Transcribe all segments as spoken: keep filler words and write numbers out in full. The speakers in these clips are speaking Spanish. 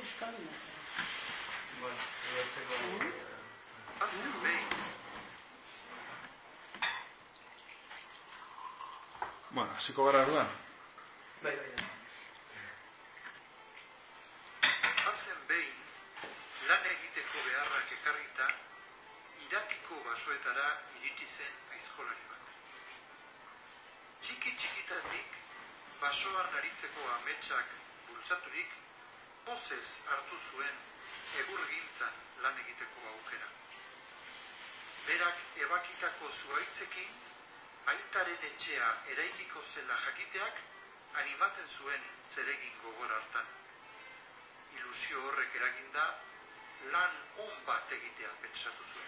Bueno, Hazen behin. Bueno, hasiko gara orduan. Bai, bai, bai. Hazen behin, lan egiteko beharrak ekarrita, Iratiko basoetara iritsi zen aizkolari bat. Txiki-txikitatik, basoan aritzeko ametsak bultzaturik, pozez hartu zuen egurgintzan lan egiteko aukera. Berak ebakitako zuhaitzekin, aitaren etxea eraikiko zela jakiteak animatzen zuen zeregin gogor hartan. Ilusio horrek eraginda, lan on bat egitea pentsatu zuen.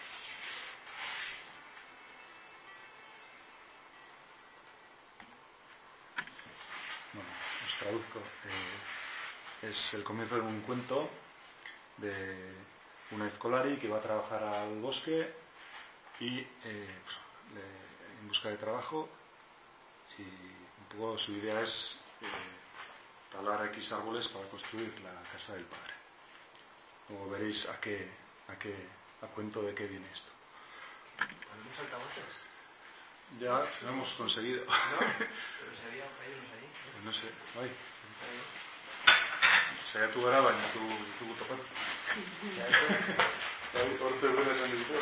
Bueno, os traduzco. Eh, es el comienzo de un cuento de una escolari que va a trabajar al bosque y eh, pues, le, en busca de trabajo, y un poco su idea es eh, talar X árboles para construir la casa del padre. Luego veréis a qué, a qué, a cuento de qué viene esto. ¿Tenemos altavoces? Ya lo hemos conseguido. ¿No? Pero sería, hay unos ahí. Pues no sé, bai. Saiatu gara, baina du ditugu topatu. Bai, horte bera esan ditu.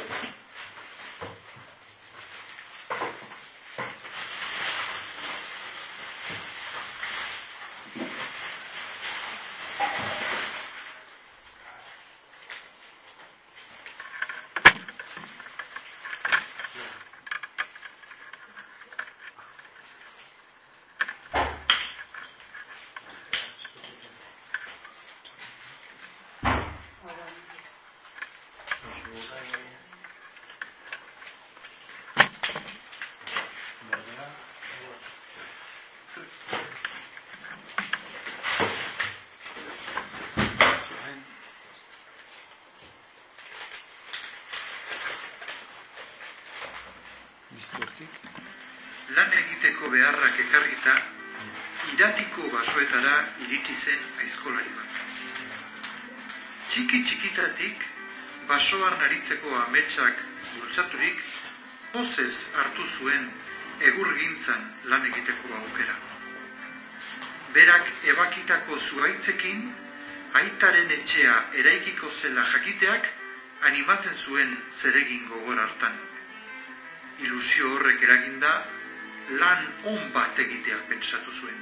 Lan egiteko beharrak ekarrita, Iratiko basoetara iritsi zen aizkolari bat. Txiki-txikitatik, basoan aritzeko ametsak bultzaturik, pozez hartu zuen egurgintzan lan egiteko aukera. Berak ebakitako zuhaitzekin, aitaren etxea eraikiko zela jakiteak animatzen zuen zeregin gogor hartan. Ilusio horrek eraginda, lan on bat egitea pentsatu zuen.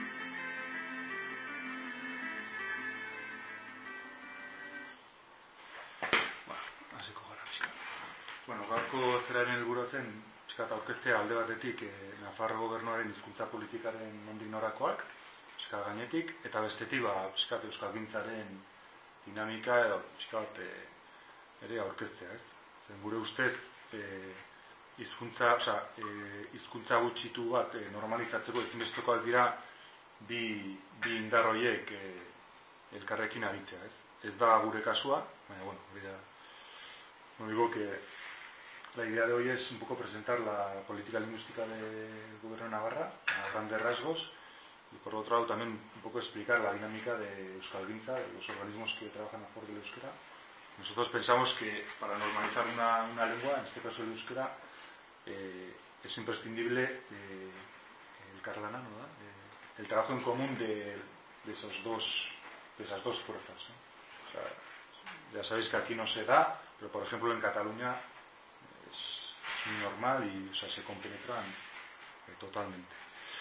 Bueno, gaurko zeraren helburua zen pixkat aurkeztea alde batetik eh, Nafarro gobernuaren hizkuntza politikaren nondik norakoak, pixkat gainetik, eta bestetik ba, pixkat euskalgintzaren dinamika edo pixkat eh, ere aurkeztea, ez? Zen gure ustez eh, hizkuntza, osea, eh, hizkuntza gutxitu bat eh, normalizatzeko ezinbestekoak dira bi, bi indar horiek eh, elkarrekin aritzea, ez? Ez da gure kasua, baina bueno, hori da. No digo que la idea de hoy es un poco presentar la política lingüística del gobierno de Navarra a grandes rasgos y por otro lado también un poco explicar la dinámica de Euskalgintza, de los organismos que trabajan a favor del euskera. Nosotros pensamos que para normalizar una, una lengua, en este caso el euskera, eh, es imprescindible eh, el carlana, ¿no? eh, el trabajo en común de, de, esos dos, de esas dos fuerzas, ¿no? O sea, ya sabéis que aquí no se da, pero por ejemplo en Cataluña es muy normal y o sea, se compenetran eh, totalmente.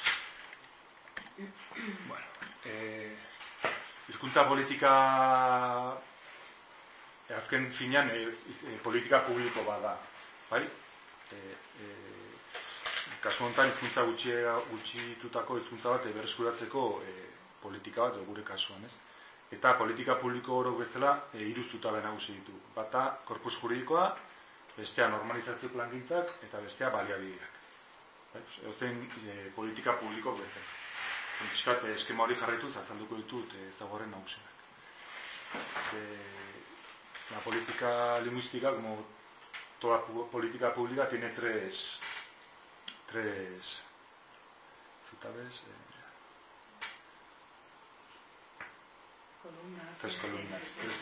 Bueno, eh, hizkuntza politika azken finean eh, eh, politika publiko bat da, bai? Eh, eh, kasu honetan hizkuntza gutxitutako hizkuntza bat berreskuratzeko eh, politika bat, gure kasuan, ez? Eta politika publiko oro bezala e, hiru zutabe nagusi ditu. Bata korpus juridikoa, bestea normalizazio plangintzak eta bestea baliabideak. Edozein e, politika publiko bezala. Piskat eskema hori jarraituz azalduko ditut ezaugarri nagusienak. La política lingüística, como toda política pública, tiene tres tres zutabes. Eh, columnas. Tres columnas. Tres,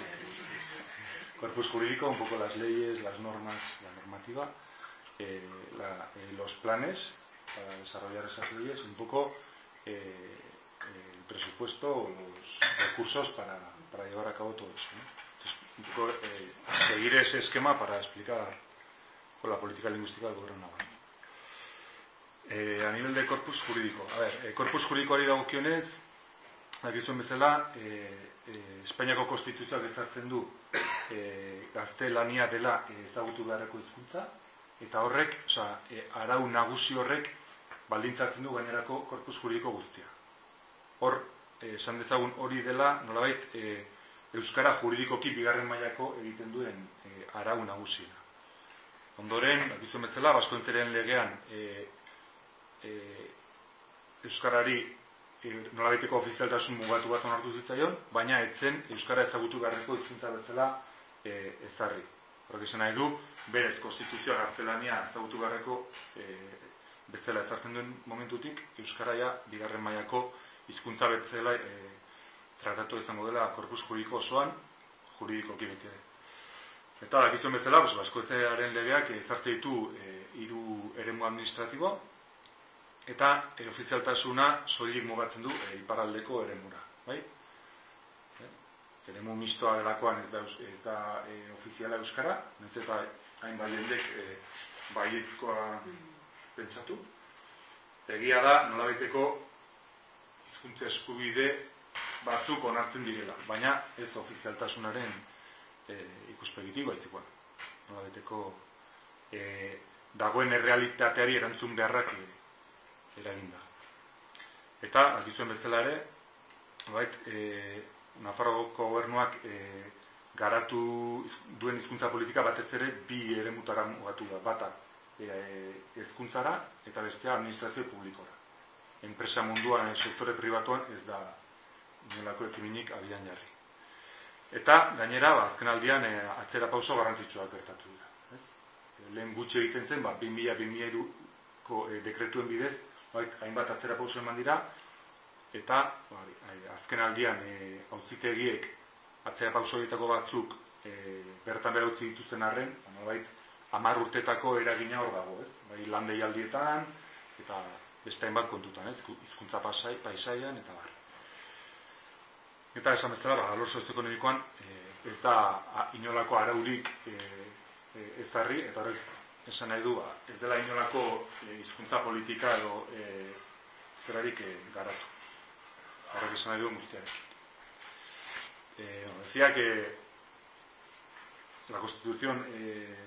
Corpus jurídico, un poco las leyes, las normas, la normativa, eh, la, eh, los planes para desarrollar esas leyes, un poco eh, el presupuesto o los recursos para, para llevar a cabo todo eso, ¿no? Entonces, un poco eh, seguir ese esquema para explicar con la política lingüística del gobierno navarro. Eh, a nivel de corpus jurídico, a ver, eh, corpus jurídicoari dagokionez, dakizuen bezala, eh, eh, Espainiako konstituzioak ezartzen du eh, gaztelania dela ezagutu beharreko hizkuntza, eta horrek, osea, eh, arau nagusi horrek baldintzatzen du gainerako korpus juridiko guztia. Hor, eh, esan dezagun hori dela, nolabait, eh, euskara juridikoki bigarren mailako egiten duen eh, arau nagusiena. Ondoren, dakizuen bezala, Baskoentzeren legean eh, eh, euskarari e, nolabaiteko ofizialtasun mugatu bat onartu zitzaion, baina etzen euskara ezagutu beharreko hizkuntza bezala e, ezarri. Horrek esan nahi du, berez konstituzioa gaztelania ezagutu beharreko e, bezala ezartzen duen momentutik, euskara ja bigarren mailako hizkuntza bezala e, tratatu izango dela korpus juridiko osoan, juridikoki bete. Eta dakizuen bezala, Baskoentzeraren legeak ezartzen ditu e, hiru eremu administratibo, eta e, ofizialtasuna soilik mugatzen du e, iparraldeko eremura, bai? E, eremu mistoa delakoan ez da, ez da e, ofiziala euskara, naiz eta hainbat jendek e, baiezkoa pentsatu. Egia da, nolabaiteko hizkuntza eskubide batzuk onartzen direla, baina ez ofizialtasunaren e, ikuspegitik baizik, nolabaiteko e, dagoen errealitateari erantzun beharrak e, eraginda. Eta, dakizuen bezala ere, bait, e, Nafarroko gobernuak e, garatu duen hizkuntza politika batez ere bi eremutara mugatu da. Bata hezkuntzara e, eta bestea administrazio publikora. Enpresa munduan, sektore pribatuan ez da inolako ekimenik abian jarri. Eta, gainera, ba, azken aldian e, atzera pauso garrantzitsuak gertatu dira. Ez? E, lehen gutxi egiten zen, ba, bi mila bi mila hiruko e, dekretuen bidez, hainbat atzera pauso eman dira, eta ba, azken aldian e, auzitegiek atzera pauso horietako batzuk e, bertan behar utzi dituzten arren, nolabait hamar urtetako eragina hor dago, ez? Bai, lan deialdietan eta beste hainbat kontutan, ez? Hizkuntza pasai, paisaian eta bar. Eta esan bezala, ba, alor sozioekonomikoan e, ez da a, inolako araurik e, e, ezarri, eta horrek esan nahi du, ba, ez dela inolako hizkuntza e, politika edo e, zerarik e, garatu. Horrek esan nahi du guztiarekin. Eh, bueno, decía que la Constitución eh,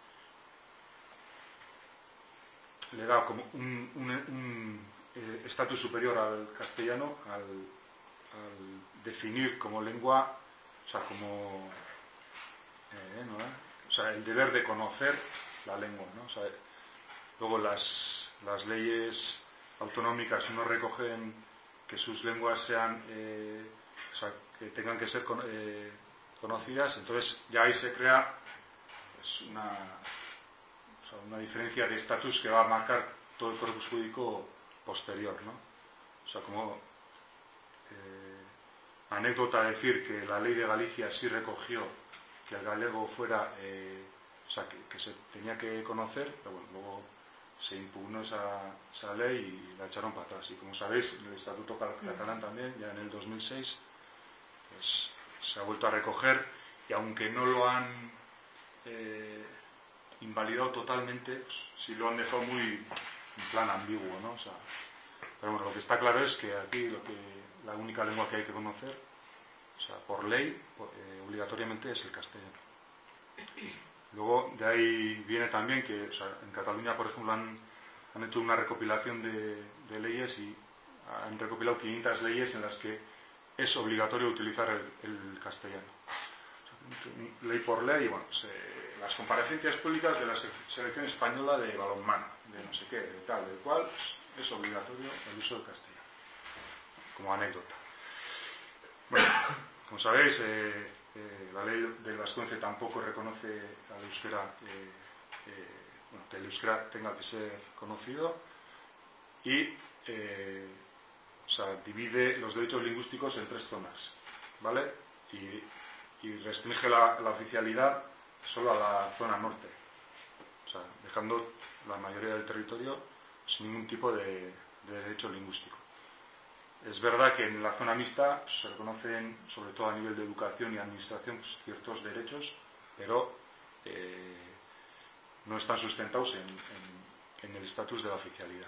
le da como un, un, un eh, estatus superior al castellano al, al definir como lengua, o sea, como eh, ¿no? o sea, el deber de conocer la lengua, ¿no? O sea, luego las, las leyes autonómicas no recogen que sus lenguas sean, eh, o sea, que tengan que ser con, eh, conocidas, entonces ya ahí se crea pues, una, o sea, una diferencia de estatus que va a marcar todo el corpus jurídico posterior, ¿no? O sea, como eh, anécdota decir que la ley de Galicia sí recogió que el galego fuera eh, o sea, que, que se tenía que conocer, pero bueno, luego se impugnó esa, esa ley y la echaron para atrás. Y como sabéis, el Estatuto Catalán también, ya en el dos mil seis, pues, se ha vuelto a recoger, y aunque no lo han eh, invalidado totalmente, pues, sí lo han dejado muy en plan ambiguo, ¿no? O sea, pero bueno, lo que está claro es que aquí lo que, la única lengua que hay que conocer, o sea, por ley, por, eh, obligatoriamente es el castellano. Luego, de ahí viene también que, o sea, en Cataluña, por ejemplo, han, han hecho una recopilación de, de leyes y han recopilado quinientas leyes en las que es obligatorio utilizar el, el castellano. O sea, ley por ley, y bueno, pues, eh, las comparecencias públicas de la selección española de balonmano, de no sé qué, de tal, del cual, pues, es obligatorio el uso del castellano, como anécdota. Bueno, como sabéis, eh, Eh, la ley del Vascuence tampoco reconoce al euskera, eh, eh, bueno, que el euskera tenga que ser conocido y eh, o sea, divide los derechos lingüísticos en tres zonas. ¿vale? Y, y restringe la, la oficialidad solo a la zona norte, o sea, dejando la mayoría del territorio sin ningún tipo de, de derecho lingüístico. Es verdad que en la zona mixta pues, se reconocen, sobre todo a nivel de educación y administración, pues, ciertos derechos, pero eh, no están sustentados en, en, en el estatus de la oficialidad.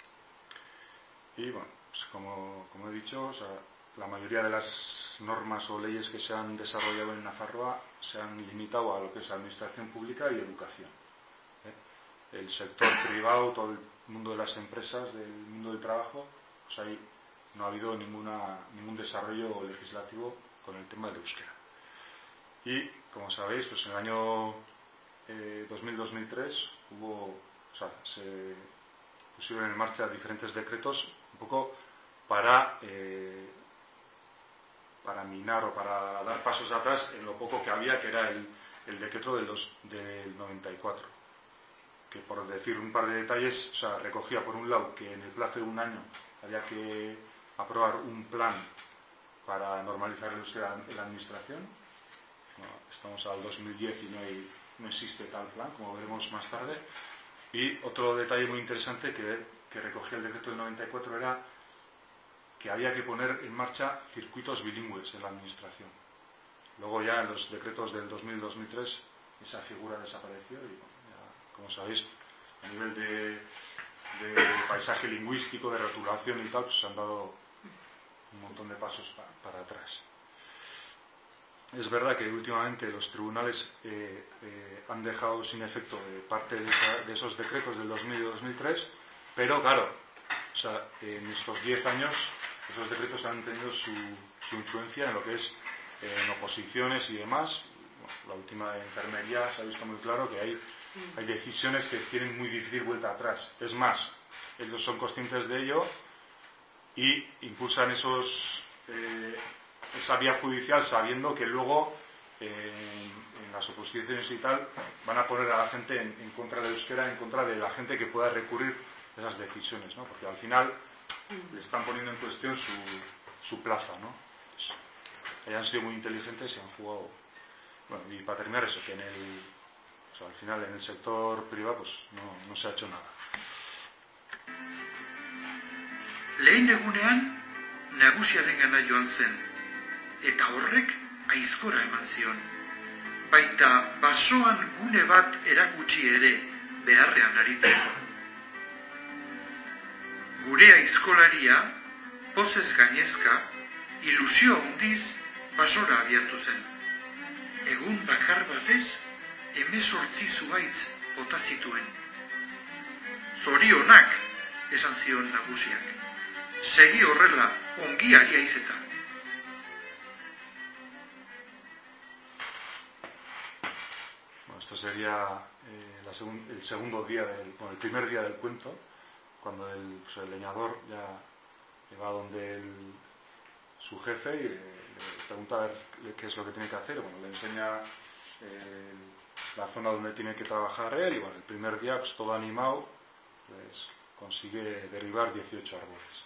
Y bueno, pues como, como he dicho, o sea, la mayoría de las normas o leyes que se han desarrollado en Nafarroa se han limitado a lo que es administración pública y educación. ¿eh? El sector privado, todo el mundo de las empresas, del mundo del trabajo, pues ahí no ha habido ninguna, ningún desarrollo legislativo con el tema del euskera. Y, como sabéis, pues en el año eh, dos mil dos mil tres hubo, o sea, se pusieron en marcha diferentes decretos un poco para, eh, para minar o para dar pasos atrás en lo poco que había, que era el, el decreto del, dos, del noventa y cuatro, que por decir un par de detalles, o sea, recogía por un lado que en el plazo de un año había que aprobar un plan para normalizar el euskera en la administración. Bueno, estamos al dos mil diez y no, hay, no existe tal plan, como veremos más tarde. Y otro detalle muy interesante que, que recogía el decreto del noventa y cuatro era que había que poner en marcha circuitos bilingües en la administración. Luego ya en los decretos del dos mil dos mil tres esa figura desapareció y bueno, ya, como sabéis, a nivel de, de paisaje lingüístico, de rotulación y tal, pues se han dado un montón de pasos para, para atrás. Es verdad que últimamente los tribunales eh, eh, han dejado sin efecto eh, parte de, esa, de esos decretos del dos mil y dos mil tres, pero claro, o sea, en estos diez años esos decretos han tenido su, su influencia en lo que es eh, en oposiciones y demás. Bueno, la última de enfermería se ha visto muy claro que hay, hay decisiones que tienen muy difícil vuelta atrás. Es más, ellos son conscientes de ello y impulsan esos, eh, esa vía judicial sabiendo que luego eh, en, en las oposiciones y tal van a poner a la gente en, en contra del euskera, en contra de la gente que pueda recurrir a esas decisiones, ¿no? Porque al final le están poniendo en cuestión su, su plaza, ¿no? Pues, hayan sido muy inteligentes y han jugado. Bueno, y para terminar eso, que en el, o sea, al final en el sector privado pues no, no se ha hecho nada. Lehen egunean nagusiarengana joan zen, eta horrek aizkora eman zion. Baita basoan gune bat erakutsi ere beharrean aritzeko. Gure aizkolaria, pozez gainezka, ilusio handiz basora abiatu zen. Egun bakar batez, hemezortzi zuhaitz bota zituen. Zorionak, esan zion nagusiak. Segi horrela, ongi ari aizeta. Bueno, esto sería eh, la segun, el segundo día, del, bueno, el primer día del cuento, cuando el, pues el leñador ya va donde el, su jefe y le, le pregunta a ver qué es lo que tiene que hacer. Bueno, le enseña eh, la zona donde tiene que trabajar él y bueno, el primer día, pues todo animado, pues consigue derribar dieciocho árboles.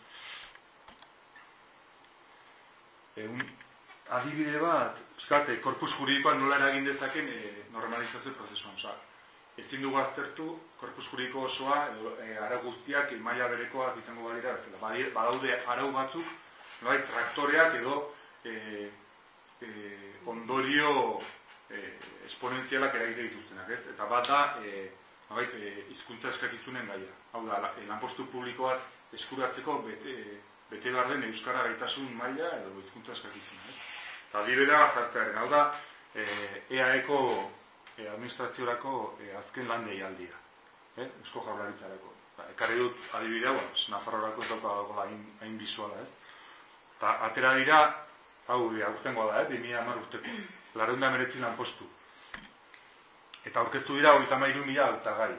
Eh, un adibide bat, eskate, korpus juridikoan nola eragin dezaken eh, normalizazio prozesuan. Osa, ezin dugu aztertu korpus juridiko osoa, eh, arau guztiak maila berekoak izango balira bezala. Badaude arau batzuk, nola, traktoreak edo eh, eh, ondorio eh, esponentzialak eragite dituztenak, ez? Eta bat da, eh, nolait, eh, hizkuntza eskakizunen gaia. Hau da, lanpostu publikoak eskuratzeko bete, bete behar den euskara gaitasun maila edo hizkuntza eskakizuna. Eta adibidea jartzearen, hau da, eh, E A Eko eh, administraziorako eh, azken lan deialdia, eh? Eusko Jaurlaritzarako. Ekarri dut adibidea, pues, Nafarroarako ez dauka dago hain, hain bizuala, ez? Eta atera dira, hau aurtengoa da, eh? bi mila hamar urteko, laurehun eta hemeretzi lanpostu. Eta aurkeztu dira hogeita hamairu mila hautagai.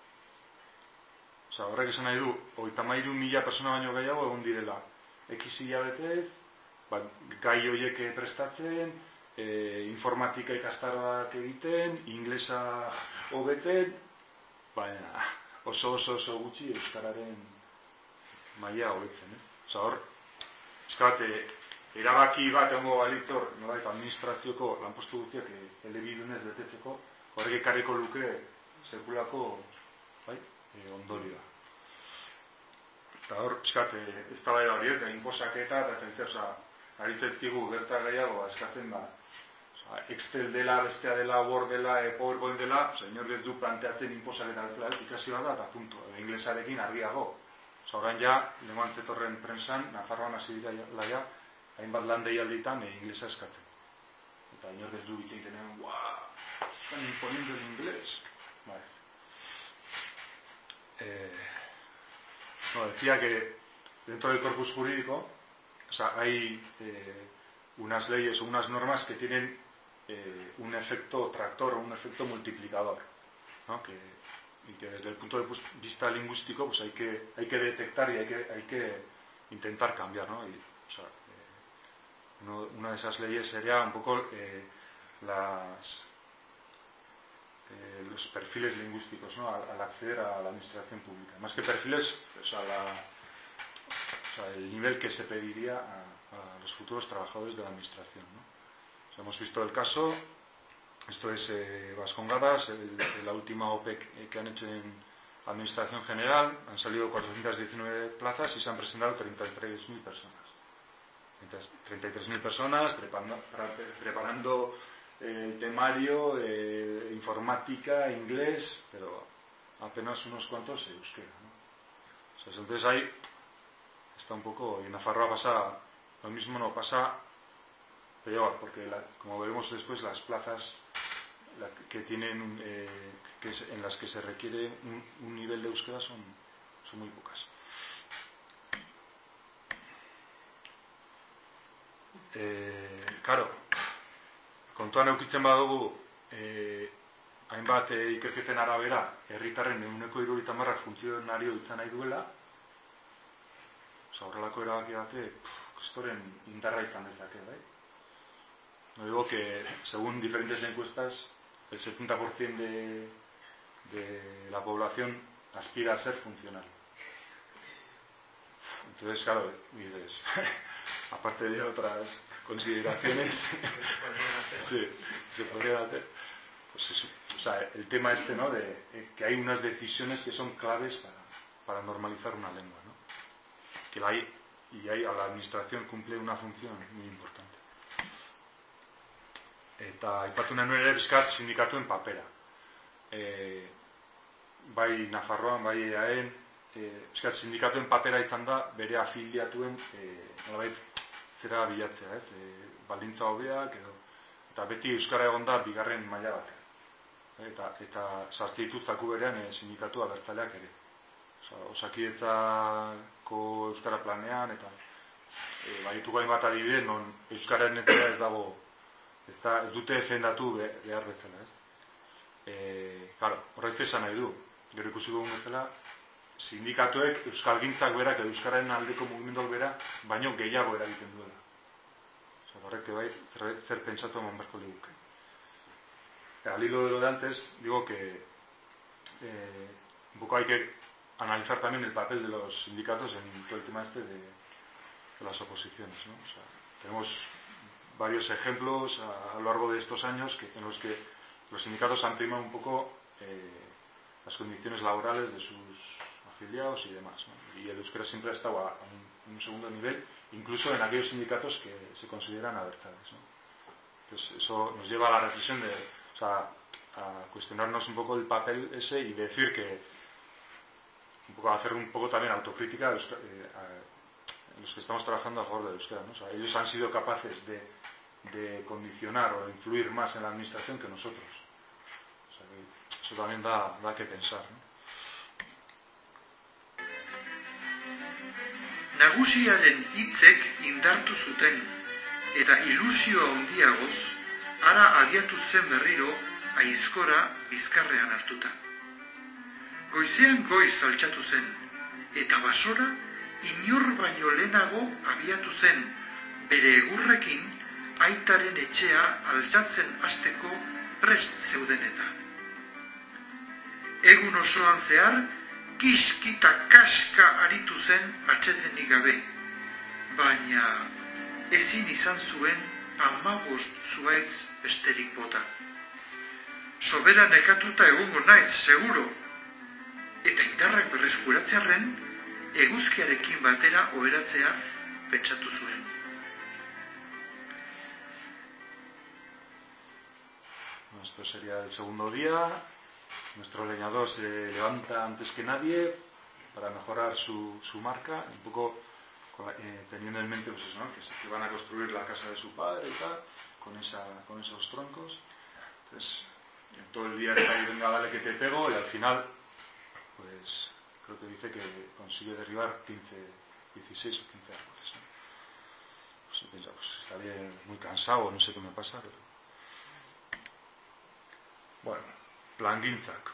Osa, horrek esan nahi du, hogeita hamairu mila persona baino gehiago egon direla. X hilabetez, ba, gai horiek prestatzen, e, informatika ikastaroak egiten, inglesa hobetzen, baina oso oso oso gutxi euskararen maila hobetzen, ez? Osa, hor, eskate, erabaki bat egongo balitor, nolait administrazioko lanpostu guztiak elebidunez betetzeko, horrek ekarriko luke sekulako bai, e, ondorioa. Eta hor, pixkat, ez da bai hori ez, da inposaketa, eta zaitzer, oza, ari zaizkigu gerta gehiago, eskatzen ba, oza, Excel dela, bestea dela, Word dela, e, PowerPoint dela, oza, inor ez du planteatzen inposaketa bezala, ez, ikasi bat da, eta punto, e, inglesarekin argiago. Oza, orain ja, lenguan zetorren prensan, Nafarroan hasi dira laia, hainbat lan deialditan e, inglesa eskatzen. Eta inor ez du itxeiten, guau, están imponiendo el inglés. Vale. Eh, no, decía que dentro del corpus jurídico, o sea, hay eh, unas leyes o unas normas que tienen eh, un efecto tractor o un efecto multiplicador, ¿no? Que, y que desde el punto de vista lingüístico pues hay que, hay que detectar y hay que, hay que intentar cambiar, ¿no? Y, o sea, eh, uno, una de esas leyes sería un poco eh, las... Eh, los perfiles lingüísticos, ¿no? al, al acceder a la administración pública. Más que perfiles, pues a la, o sea, el nivel que se pediría a, a los futuros trabajadores de la administración, ¿no? O sea, hemos visto el caso, esto es eh, Vascongadas, el, la última O P E C que han hecho en Administración General, han salido cuatrocientas diecinueve plazas y se han presentado treinta y tres mil personas. treinta y tres mil personas preparando, preparando el temario, eh, informática, inglés, pero apenas unos cuantos euskera, ¿no? O sea, entonces ahí está un poco, y en Nafarroa pasa lo mismo, no pasa peor, porque la, como veremos después, las plazas la, que tienen, eh, que es, en las que se requiere un, un nivel de euskera son, son muy pocas. Eh, claro, kontuan eukitzen badugu eh, hainbat eh, ikerketen arabera herritarren ehuneko hirurogeita hamar funtzionario izan nahi duela, oza, horrelako erabaki bate kristoren indarra izan dezake, bai? No digo que según diferentes encuestas el setenta por ciento de, de la población aspira a ser funcionario. Entonces, claro, dices, aparte de otras consideraciones sí, se podría hacer pues eso, o sea, el tema este, ¿no? De eh, que hay unas decisiones que son claves para, para normalizar una lengua, ¿no? Que la hay, y hay, a la administración cumple una función muy importante. Eta aipatu nahi nuen ere bizkat sindikatuen papera. E, bai Nafarroan, bai eaen, e, bizkat sindikatuen papera izan da bere afiliatuen e, nolabait zera bilatzea, ez? E, baldintza hobeak edo eta beti euskara egon da bigarren maila bat. Eta eta sartze ditut zaku berean e, sindikatu abertzaleak ere. Osa, Osakidetzako euskara planean eta e, badituko hainbat adibide non euskararen ez dago, ez, da, ez dute defendatu behar bezala, ez? Eh, claro, horrez esan nahi du. Gero ikusiko dugun bezala, sindikatuek euskalgintzak berak edo euskararen aldeko mugimenduak bera, baino gehiago eragiten duela. Osa, horrek bai, zer, zer pentsatu eman berko liguke. Al hilo de lo de antes, digo que eh, un poco hay que analizar también el papel de los sindicatos en todo el tema este de, de las oposiciones, ¿no? O sea, tenemos varios ejemplos a, a lo largo de estos años que, en los que los sindicatos han primado un poco eh, las condiciones laborales de sus afiliados y demás, ¿no? Y el euskera siempre ha estado a, a un, un segundo nivel, incluso en aquellos sindicatos que se consideran abertzales, ¿no? Pues eso nos lleva a la reflexión de, o sea, a cuestionarnos un poco el papel ese y decir que un poco a hacer un poco también autocrítica a los, eh, a los que estamos trabajando a favor del euskera, ¿no? O sea, ellos han sido capaces de, de condicionar o de influir más en la administración que nosotros. O sea, que eso también da, da que pensar, ¿no? Nagusiaren hitzek indartu zuten eta ilusio handiagoz ara abiatu zen berriro aizkora bizkarrean hartuta. Goizean goiz altxatu zen eta basora inor baino lehenago abiatu zen bere egurrekin aitaren etxea altxatzen hasteko prest zeuden eta. Egun osoan zehar kiskita kaska aritu zen atsedenik gabe, baina ezin izan zuen hamabost zuhaitz besterik bota. Sobera nekatuta egongo naiz, seguro, eta indarrak berreskuratzearren, eguzkiarekin batera oheratzea pentsatu zuen. Esto sería el segundo día. Nuestro leñador se levanta antes que nadie para mejorar su, su marca, un poco eh, teniendo en mente pues eso, ¿no? que, se, que van a construir la casa de su padre y tal, con, esa, con esos troncos. Entonces, todo el día está ahí, venga, dale que te pego, y al final, pues creo que dice que consigue derribar quince, dieciséis o quince árboles, ¿no? Pues piensa, pues estaría muy cansado, no sé qué me pasa, pero... Bueno, plangintzak.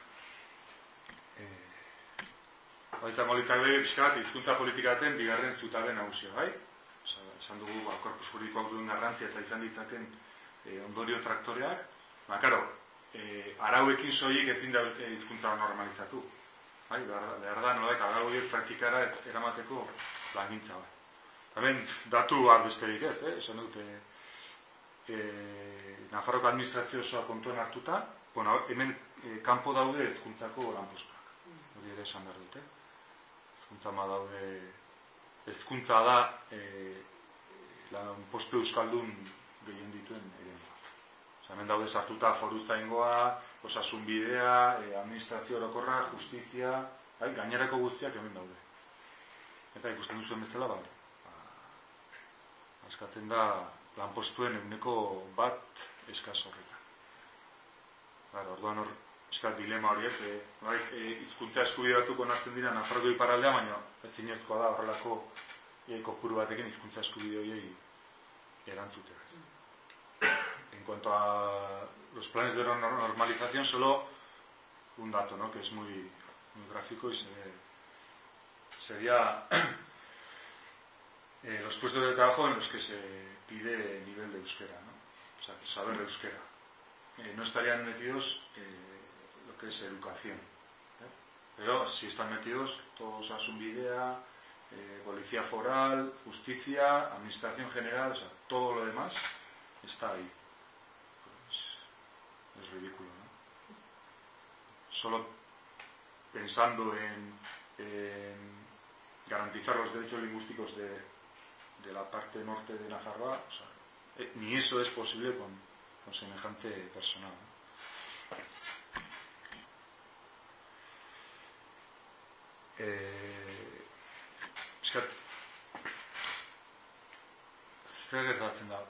Baitza molitzak behi pixkat, hizkuntza politikaten bigarren zutabe nagusia, bai? Esan dugu, ba, korpus juridikoak duen garrantzia eta izan ditzaken e, ondorio traktoreak. Ba, karo, e, arauekin soilik ezin da hizkuntza normalizatu. Bai, behar da, nolak, arauek praktikara eramateko plangintza, bai. Hemen, datu bat besterik ez, eh? Esan dute, e, Nafarroko administrazio osoa kontuan hartuta, bueno, hemen e, kanpo daude hezkuntzako lanpostuak. Hori ere esan behar dute. Hezkuntza ma daude, hezkuntza da e, lanpostu euskaldun gehien dituen ere. Hemen daude sartuta foruzaingoa, osasunbidea, e, administrazio orokorra, justizia, bai, gainerako guztiak hemen daude. Eta ikusten duzuen bezala, ba, askatzen da lanpostuen ehuneko bat eskaz horretan. Claro, orduan hor, eskat dilema hori ez, e, bai, e, hizkuntza eskubide batzuk onartzen dira Nafarroko iparraldea, baina ezinezkoa da horrelako e, kopuru batekin hizkuntza eskubide horiei erantzutea. En cuanto a los planes de normalización, solo un dato, ¿no? Que es muy, muy gráfico y se ve, sería eh, los puestos de trabajo en los que se pide nivel de euskera, ¿no? O sea, saber euskera. Eh, no estarían metidos eh, lo que es educación, ¿eh? Pero sí están metidos todos Asunbidea, eh, policía foral, justicia, administración general, o sea, todo lo demás está ahí. Es ridículo, ¿no? Solo pensando en, en garantizar los derechos lingüísticos de, de la parte norte de Nafarroa, o sea, eh, ni eso es posible con, con semejante personal, ¿no? Eh, es que zer gertatzen da?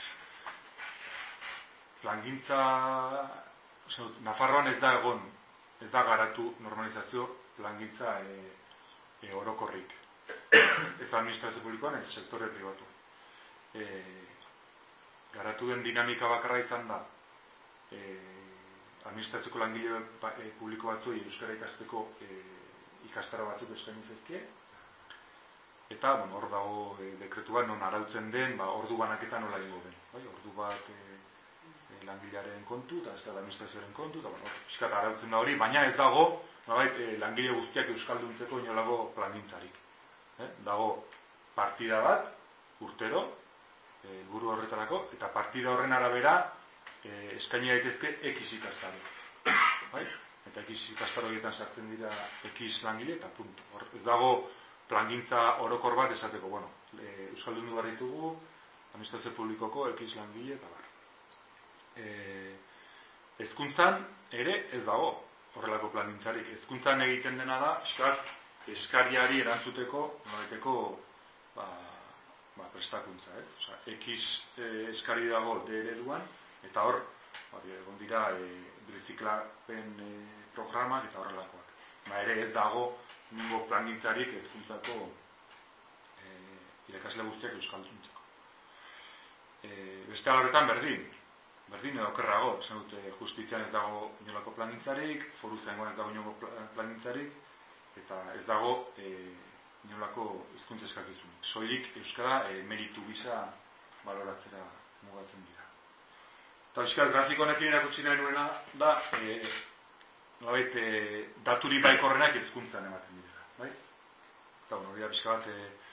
Plangintza, Nafarroan ez da egon, ez da garatu normalizazio plangintza e, e, orokorrik. Ez administrazio publikoan, ez sektore pribatu. E, garatu den dinamika bakarra izan da, e, administrazioko langile ba, e, publiko batzuei euskara ikasteko e, ikastara batzuk eskaini zaizkie, eta bueno, hor dago e, dekretu bat non arautzen den, ba, ordu banaketa nola egingo den. Bai? Ordu bat e, langilearen kontu, eta ez da administrazioaren kontu, eta bueno, piskat arautzen da hori, baina ez dago, nolait, eh, langile guztiak euskalduntzeko inolago plangintzarik. Eh? Dago partida bat, urtero, helburu eh, horretarako, eta partida horren arabera eh, eskaini daitezke X ikastaro. Bai? Eta X ikastaro horietan sartzen dira X langile, eta punto. Hor, ez dago plangintza orokor bat esateko, bueno, eh, euskaldundu behar ditugu, administrazio publikoko X langile, eta bar. Eh, hezkuntzan ere ez dago horrelako plangintzarik. Hezkuntzan egiten dena da eskat eskariari erantzuteko nolaiteko ba, ba, prestakuntza, ez? Osea, X eh, eskari dago D ereduan eta hor ba, egon dira eh, birziklapen eh, programak eta horrelakoak. Ba, ere ez dago ningo plangintzarik hezkuntzako eh, irakasle guztiak euskalduntzeko. Eh, beste horretan berdin. Berdin edo okerrago, esan dute justizian ez dago inolako plangintzarik, foruzaingoan ez dago inolako plangintzarik, eta ez dago e, inolako hizkuntza eskakizunik. Soilik euskara e, meritu gisa baloratzera mugatzen dira. Eta euskal grafiko honekin erakutsi nahi nuena da, e, nolabait, e, daturi baikorrenak hizkuntzan ematen dira. Bai? Eta hori da pixka bat, e,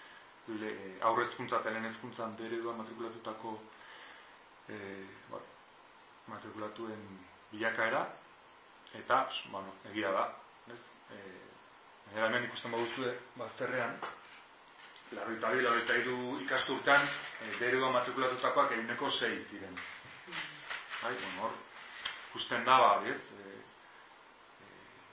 aurre hezkuntza eta lehen hezkuntzan B ereduan matrikulatutako e, bueno, matrikulatuen bilakaera, eta, bueno, egia da, ez? E, Eta hemen ikusten baduzue, bazterrean, larroita bi, larroita hiru ikasturtean, B ereduan matrikulatutakoak ehuneko sei ziren. Bai, bueno, hor, ikusten da, ba, ez? E, e,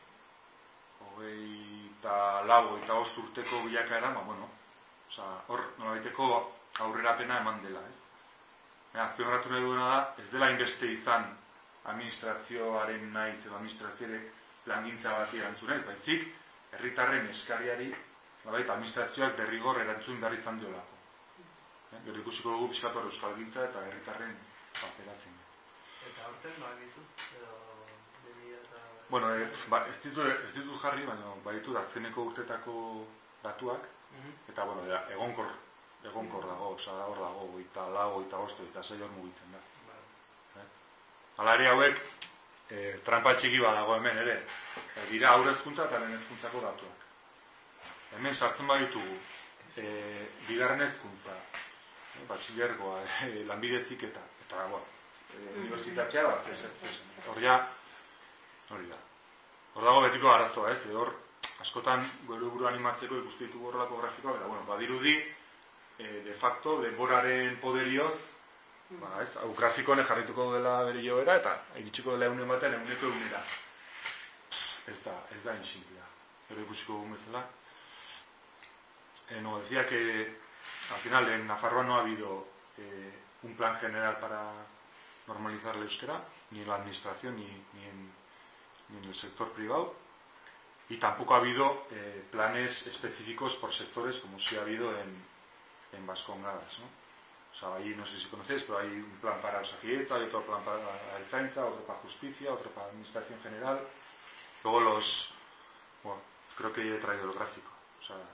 hogeita lau, hogeita bost urteko bilakaera, ba, bueno, oza, hor, nolabaiteko aurrerapena eman dela, ez? Azpimarratu nahi duena da, ez dela inbeste izan administrazioaren naiz edo administrazioare plangintza bati erantzunez, baizik, herritarren eskariari, nolabait, administrazioak derrigor erantzun behar izan diolako. Gero ikusiko dugu pixkator euskalgintza eta herritarren paperatzen. Eta horten, ba, gizu? Edo, demia eta... Bueno, e, ba, ez ditut ez ditu jarri, baina baditu da azkeneko urtetako datuak, eta, bueno, da, egonkor, egonkor dago, oza, hor dago, oita lau, oita bosto, eta sei hor mugitzen da. Hala ere hauek, e, trampa txiki badago hemen ere, e, dira aurre hezkuntza eta lehen hezkuntzako datuak. Hemen sartzen baditugu, e, bigarren hezkuntza, e, batxilergoa, e, lanbide heziketa, eta, bueno, e, unibertsitatea, bat, ez, ez, ez, hor ja, hori da. Hor dago betiko arazoa, ez, e, hor, askotan, gure buru animatzeko ikustu ditugu horrelako grafikoa, eta, bueno, badirudi, e, de facto, denboraren poderioz, ba, ez, hau grafikoan jarrituko dela bere joera, eta iritsiko dela egunen batean, eguneko egunera. Ez da, ez da insimplea. Pero ikusiko dugun bezala. Eh, no, decía que al final en Nafarroa no ha habido eh, un plan general para normalizar el euskera, ni en la administración ni, ni, en, ni en el sector privado, y tampoco ha habido eh, planes específicos por sectores como sí ha habido en, en Vascongadas, ¿no? O sea, ahí no sé si conocéis, pero hay un plan para Osakidecha, hay otro plan para la Ertzaintza, otro para Justicia, otro para Administración General. Luego los... Bueno, creo que ya he traído el gráfico. O sea,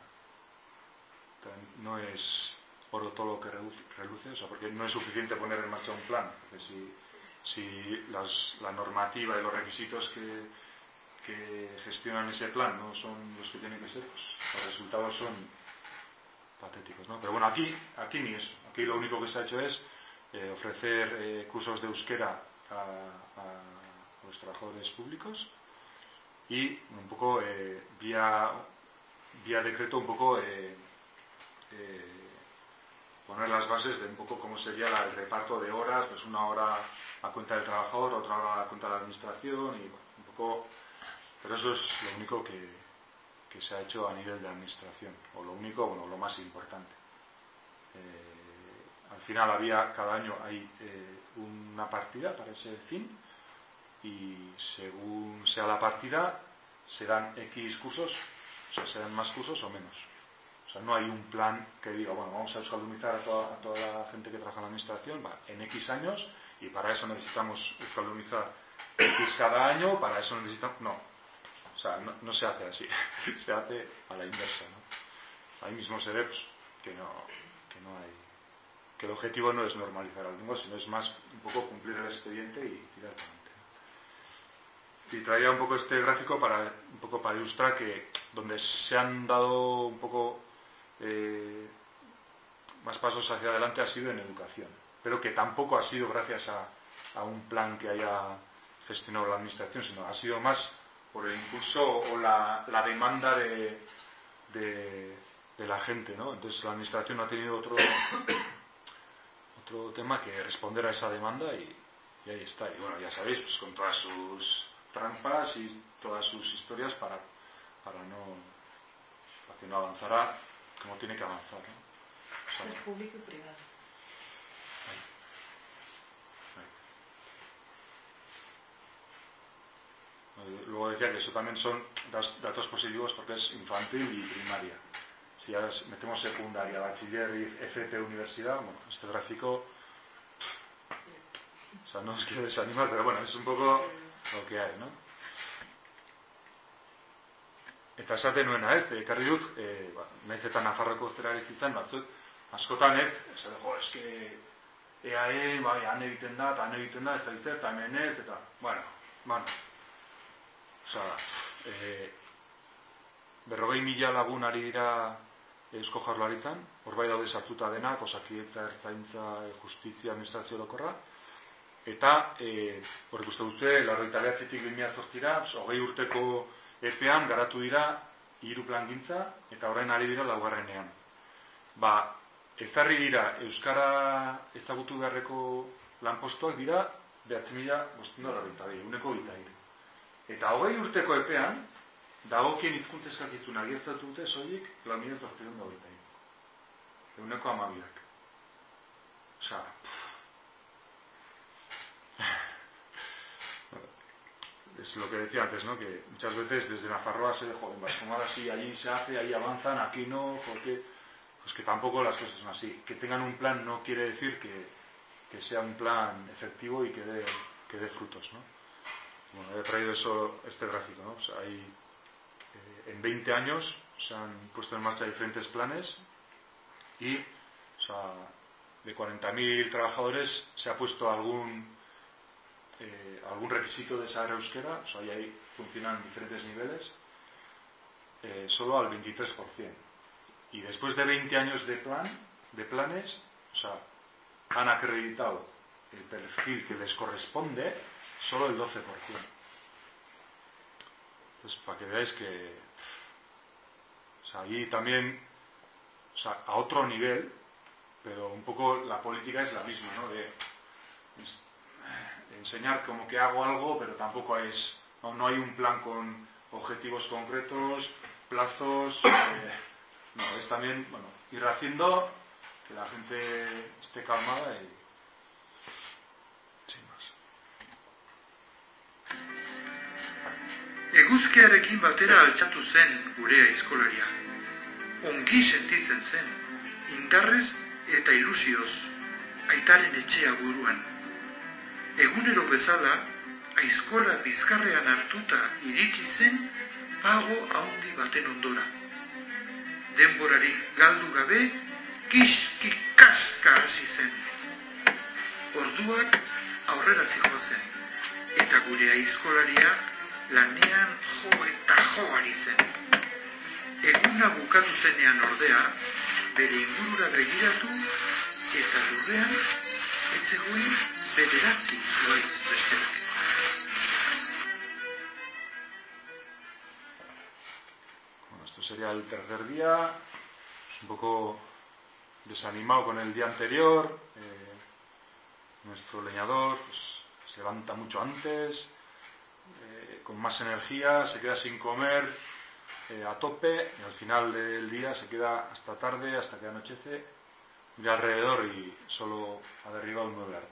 no es oro todo lo que reluce, o sea, porque no es suficiente poner en marcha un plan. Porque si, si las, la normativa y los requisitos que, que gestionan ese plan no son los que tienen que ser, pues los resultados son patéticos, ¿no? Pero bueno, aquí, aquí ni eso. Aquí lo único que se ha hecho es eh, ofrecer eh, cursos de euskera a, a, a los trabajadores públicos y un poco eh, vía, vía decreto un poco eh, eh, poner las bases de un poco cómo sería la, el reparto de horas, pues una hora a cuenta del trabajador, otra hora a cuenta de la administración y bueno, un poco, pero eso es lo único que, que se ha hecho a nivel de administración, o lo único, bueno, lo más importante. Eh, al final había, cada año hay eh, una partida para ese fin y según sea la partida se dan X cursos, o sea, se dan más cursos o menos. O sea, no hay un plan que diga, bueno, vamos a euskaldunizar a toda, a toda la gente que trabaja en la administración va, en X años y para eso necesitamos euskaldunizar X cada año, para eso necesitamos... No, o sea, no, no se hace así, se hace a la inversa, ¿no? Ahí mismo se ve pues, que, no, que no hay... que el objetivo no es normalizar la lengua, sino es más un poco cumplir el expediente y tirar para adelante. Y traía un poco este gráfico para un poco para ilustrar que donde se han dado un poco eh, más pasos hacia adelante ha sido en educación, pero que tampoco ha sido gracias a, a un plan que haya gestionado la administración, sino ha sido más por el impulso o la, la demanda de, de, de la gente, ¿no? Entonces la administración ha tenido otro otro tema que responder a esa demanda y, y ahí está. Y bueno, ya sabéis, pues con todas sus trampas y todas sus historias para, para no para que no avanzara como tiene que avanzar, ¿no? O sea, es público y privado. Ahí. Ahí. Luego decía que eso también son datos positivos porque es infantil y primaria. Si ya metemos secundaria, bachiller y F P universidad, bueno, este gráfico, o sea, no os quiero desanimar, pero bueno, es un poco lo que hay, ¿no? Eta esaten nuena ez, ekarri dut, e, ba, nahiz eta Nafarroko zerari izan, batzuk, askotan ez, ez jo, eske E A E, bai, han egiten da, eta han egiten da, ez da izan, eta hemen ez, eta, bueno, bueno, oza, e, berrogei mila lagun ari dira Eusko Jaurlaritzan, hor bai daude sartuta denak, Osakidetza, Ertzaintza, Justizia, Administrazio Orokorra, eta e, hor ikusten dute, laurogeita bederatzitik bi mila zortzira, hogei urteko epean garatu dira hiru plangintza, eta orain ari dira laugarrenean. Ba, ezarri dira Euskara ezagutu beharreko lanpostuak dira bederatzi mila bostehun eta laurogeita bi, ehuneko hogeita hiru. Eta hogei urteko epean, dagokien hizkuntza eskakizuna egiaztatu dute soilik lau mila zortziehun eta hogeita hiru. Ehuneko hamabiak. Osea, es lo que decía antes, ¿no? Que muchas veces desde Nafarroa se dejó, en Bascomada sí, allí se hace, ahí avanzan, aquí no, porque pues que tampoco las cosas son así. Que tengan un plan no quiere decir que, que sea un plan efectivo y que dé, que dé frutos, ¿no? Bueno, he traído eso, este gráfico, ¿no? O sea, hay, eh, en veinte años se han puesto en marcha diferentes planes y, o sea, de cuarenta mil trabajadores se ha puesto algún Eh, algún requisito de saber euskera, o sea, y ahí funcionan diferentes niveles, eh, solo al veintitrés por ciento. Y después de veinte años de plan, de planes, o sea, han acreditado el perfil que les corresponde solo el doce por ciento. Entonces, para que veáis que, o sea, ahí también, o sea, a otro nivel, pero un poco la política es la misma, ¿no? De, enseñar como que hago algo, pero tampoco es, no, no hay un plan con objetivos concretos, plazos, eh, no, es también, bueno, ir haciendo que la gente esté calmada y sin más. Eguzkiarekin batera altxatu zen gure aizkolaria. Ongi sentitzen zen, indarrez eta ilusioz, aitaren etxea buruan. Egunero bezala, aizkola bizkarrean hartuta iritsi zen pago handi baten ondora. Denborari galdu gabe, kiski-kaska hasi zen. Orduak aurrera zihoazen, eta gure aizkolaria lanean jo eta jo ari zen. Eguna bukatu zenean ordea, bere ingurura begiratu, eta lurrean, etzegoen bederatzi zuaitz besteak. Bueno, esto sería el tercer día, pues un poco desanimado con el día anterior. Eh, nuestro leñador pues, se levanta mucho antes, eh, con más energía, se queda sin comer, eh, a tope, y al final del día se queda hasta tarde, hasta que anochece, mira alrededor y solo ha derribado nueve árboles.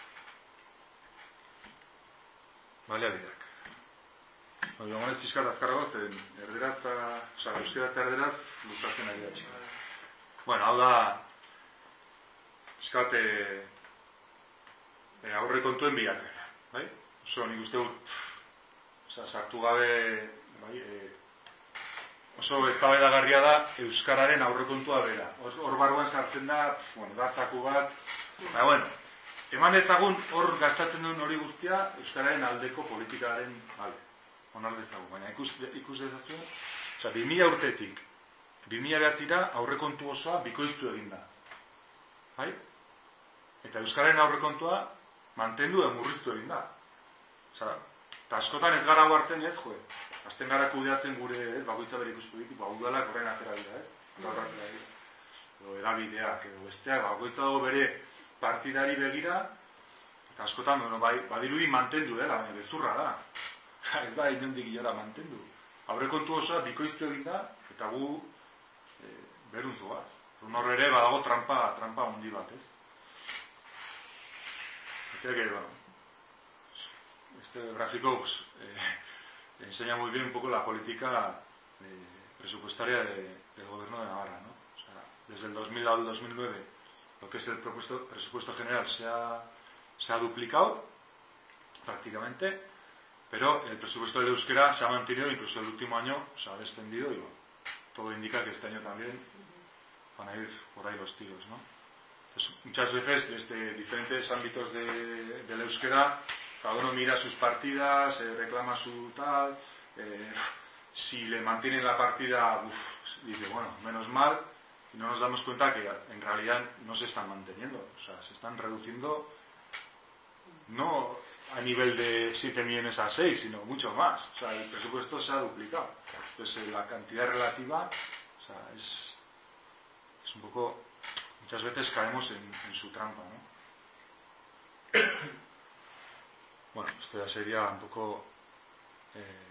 Balea bideak. Joan ez pixkat azkarrago, zen erderaz eta, oza, euskera eta erderaz luzatzen ari da pixkat. Bueno, hau da, pixkat, e, e, aurre kontuen bilakera, bai? Oso, nik uste dut, oza, sartu gabe, bai, e, oso eztabaidagarria da euskararen aurrekontua bera. Hor barruan sartzen da, bueno, gazaku bat, baina, bueno, eman ezagun hor gastatzen duen hori guztia euskararen aldeko politikaren alde. Onar dezagun, baina ikus, ikus dezazuen, oza, bi mila urtetik, bi mila behatzira aurrekontu osoa bikoiztu egin da. Bai? Eta euskararen aurrekontua mantendu da murriztu egin da. Oza, eta askotan ez gara hartzen ez, joe. Azten gara kudeatzen gure, ez, bakoitza bere ikuspuntutik, ba, udalak horren atera dira, ez? Gaur atera dira. Edo erabideak, edo besteak, bakoitza dago bere partidari begira, eta askotan, bueno, bai, badirudi mantendu dela, baina gezurra da. Ez da, inondik gilora mantendu. Aurrekontu osoa bikoiztu egin da, eta gu e, beruntzu bat. Hor ere, badago trampa, trampa handi bat, ez? Decía que, bueno, este gráfico, pues, eh, enseña muy bien un poco la política eh, presupuestaria de, del gobierno de Navarra, ¿no? O sea, desde el dos mil al dos mil nueve, lo que es el presupuesto, presupuesto general se ha, se ha duplicado prácticamente, pero el presupuesto del euskera se ha mantenido, incluso el último año se ha descendido y bueno, todo indica que este año también van a ir por ahí los tiros, ¿no? Entonces, muchas veces desde diferentes ámbitos de, del euskera, cada uno mira sus partidas, eh, reclama su tal, eh, si le mantienen la partida, uf, dice, bueno, menos mal, y no nos damos cuenta que en realidad no se están manteniendo, o sea, se están reduciendo no a nivel de siete millones a seis, sino mucho más. O sea, el presupuesto se ha duplicado. Entonces, la cantidad relativa, o sea, es, es un poco... Muchas veces caemos en, en su trampa, ¿no? Bueno, esto ya sería un poco eh,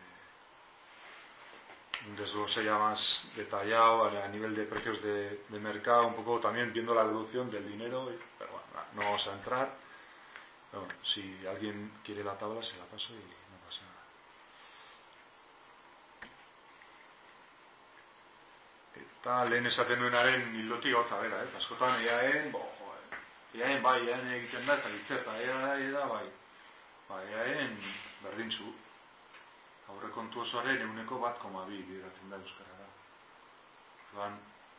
un desglose ya más detallado a nivel de precios de, de mercado, un poco también viendo la evolución del dinero, pero bueno, no vamos a entrar. Pero bueno, si alguien quiere la tabla se la paso y no pasa nada. Eta lehen esaten nuenaren hildotik gauza bera, ez? Askotan eaen, bo, joder, eaen bai, eaen egiten da, eta gizerta, eaen da, bai. Ba, eaen berdintzu. Aurrekontu osoaren euneko bat koma bi bideratzen da euskarara. Orduan,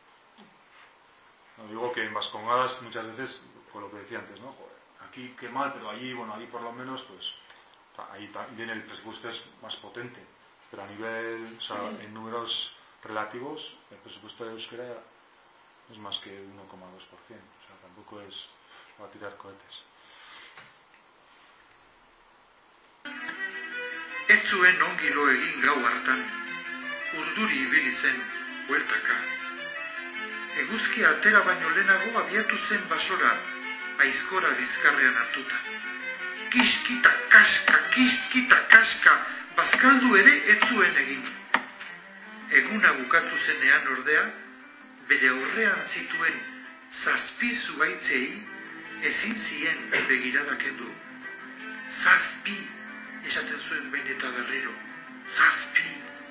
no digo que en Vascongadas muchas veces, con lo que decía antes, ¿no? Joder, aquí qué mal, pero allí, bueno, allí por lo menos, pues, ahí también el presupuesto es más potente. Pero a nivel, o sea, en números relativos, el presupuesto de euskera es más que uno coma dos por ciento. O sea, tampoco es para tirar cohetes. Ez zuen ongi lo egin gau hartan, urduri ibili zen, bueltaka. Eguzkia atera baino lehenago abiatu zen basora, aizkora bizkarrean hartuta. Kiskita kaska, kiskita kaska, bazkaldu ere ez zuen egin. Eguna bukatu zenean ordea, bere aurrean zituen zazpi zuhaitzei ezin zien begirada kendu. Zazpi! Esaten zuen behin eta berriro. Zazpi.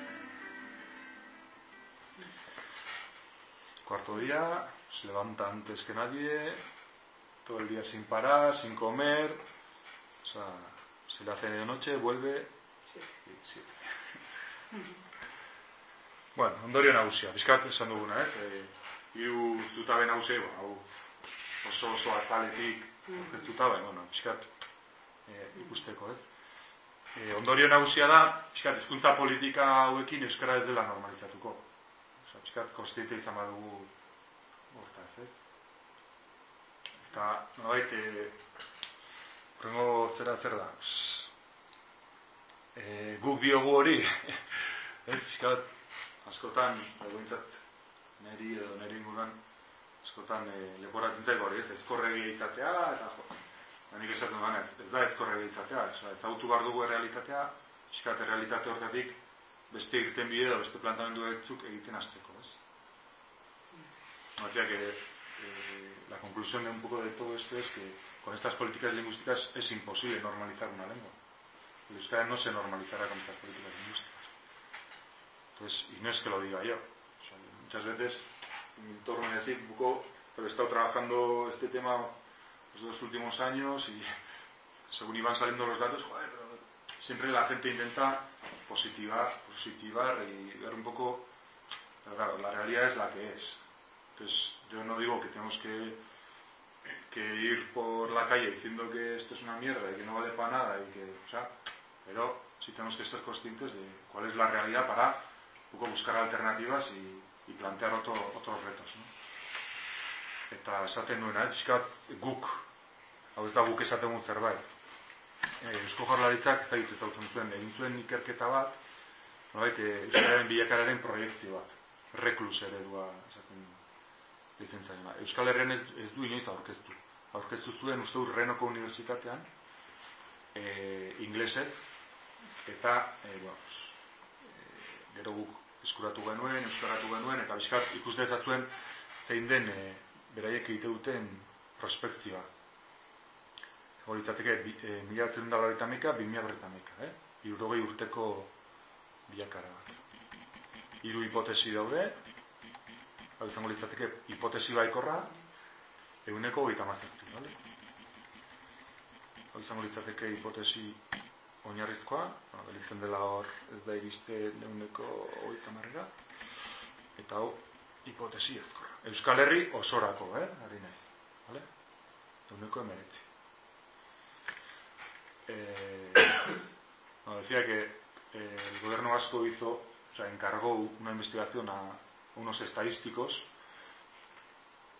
Cuarto día, se levanta antes que nadie, todo el día sin parar, sin comer, o sea, se le hace de noche, vuelve y siete. Bueno, ondorio nagusia, bizkat esan duguna, ez? Eh, hiru zutabe nagusi, hau oso oso ataletik aurkeztuta, bai, bueno, bizkat eh, ikusteko, ez? E, ondorio nagusia da, pixkat, hizkuntza politika hauekin euskara ez dela normalizatuko. Osa, pixkat, konstiente izan badugu hortaz, ez? Eta, nolabait, e, horrengo zera zer da? E, guk diogu hori, ez, pixkat, askotan, egointzat, neri edo neri inguruan, askotan e, leporatzen zaiko hori, ez, ezkorregia izatea, eta jo. Nik esaten duan ez, ez da ezkorrega izatea, ezagutu behar dugu errealitatea, pixkat errealitate horretatik beste egiten bide da, beste plantamendu egitzuk egiten hasteko, ez? No, decía que eh, la conclusión de un poco de todo esto es que con estas políticas lingüísticas es imposible normalizar una lengua. El euskera no se normalizará con estas políticas lingüísticas. Entonces, y no es que lo diga yo, o sea, muchas veces en mi entorno es así, un poco, pero he estado trabajando este tema los dos últimos años y según iban saliendo los datos, joder, pero siempre la gente intenta positivar, positivar y ver un poco, pero claro, la realidad es la que es. Entonces, yo no digo que tenemos que, que ir por la calle diciendo que esto es una mierda y que no vale para nada y que, o sea, pero sí tenemos que ser conscientes de cuál es la realidad para un poco buscar alternativas y, y plantear otro, otros retos, ¿no? Eta esaten nuena, pixkat guk, hau ez da guk esaten duen zerbait. E, Eusko Jaurlaritzak ez da dut ezautzen zuen, egin zuen ikerketa bat, nolait, euskararen bilakararen proiektzio bat, reklus eredua esaten ditzen zaila. Euskal Herrian ez, ez du inoiz aurkeztu. Aurkeztu zuen uste dut Renoko Unibertsitatean, e, inglesez, eta e, bueno, e, gero guk eskuratu genuen, euskaratu genuen, eta pixkat ikus dezazuen zein den e, beraiek egite duten prospekzioa. Hori izateke, e, mila bederatziehun eta laurogeita hamaika, bi mila berrogeita hamaika, eh? hirurogei urteko bilakara bat. Hiru hipotesi daude, hau izango litzateke hipotesi baikorra, ehuneko hogeita hamazazpi, bale? Hau izango litzateke hipotesi oinarrizkoa, bueno, gelitzen dela hor ez da iriste ehuneko hogeita hamarera, eta hau hipotesi ezkorra. Euskal Herri osorako, eh, ari naiz, vale? Ehuneko hemeretzi. Eh, no, decía que eh, el gobierno vasco hizo, o sea, encargó una investigación a unos estadísticos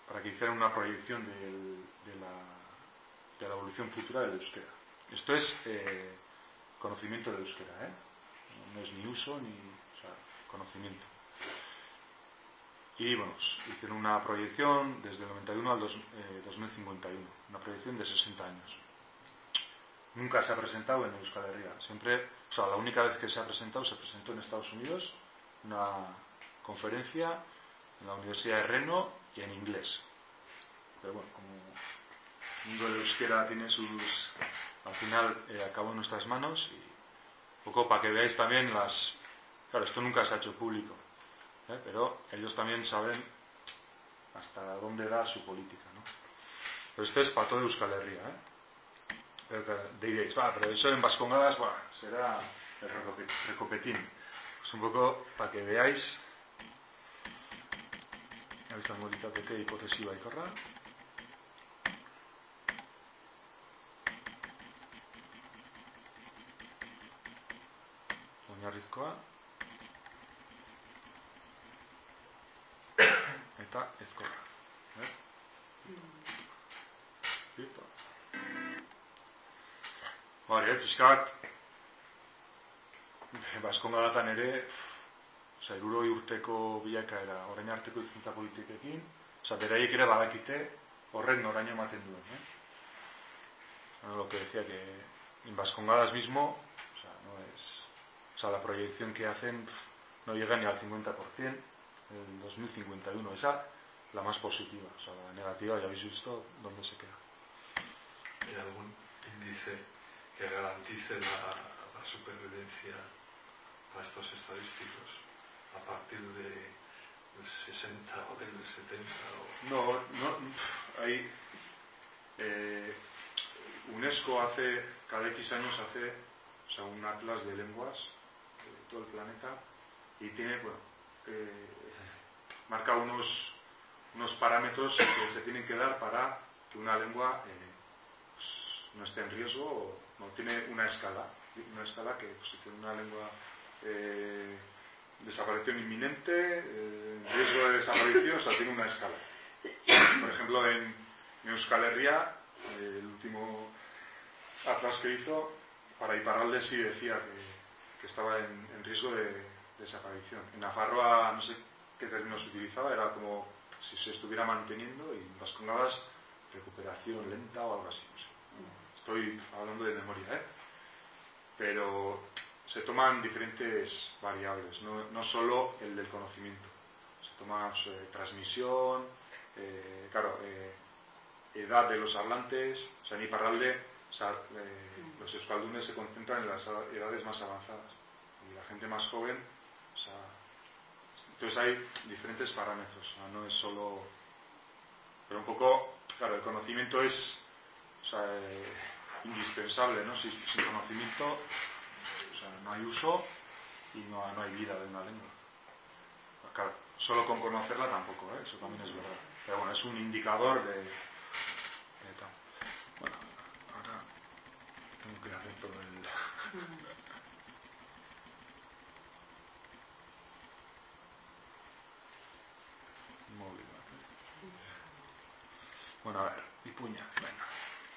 para que hicieran una proyección del, de, la, de la evolución futura del euskera. Esto es eh, conocimiento del euskera, ¿eh? No, no es ni uso ni o sea, conocimiento. Y bueno, pues, hicieron una proyección desde el noventa y uno al dos, eh, dos mil cincuenta y uno, una proyección de sesenta años. Nunca se ha presentado en Euskal Herria. Siempre, o sea, la única vez que se ha presentado se presentó en Estados Unidos, una conferencia en la Universidad de Reno y en inglés. Pero bueno, como el mundo del euskera tiene sus... Al final eh, acabó en nuestras manos y un poco para que veáis también las... Claro, esto nunca se ha hecho público, ¿eh? Pero ellos también saben hasta dónde da su política, ¿no? Pero esto es para todo Euskal Herria, ¿eh? Pero que diréis, va, pero eso en Vascongadas, bueno, será el recopetín. Es un poco para que veáis. Esta modalitate hipotesi baikorra. Oinarrizkoa. Eta ezkorra. Eh? Listo. Bari, ez, pixka bat, Baskongadatan ere, oza, hirurogei urteko bilakaera, orain arteko hizkuntza politikekin, oza, beraiek ere badakite horren noraino ematen duen, eh? Bueno, lo que decía que en Bascongadas mismo, o sea, no es, o sea, la proyección que hacen no llega ni al cincuenta por ciento en dos mil cincuenta y uno, esa la más positiva, o sea, la negativa ya habéis visto dónde se queda. ¿Hay algún índice que garantice la, la supervivencia a estos estadísticos a partir de, del sesenta o del setenta? O... No, no, hay... Eh, UNESCO hace, cada X años hace, o sea, un atlas de lenguas de todo el planeta y tiene, bueno, eh, marca unos, unos parámetros que se tienen que dar para que una lengua eh, pues, no esté en riesgo o no tiene una escala, una escala que pues, si tiene una lengua eh, desaparición inminente, eh, riesgo de desaparición, o sea, tiene una escala. Por ejemplo, en, en Euskal Herria, eh, el último atlas que hizo, para Iparralde sí decía que, que estaba en, en riesgo de, de desaparición. En Nafarroa, no sé qué términos utilizaba, era como si se estuviera manteniendo, y en Vascongadas, recuperación lenta o algo así. No sé. Estoy hablando de memoria, ¿eh? Pero se toman diferentes variables, no, no solo el del conocimiento. Se toma eh, transmisión, eh, claro, eh, edad de los hablantes, o sea, en Iparralde, o sea, eh, los euskaldunes se concentran en las edades más avanzadas y la gente más joven, o sea, entonces hay diferentes parámetros, o sea, no es solo, pero un poco, claro, el conocimiento es, o sea, eh, indispensable, ¿no? Sin, sin conocimiento, o sea, no hay uso y no, no hay vida de una lengua. Claro, solo con conocerla tampoco, ¿eh? Eso también es verdad. Pero bueno, es un indicador de, de tal. Bueno, ahora tengo que hacer todo el... móvil, ¿no? Bueno, a ver, ipuña, venga.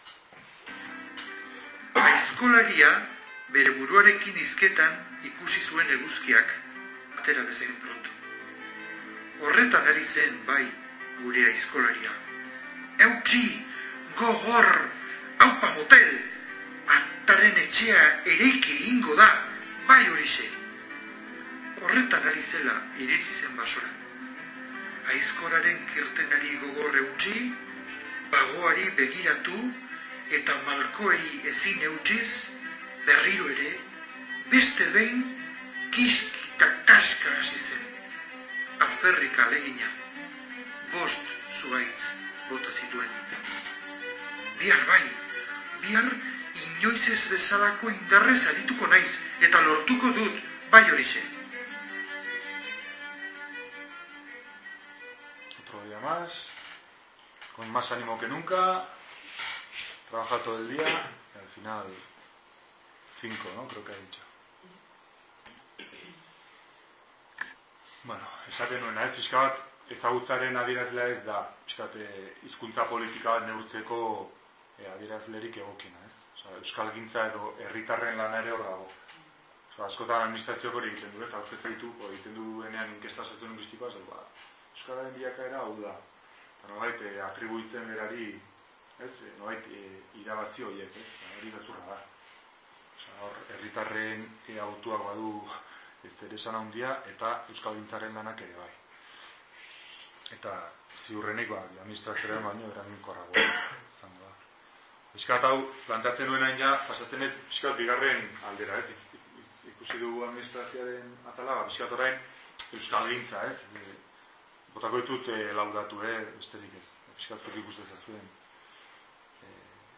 Aizkolaria bere buruarekin hizketan ikusi zuen eguzkiak, atera bezain pronto. Horretan ari zen bai gure aizkolaria. Eutsi, gogor, aupa motel, ataren etxea ereiki egingo da, bai horixe. Horretan ari zela iritsi zen basora. Aizkoraren kirtenari gogor eutsi, bagoari begiratu, eta malkoei ezin eutxiz, berriro ere, beste behin, kiskita kaska hasi zen. Alferrik alegina, bost zuhaitz bota zituen. Bihar bai, bihar inoiz ez bezalako indarrez arituko naiz, eta lortuko dut, bai horixe. Otro día más, con más ánimo que nunca, trabaja todo el día y al final cinco, ¿no? Creo que ha dicho. Bueno, esaten nuena, ez, pixka bat, ezagutzaren adierazlea ez da, pixkat, hizkuntza politika bat neurtzeko e, adierazlerik egokiena, ez? Osa, euskalgintza edo herritarren lana ere hor dago. Osa, askotan administrazioak hori egiten du, ez? Hauzkez egiten du, egiten duenean inkesta soziolinguistikoa, ez ba, euskararen bilakaera hau da. Eta nobait, e, atribuitzen berari, ez? Nobait, e, irabazi horiek, ez? Hori gezurra da. Osa, hor, herritarren e, autuak badu ez ere esan handia, eta euskalgintzaren lanak ere bai. Eta ziurrenik, ba, administrazioaren baino eraginkorragoa izango da. Piskat hau, plantatzen duenain ja, pasatzen ez, piskat bigarren aldera, ez? Ikusi dugu administrazioaren atala, ba, piskat orain, euskalgintza, ez? E, botako ditut e, laudatu, eh? Besterik ez. Piskat zuk ikusten zazuen. E,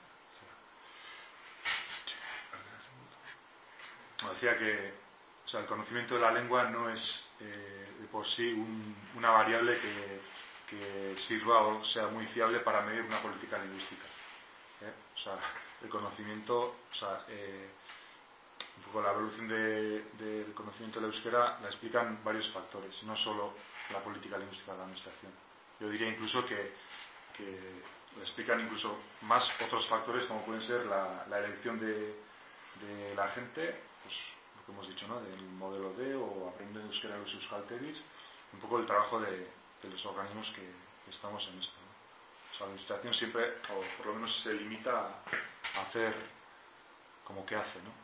no, decía que o sea, el conocimiento de la lengua no es eh, de por sí un, una variable que, que sirva o sea muy fiable para medir una política lingüística. ¿eh? O sea, el conocimiento, o sea, eh, un poco la evolución del de, de conocimiento del euskera la explican varios factores, no solo la política lingüística de la administración. Yo diría incluso que, que la explican incluso más otros factores como pueden ser la, la elección de, de la gente, pues, hemos dicho, ¿no? Del modelo D o aprender euskera en los euskaltegis, un poco el trabajo de, de los organismos que, que estamos en esto, ¿no? O sea, la administración siempre, o por lo menos se limita a hacer como que hace, ¿no?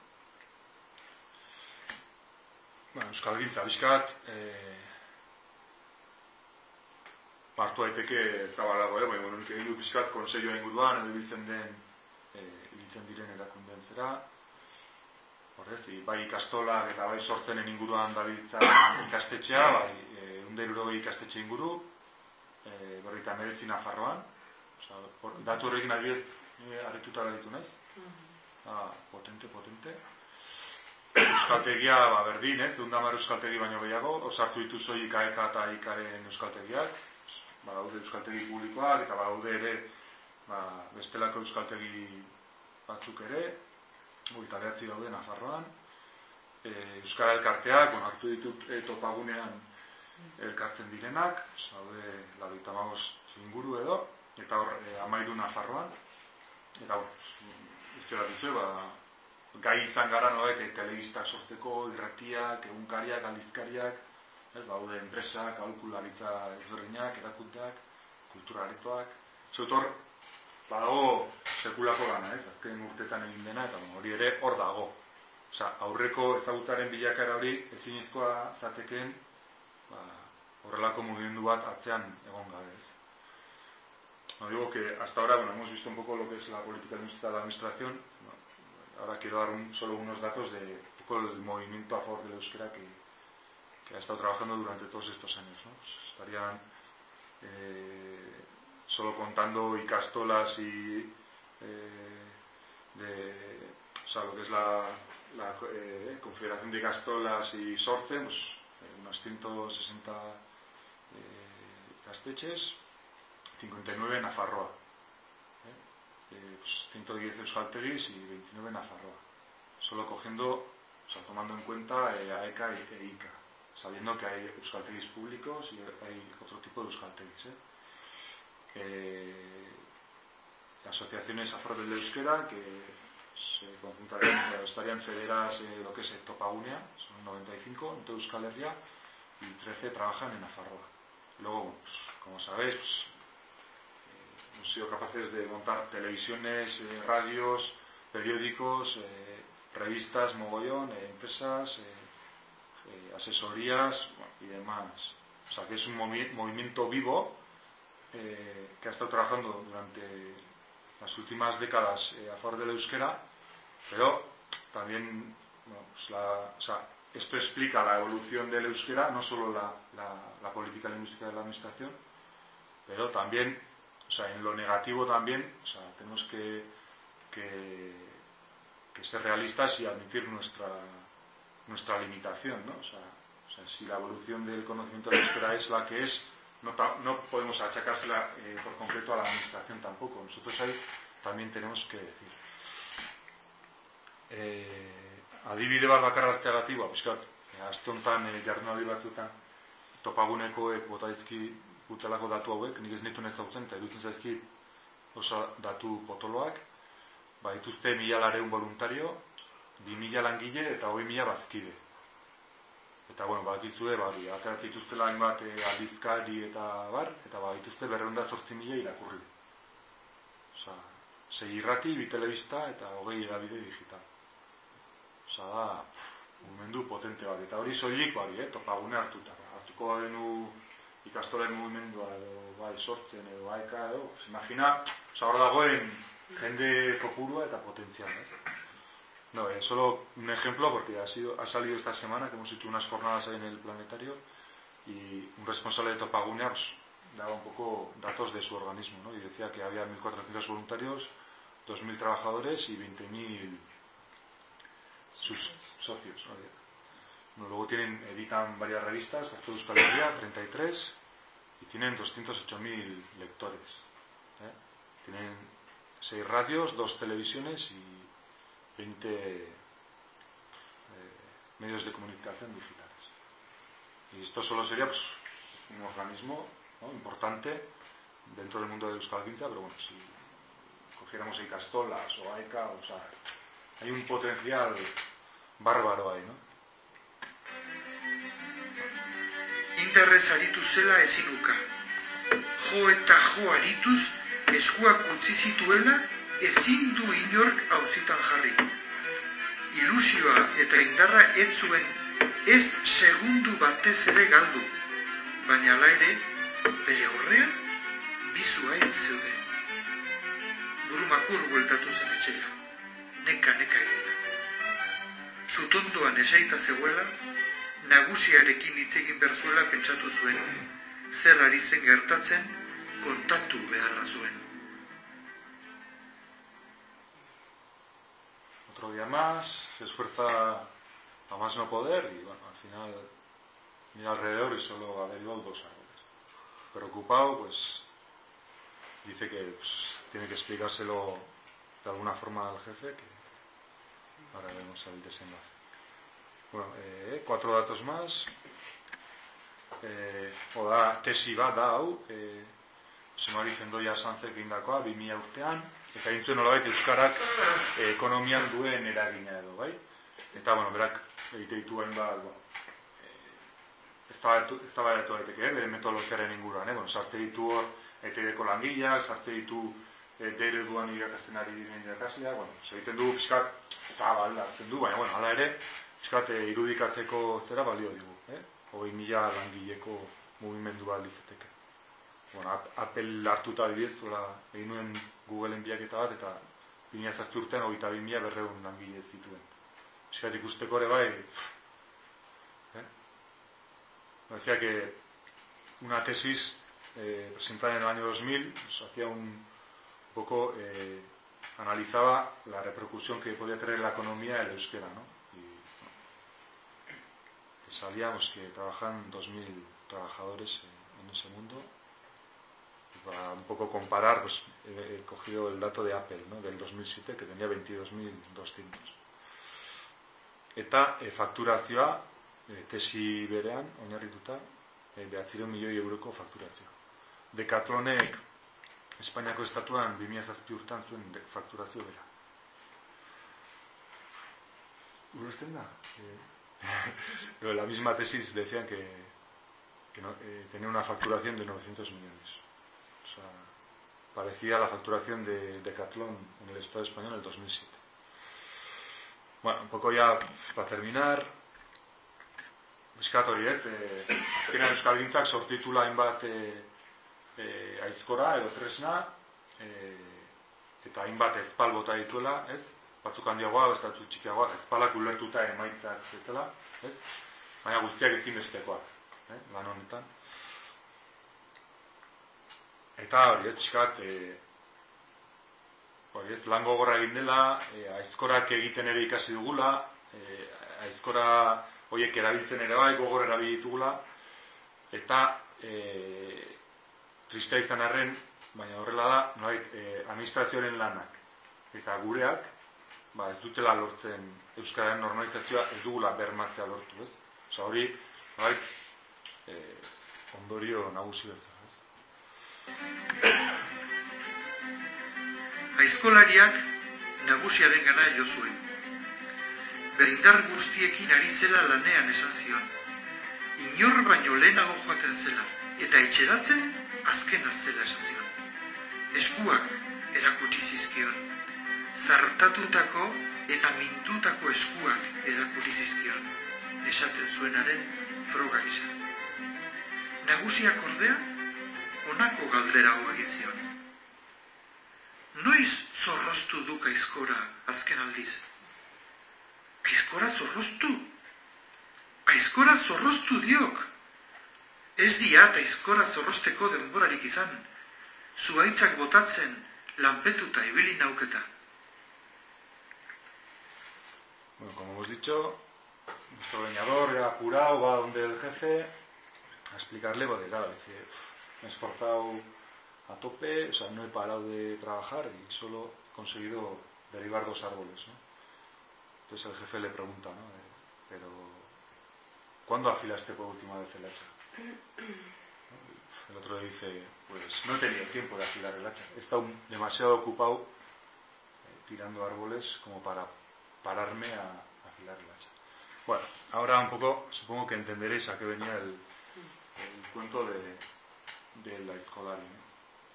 Bueno, euskalgintza, bizkat, eh, partu daiteke zabalago, eh? Bueno, nik egin du bizkat konseilua inguruan, edo ibiltzen den, eh, ibiltzen diren erakundeen zera, horrez, bai ikastolak eta bai sortzenen inguruan dabiltza ikastetxea, bai ehun eta hirurogei ikastetxe inguru, e, berrogeita hemeretzi Nafarroan, osea, datu horrekin adibidez harrituta ditu naiz. Ah, potente, potente. Euskaltegia, ba, berdin, ez, ehun eta hamar euskaltegi baino gehiago, osartu ditu soilik A E K eta I K aren euskaltegiak, ba, daude euskaltegi publikoak, eta ba, daude ere, ba, bestelako euskaltegi batzuk ere, eta behatzi daude Nafarroan, e, Euskara elkarteak, bueno, hartu ditut e, topagunean elkartzen direnak, zaude laurogeita hamabost inguru edo, eta hor e, hamairu Nafarroan, eta hor, iztera ditue, ba, gai izan gara nobek, e, telebistak sortzeko, irratiak, egunkariak, aldizkariak, ez, daude enpresak, aholkularitza ezberdinak, erakunteak, kulturaretoak, zautor, badago sekulako gana, ez, azken urtetan egin dena, eta hori ere hor dago. Osa, aurreko ezagutaren bilakara hori ezinezkoa zatekeen, ba, horrelako mugimendu bat atzean egon gabe, ez. No digo que hasta ahora, bueno, hemos visto un poco lo que es la política lingüística de la administración. Bueno, ahora quiero dar un, solo unos datos de un poco el movimiento a favor del euskera que, que ha estado trabajando durante todos estos años, ¿no? Pues estarían eh, solo contando ikastolas y eh, de, o sea, lo que es la, la eh, Confederación de Ikastolas y Sortzen, pues, eh, unas ciento sesenta eh, ikastetxes, cincuenta y nueve Nafarroa, eh, eh, pues, ciento diez euskaltegis y veintinueve Nafarroa, solo cogiendo, o sea, tomando en cuenta eh, A E K e I K, sabiendo que hay euskaltegis públicos y hay otro tipo de euskaltegis, ¿eh? Eh, asociaciones a favor del euskera que se concentrarían, estarían federadas en lo que es Topagunea, son noventa y cinco en toda Euskal Herria, y trece trabajan en Nafarroa. Luego, pues, como sabéis, pues, eh, hemos sido capaces de montar televisiones, eh, radios, periódicos, eh, revistas, mogollón, eh, empresas, eh, eh, asesorías, bueno, y demás. O sea, que es un movi- movimiento vivo Eh, que ha estado trabajando durante las últimas décadas eh, a favor del euskera, pero también, bueno, pues la, o sea, esto explica la evolución del euskera, no solo la, la, la política lingüística de la administración, pero también, o sea, en lo negativo también, o sea, tenemos que, que, que ser realistas y admitir nuestra, nuestra limitación, ¿no? O sea, o sea, si la evolución del conocimiento del euskera es la que es, No, no podemos achacársela eh, por completo a la administración tampoco. Nosotros ahí también tenemos que decir. Eh, adibide bat bakarra hartzeagatik, ba, pixkat, aste honetan eh, jardunaldi batzuetan topagunekoek bota dizki utelako datu hauek, nik ez nituen ezautzen, eta iruditzen zaizkit oso datu potoloak, ba, dituzte mila lareun voluntario, bi mila langile eta hogei mila bazkide. Eta, bueno, bat dituzue, ba, ateratzen dituztela hainbat aldizkari eta bar, eta ba, dituzte berrehun eta zortzi mila irakurri. Osa, sei irrati, bi telebista eta hogei hedabide digital. Osa, da, mugimendu potente bat. Eta hori soilik bari, eh, topagune hartuta. Hartuko denu ikastolen mugimendua edo, bai, sortzen edo, aeka edo, pues, imagina, osa, hor dagoen jende kopurua eta potencial, ¿eh? No, eh, solo un ejemplo porque ha, sido, ha salido esta semana que hemos hecho unas jornadas ahí en el planetario y un responsable de Topagunea pues, daba un poco datos de su organismo, ¿no? Y decía que había mil cuatrocientos voluntarios, dos mil trabajadores y veinte mil sus socios, ¿no? Bueno, luego tienen, editan varias revistas, Gazte Euskal Herria, treinta y tres, y tienen doscientos ocho mil lectores, ¿eh? Tienen seis radios, dos televisiones y veinte eh, medios de comunicación digitales. Y esto solo sería pues, un organismo, ¿no?, importante dentro del mundo de Euskalgintza, pero bueno, si cogiéramos Ikastolas o AECA, o sea, hay un potencial bárbaro ahí, ¿no? Indarrez aritu zela ezin uka. Jo eta jo arituz, eskuak utzi zituela, ezin du inork auzitan jarri. Ilusioa eta indarra ez zuen ez segundu batez ere galdu, baina hala ere, bere horrean, bizu haitz zeuden. Burumakur bueltatu zen etxera, neka-neka egina. Sutondoan esaita zegoela, nagusiarekin hitz egin behar zuela pentsatu zuen, zer ari zen gertatzen, kontatu beharra zuen. Otro día más, se esfuerza a más no poder y bueno, al final mira alrededor y solo ha derivado dos árboles. Preocupado, pues dice que pues, tiene que explicárselo de alguna forma al jefe, que ahora vemos el desenlace. Bueno, eh, cuatro datos más. Eh, oda tesi bat da hau, eh, Semari Zendoia Sanzek indakoa, bi mila urtean, eta gintzuen nolabait euskarak eh, ekonomian duen eragina edo, bai? Eta, bueno, berak egite ditu hainbat, bueno, eh, ez da baiatu daiteke, eh, bere metodologiaren inguruan, eh? Bueno, sartze ditu hor, E T B-ko langileak, sartze ditu eh, D ereduan irakasten ari diren irakasleak, bueno, egiten du pixkat, zabal hartzen du, baina, bueno, hala ere, pixkat eh, irudikatzeko zera balio digu, eh? hogei mila langileko mugimendua litzateke. Bueno, Apple hartuta adibidez, egin nuen Googleen bilaketa bat, eta bi mila zazpi urtean hogeita bi mila berrehun langile zituen. Pixkat ikusteko ere bai, ¿eh? Me decía que una tesis eh, presentada en el año dos mil pues, hacía un poco, eh, analizaba la repercusión que podía tener en la economía el euskera, ¿no? Y bueno, que salíamos que trabajan dos mil trabajadores en, en ese mundo. Para un poco comparar, pues he, he cogido el dato de Apple, ¿no?, del dos mil siete, que tenía veintidós mil doscientos. Eta e, fakturazioa, e, tesi berean, oinarrituta, e, behatziehun milioi euroko fakturazioa. Decatlonek Espainiako estatuan bi mila zazpi urtean zuen fakturazio bera. ¿Urusten da? Eh, la misma tesis decían que, que no, eh, tenía una facturación de novecientos millones. O sea, parecía la facturación de Decathlon en el Estado español en el dos mil siete. Bueno, un poco ya para terminar, bizkat hori ez, eh, azkenean Euskalgintzak sortitula hainbat eh, eh, aizkora edo tresna, eh, eta hainbat ezpal bota dituela, ez? Batzuk handiagoa, beste batzuk txikiagoa, ezpalak ulertuta emaitzak zezela, ez? Baina guztiak ezinbestekoak, eh, lan honetan. Eta hori ez, txikat, e, hori ez, lan gogorra egin dela, e, aizkorak egiten ere ikasi dugula, e, aizkora horiek erabiltzen ere bai, gogor erabilitugula, eta e, tristea izan arren, baina horrela da, noait, e, administrazioaren lanak eta gureak, ba, ez dutela lortzen euskararen normalizazioa, ez dugula bermatzea lortu, ez? Osa hori, noait, e, ondorio nagusi ez. Aizkolariak nagusiaren gana jo zuen. Berindar guztiekin ari zela lanean esan zion. Inor baino lehenago joaten zela, eta etxeratzen azkena zela esan zion. Eskuak erakutsi zizkion. Zartatutako eta mintutako eskuak erakutsi zizkion. Esaten zuenaren froga gisa. Nagusiak ordea, honako galdera hau egin zion. Noiz zorroztu duk aizkora azken aldiz? Aizkora zorroztu? Aizkora zorroztu diok. Ez diat aizkora zorrozteko denborarik izan. Zuhaitzak botatzen lanpetuta ibili nauketa. Bueno, como hemos dicho, nuestro leñador era apurado, va donde el jefe a explicarle, porque claro, dice, me he esforzado a tope, o sea, no he parado de trabajar y solo he conseguido derribar dos árboles, ¿no? Entonces el jefe le pregunta, ¿no? Eh, pero, ¿cuándo afilaste por última vez el hacha? El otro le dice, pues no he tenido tiempo de afilar el hacha. He estado demasiado ocupado eh, tirando árboles como para pararme a, a afilar el hacha. Bueno, ahora un poco, supongo que entenderéis a qué venía el, el cuento de, de la Aizkolari, ¿no?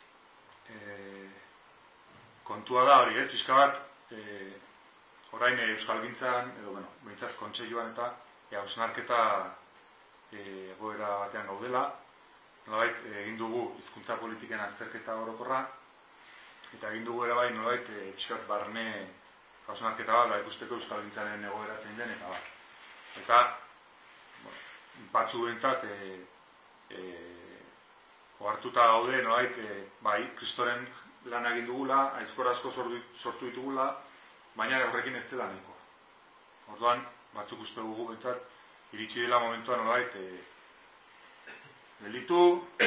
Eh, kontua da hori, ez, pixka bat, eh, orain euskalgintzan, edo, bueno, behintzat kontseiluan eta hausnarketa eh, egoera batean gaudela, nolabait egin dugu hizkuntza politiken azterketa orokorra, eta egin dugu erabai nolabait eh, pixka bat barne hausnarketa bat, ba, ikusteko euskalgintzaren egoera zein den, eta bat. Eta, bueno, batzu behintzat, eh, eh, ohartuta gaude, nolabait, eh, bai, kristoren lan egin dugula, aizkora asko sortu ditugula, baina horrekin ez dela nahikoa. Orduan, batzuk uste dugu behintzat, iritsi dela momentua nolabait, e, delitu,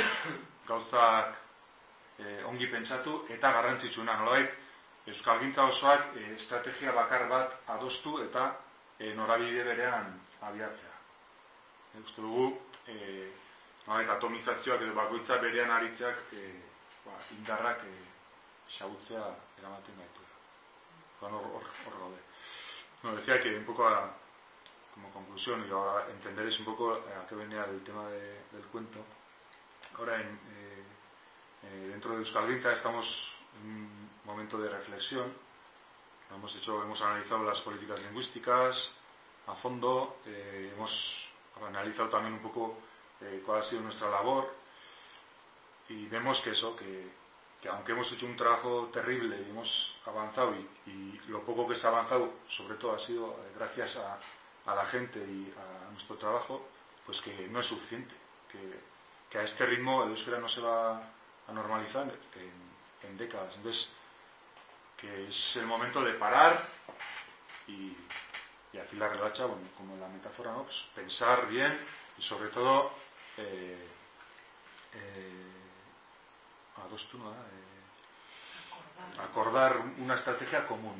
gauzak e, ongi pentsatu, eta garrantzitsuna nolabait, euskalgintza osoak e, estrategia bakar bat adostu eta e, norabide berean abiatzea. E, uste dugu, e, nolabait, atomizazioak edo bakoitza berean aritzeak e, ba, indarrak e, xabutzea eramaten gaitu. Hor, hor, hor gaude. Bueno, decía que un poco a, como conclusión, y ahora entenderéis un poco a qué venía el tema de, del cuento. Ahora, en, eh, eh, dentro de Euskalgintza estamos en un momento de reflexión. Hemos hecho, hemos analizado las políticas lingüísticas a fondo, eh, hemos analizado también un poco eh, cuál ha sido nuestra labor, y vemos que eso, que que aunque hemos hecho un trabajo terrible y hemos avanzado, y, y lo poco que se ha avanzado, sobre todo ha sido eh, gracias a, a la gente y a nuestro trabajo, pues que no es suficiente, que, que a este ritmo el euskera no se va a normalizar en, en décadas. Entonces, que es el momento de parar y, y afilar el hacha, bueno, como la metáfora, ¿no? Pues pensar bien y sobre todo eh, eh, adostu, ¿no? eh, acordar una estrategia común.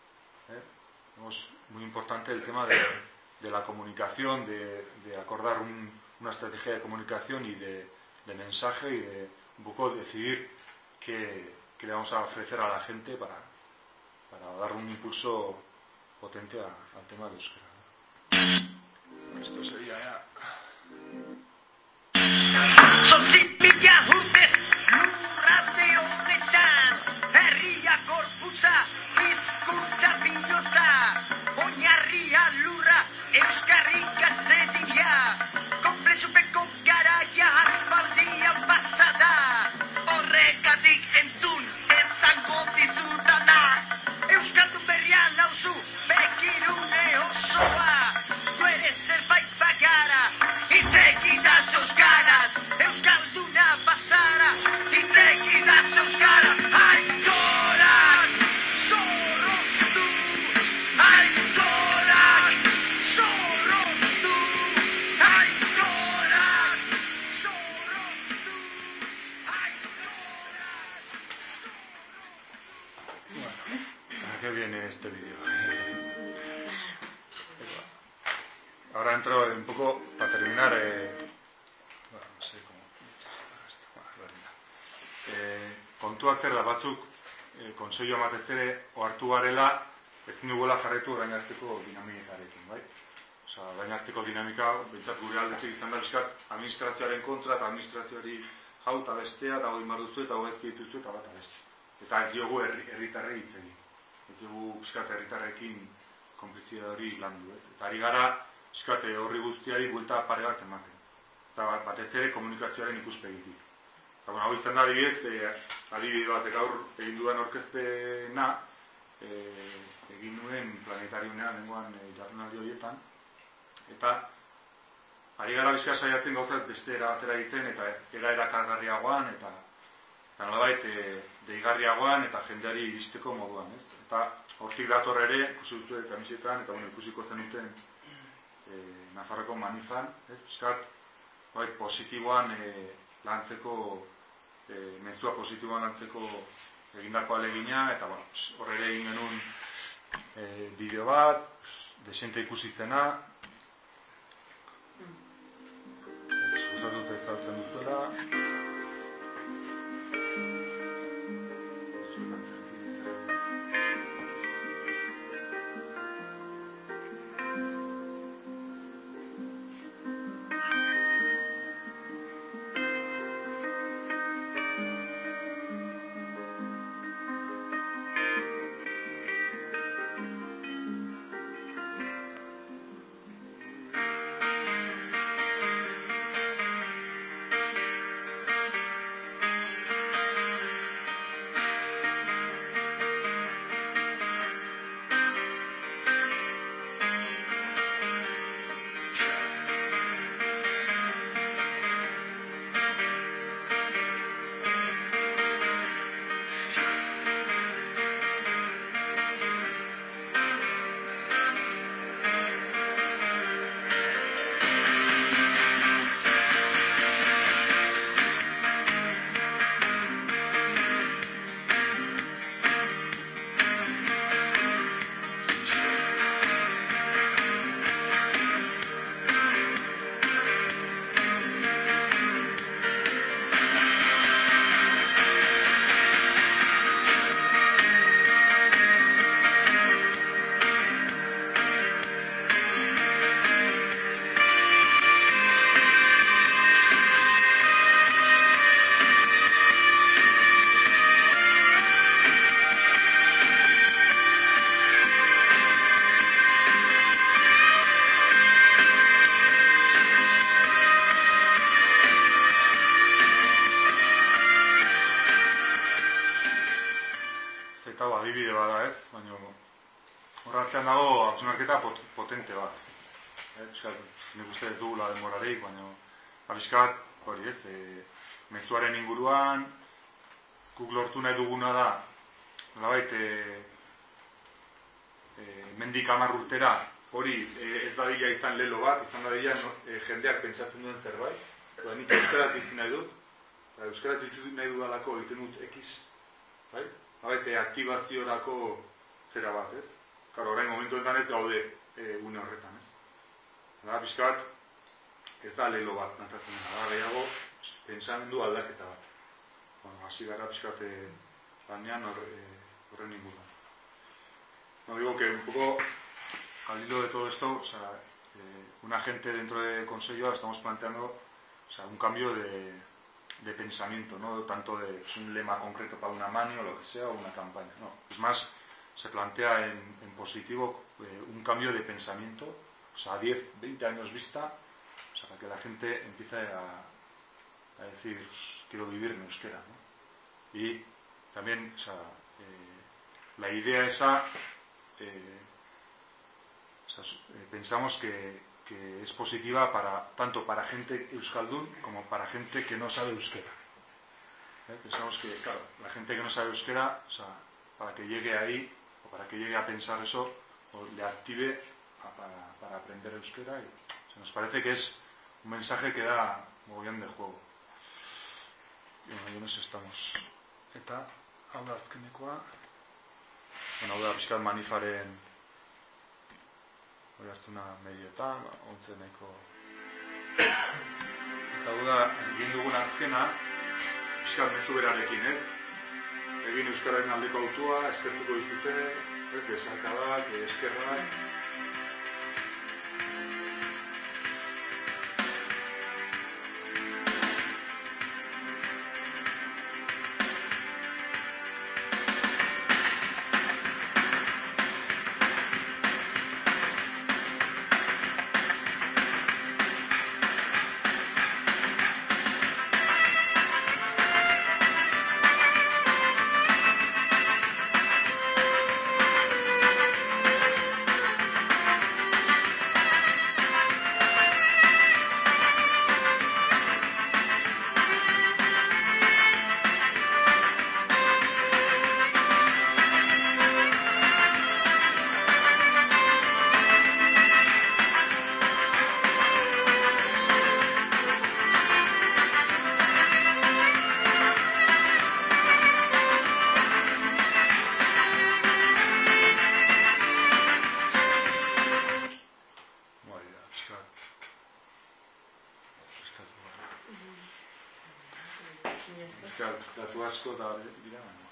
¿eh? Es muy importante el tema de, de la comunicación, de, de acordar un, una estrategia de comunicación y de, de mensaje, y de un poco decidir qué, qué le vamos a ofrecer a la gente para, para dar un impulso potente a, al tema de euskera. ¿no? Esto sería ya. Ahora entro un poco, para terminar, eh, bueno, no sé cómo, kontua zer da batzuk e, konseilua batez ere ohartu garela ezin duguela jarretu orain arteko dinamikarekin, bai? Osea, orain arteko dinamika, behintzat gure aldetik izan da bizkat administrazioaren kontra eta administrazioari jau eta bestea, eta hori marduzu eta hori ezkiituzu eta bat abeste. Eta ez diogu herritarrei hitz egin. Ez diogu bizkat herritarrekin konplizia hori landu, ez? Eta ari gara bizkat horri guztiari buelta pare bat ematen. Eta batez ere komunikazioaren ikuspegitik. Eta bueno, hau izan da adibidez, eh, adibide bat gaur egin dudan orkestena, eh, egin nuen planetariunean nengoan eh, jardunaldi horietan, eta ari gara bizka saiatzen gauzat beste era batera egiten, eta era erakargarriagoan, eta, eta nolabait e, deigarriagoan, eta jendeari iristeko moduan, ez? Eta hortik dator ere, ikusi dute kamisetan, eta bueno, ikusiko zenuten e, Nafarroko manifan, ez? Bizkat, nolabait positiboan e, lantzeko, e, mezua positiboan lantzeko egindako alegina, eta bueno, horre ere egin genuen e, bideo bat, desente ikusi zena, dute zautzen duzuela. Adibide bada ez, baina horratzean dago hausnarketa pot, potente bat. Euskal, nik uste dugula denborareik, baina abiskat, hori ez, e, mezuaren inguruan, guk lortu nahi duguna da, nolabait, e, e, mendik hamar urtera, hori e, ez dadila izan lelo bat, izan dadila no, e, jendeak pentsatzen duen zerbait, eta nik euskaraz bizi nahi dut, euskaraz bizi nahi dudalako egiten dut ekiz, bai? Habete, aktibaziorako zera bat, ez? Karo, orain momentu enten ez gaude e, une horretan, ez? Da, pixkat, ez da lelo bat nantatzen da, da, gehiago, pensamendu aldaketa bat. Bueno, hasi gara pixkat lanean horren inguruan. No digo que un poco, al hilo de todo esto, o sea, eh, una gente dentro de Consello estamos planteando, o sea, un cambio de de pensamiento, no tanto de es un lema concreto para una mani o lo que sea, o una campaña, no. Es más, se plantea en, en positivo eh, un cambio de pensamiento, o sea, a diez, veinte años vista, o sea, para que la gente empiece a, a decir, quiero vivir en euskera, ¿no? Y también, o sea, eh, la idea esa, eh, o sea, eh, pensamos que que es positiva para tanto para gente euskaldun como para gente que no sabe euskera. ¿Eh? Pensamos que, claro, la gente que no sabe euskera, o sea, para que llegue ahí, o para que llegue a pensar eso, o le active a, para, para aprender euskera, y o sea, nos parece que es un mensaje que da mogollón de juego. Y bueno, y en eso estamos. Eta, hau da azkenekoa, bueno, hau da pixkat manifaren hori hartzuna medioetan, ontzen nahiko. Eta hau da, egin duguna azkena, pixkat mezu berarekin, ez? egin euskararen aldeko autua, eskertuko ditute, ez, besarkadak, eskerrak. Datu asko da dira, baina.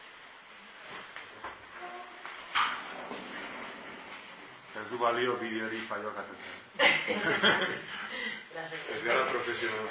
Ez du balio bideori paioak atetzen. Ez gara profesional.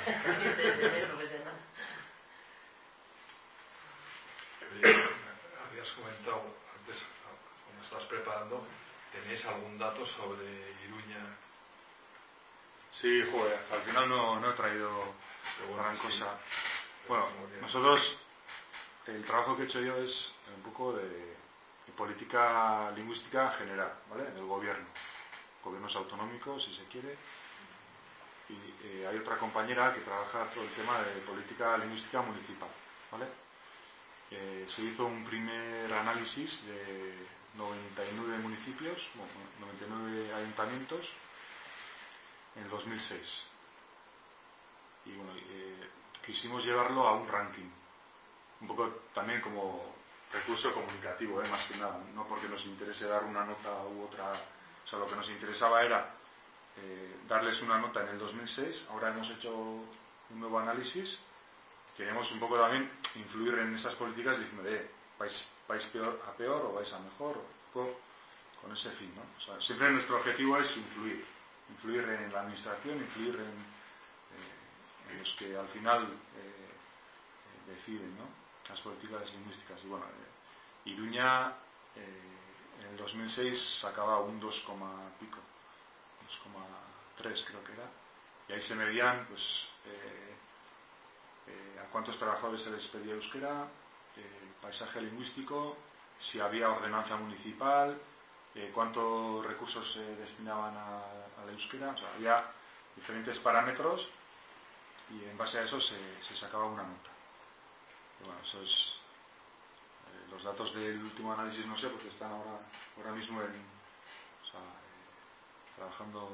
Habías comentado antes, como estás preparando, ¿tenéis algún dato sobre Iruña? Sí, joder, al final no, no he traído gran cosa. Bueno, nosotros, el trabajo que he hecho yo es un poco de, de política lingüística general, ¿vale? Del gobierno, gobiernos autonómicos, si se quiere. Y eh, hay otra compañera que trabaja todo el tema de política lingüística municipal, ¿vale? Eh, se hizo un primer análisis de noventa y nueve municipios, bueno, noventa y nueve ayuntamientos, en el dos mil seis. Y bueno, eh, quisimos llevarlo a un ranking, un poco también como recurso comunicativo, ¿eh? Más que nada, no porque nos interese dar una nota u otra, o sea, lo que nos interesaba era eh, darles una nota en el dos mil seis, ahora hemos hecho un nuevo análisis, queremos un poco también influir en esas políticas diciendo, eh, vais, vais peor a peor o vais a mejor, un poco con ese fin, ¿no? O sea, siempre nuestro objetivo es influir, influir en la administración, influir en en los que al final eh, deciden, ¿no?, las políticas lingüísticas. Y bueno, eh, Iruña eh, en el dos mil seis sacaba un dos, pico, dos coma tres creo que era, y ahí se medían pues eh, eh, a cuántos trabajadores se les pedía euskera, eh, paisaje lingüístico, si había ordenanza municipal, eh, cuántos recursos se destinaban a, a la euskera, o sea, había diferentes parámetros. Y en base a eso se, se sacaba una nota. Y bueno, eso es eh, los datos del último análisis, no sé, porque están ahora, ahora mismo en, o sea, eh, trabajando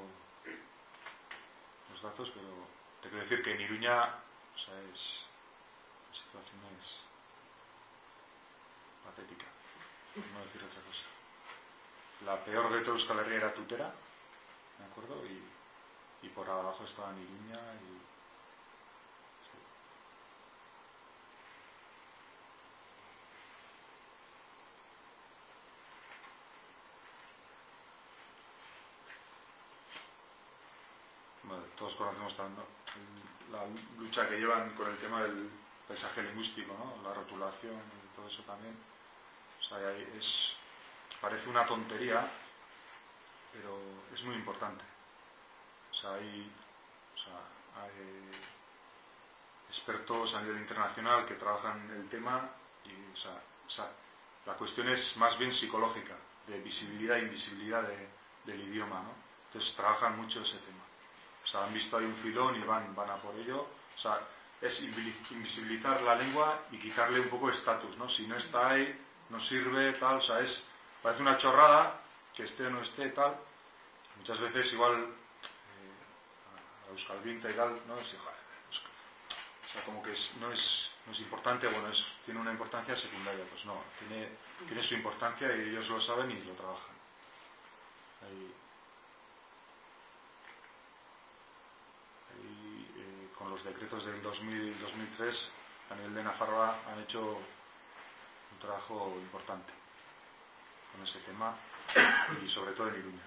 los datos, pero te quiero decir que en Iruña, o sea, es, la situación es patética, por no decir otra cosa. La peor de toda Euskal Herria era Tutera, ¿de acuerdo? Y, y por abajo estaban Iruña y todos conocemos también, ¿no?, la lucha que llevan con el tema del paisaje lingüístico, ¿no?, la rotulación y todo eso también. O sea, es, parece una tontería, pero es muy importante. O sea, hay, o sea, hay expertos a nivel internacional que trabajan el tema y, o sea, o sea, la cuestión es más bien psicológica, de visibilidad e invisibilidad de, del idioma, ¿no? Entonces trabajan mucho ese tema. O sea, han visto ahí un filón y van, van a por ello. O sea, es invisibilizar la lengua y quitarle un poco de estatus, ¿no? Si no está ahí, no sirve, tal. O sea, es, parece una chorrada, que esté o no esté, tal. Muchas veces igual eh, a Euskalbinta y tal, ¿no? Es, o sea, como que es, no, es, no es importante, bueno, es, tiene una importancia secundaria. Pues no, tiene, tiene su importancia y ellos lo saben y lo trabajan. Ahí, con los decretos del dos mil dos mil tres a nivel de Nafarroa han hecho trabajo importante con ese tema y sobre todo en Iruña.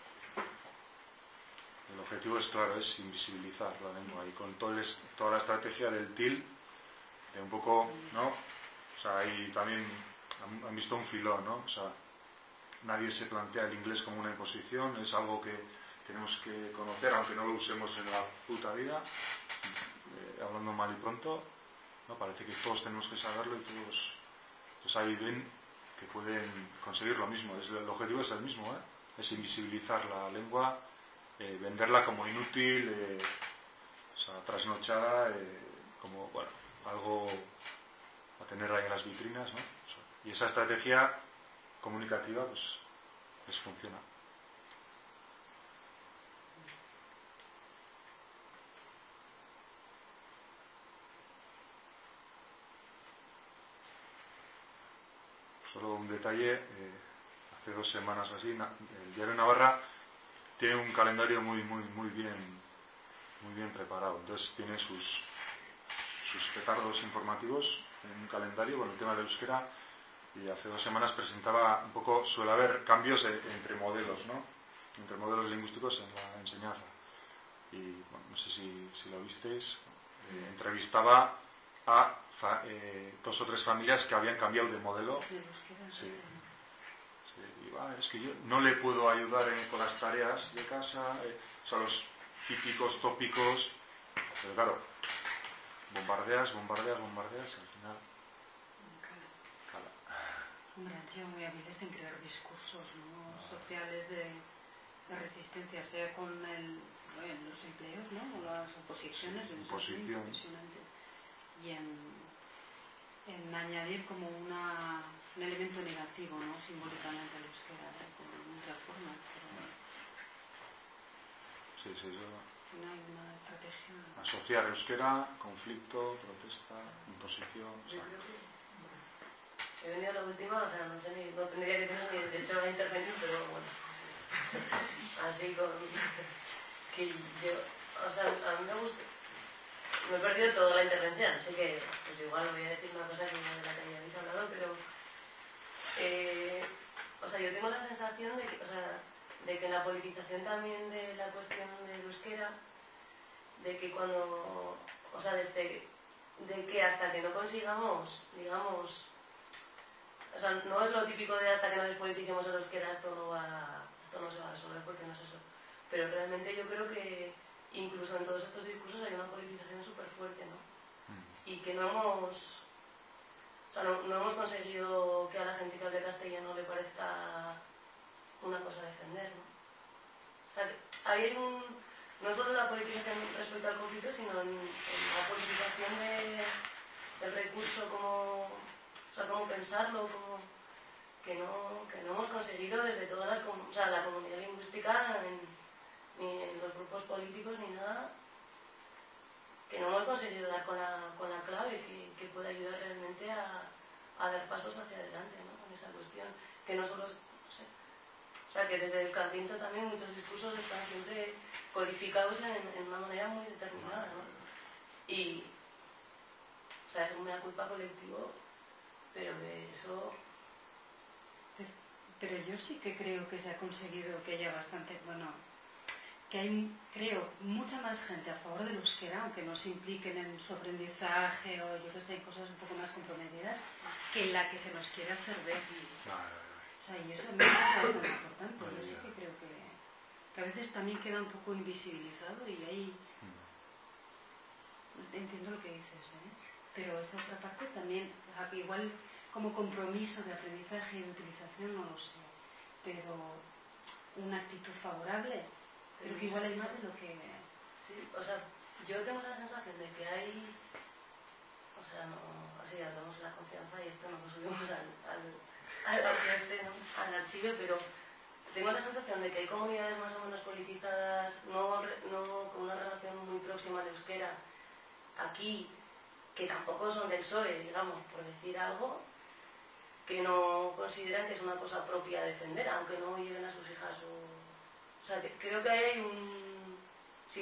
El objetivo es claro, es invisibilizar la lengua y con todo el, toda la estrategia del T I L, de un poco, ¿no? O sea, ahí también han, han visto un filón, ¿no? O sea, nadie se plantea el inglés como una imposición, es algo que tenemos que conocer, aunque no lo usemos en la puta vida, eh, hablando mal y pronto, ¿no? Parece que todos tenemos que saberlo y todos, pues ahí ven que pueden conseguir lo mismo. Es, el objetivo es el mismo, ¿eh? Es invisibilizar la lengua, eh, venderla como inútil, eh, o sea, trasnochada, eh, como, bueno, algo a tener ahí en las vitrinas, ¿no? O sea, y esa estrategia comunicativa, pues, les funciona. Solo un detalle, eh, hace dos semanas o así, el Diario Navarra tiene un calendario muy, muy, muy bien, muy bien preparado. Entonces tiene sus, sus petardos informativos en un calendario con el tema del euskera, y hace dos semanas presentaba un poco, suele haber cambios de, entre modelos, ¿no? Entre modelos lingüísticos en la enseñanza. Y bueno, no sé si, si lo visteis, eh, entrevistaba a fa, eh, dos o tres familias que habían cambiado de modelo. Sí. Sí, y, ah, es que yo no le puedo ayudar eh, con las tareas de casa, eh, o sea, los típicos tópicos, pero claro, bombardeas, bombardeas, bombardeas, y al final cala. Hombre, han sido muy hábiles en crear discursos, ¿no? ah. sociales de, de resistencia, sea con el, bueno, los empleos, ¿no? O las oposiciones, sí, imposición, y en, en añadir como una, un elemento negativo, ¿no? Simbólicamente al euskera, ¿eh? Como de otra forma, pero sí, sí, eso. No hay una estrategia. Asociar euskera, conflicto, protesta, imposición. O sea. He venido a la última, o sea, no sé ni, no tendría que tener ni el derecho a intervenir, pero bueno. Así con. Que yo. O sea, a mí me gusta. Me he perdido toda la intervención, así que, pues igual voy a decir una cosa que de la que ya habéis hablado, pero. Eh, o sea, yo tengo la sensación de que, o sea, de que la politización también de la cuestión del euskera, de que cuando, o sea, desde, de que hasta que no consigamos, digamos, o sea, no es lo típico de hasta que no despoliticemos el euskera esto no va, esto no se va a resolver porque no es eso, pero realmente yo creo que incluso en todos estos discursos hay una politización súper fuerte, ¿no? Y que no hemos, o sea, no, no hemos conseguido que a la gente que hable castellano le parezca una cosa a defender, ¿no? O sea, hay un, no solo la politización respecto al conflicto, sino en, en la politización de, del recurso, como, o sea, cómo pensarlo, como, que no, que no hemos conseguido desde todas las, o sea, la comunidad lingüística, en, ni en los grupos políticos, ni nada, que no hemos conseguido dar con la, con la clave que, que puede ayudar realmente a, a dar pasos hacia adelante, ¿no? En esa cuestión, que no solo, no sé, o sea, que desde el Euskalgintzan también muchos discursos están siempre codificados en, en una manera muy determinada, ¿no? Y, o sea, es una culpa colectivo, pero de eso... Pero, pero yo sí que creo que se ha conseguido que haya bastante, bueno, que hay, creo, mucha más gente a favor del euskera, aunque no se impliquen en su aprendizaje o yo que sé, cosas un poco más comprometidas, que en la que se nos quiere hacer ver. O sea, y eso me parece bastante importante. Yo sí que creo que, que a veces también queda un poco invisibilizado y ahí entiendo lo que dices, ¿eh? Pero esa otra parte también, igual como compromiso de aprendizaje y de utilización, no lo sé, pero una actitud favorable, creo que igual hay más de lo que... Sí, o sea, yo tengo la sensación de que hay, o sea, no, así ya damos la confianza y esto nos lo subimos al, al, al, este, ¿no? al archivo, pero tengo la sensación de que hay comunidades más o menos politizadas, no, no con una relación muy próxima al euskera, aquí, que tampoco son del P S O E, digamos, por decir algo, que no consideran que es una cosa propia a defender, aunque no lleguen a sus hijas o... O sea, que creo que hay un...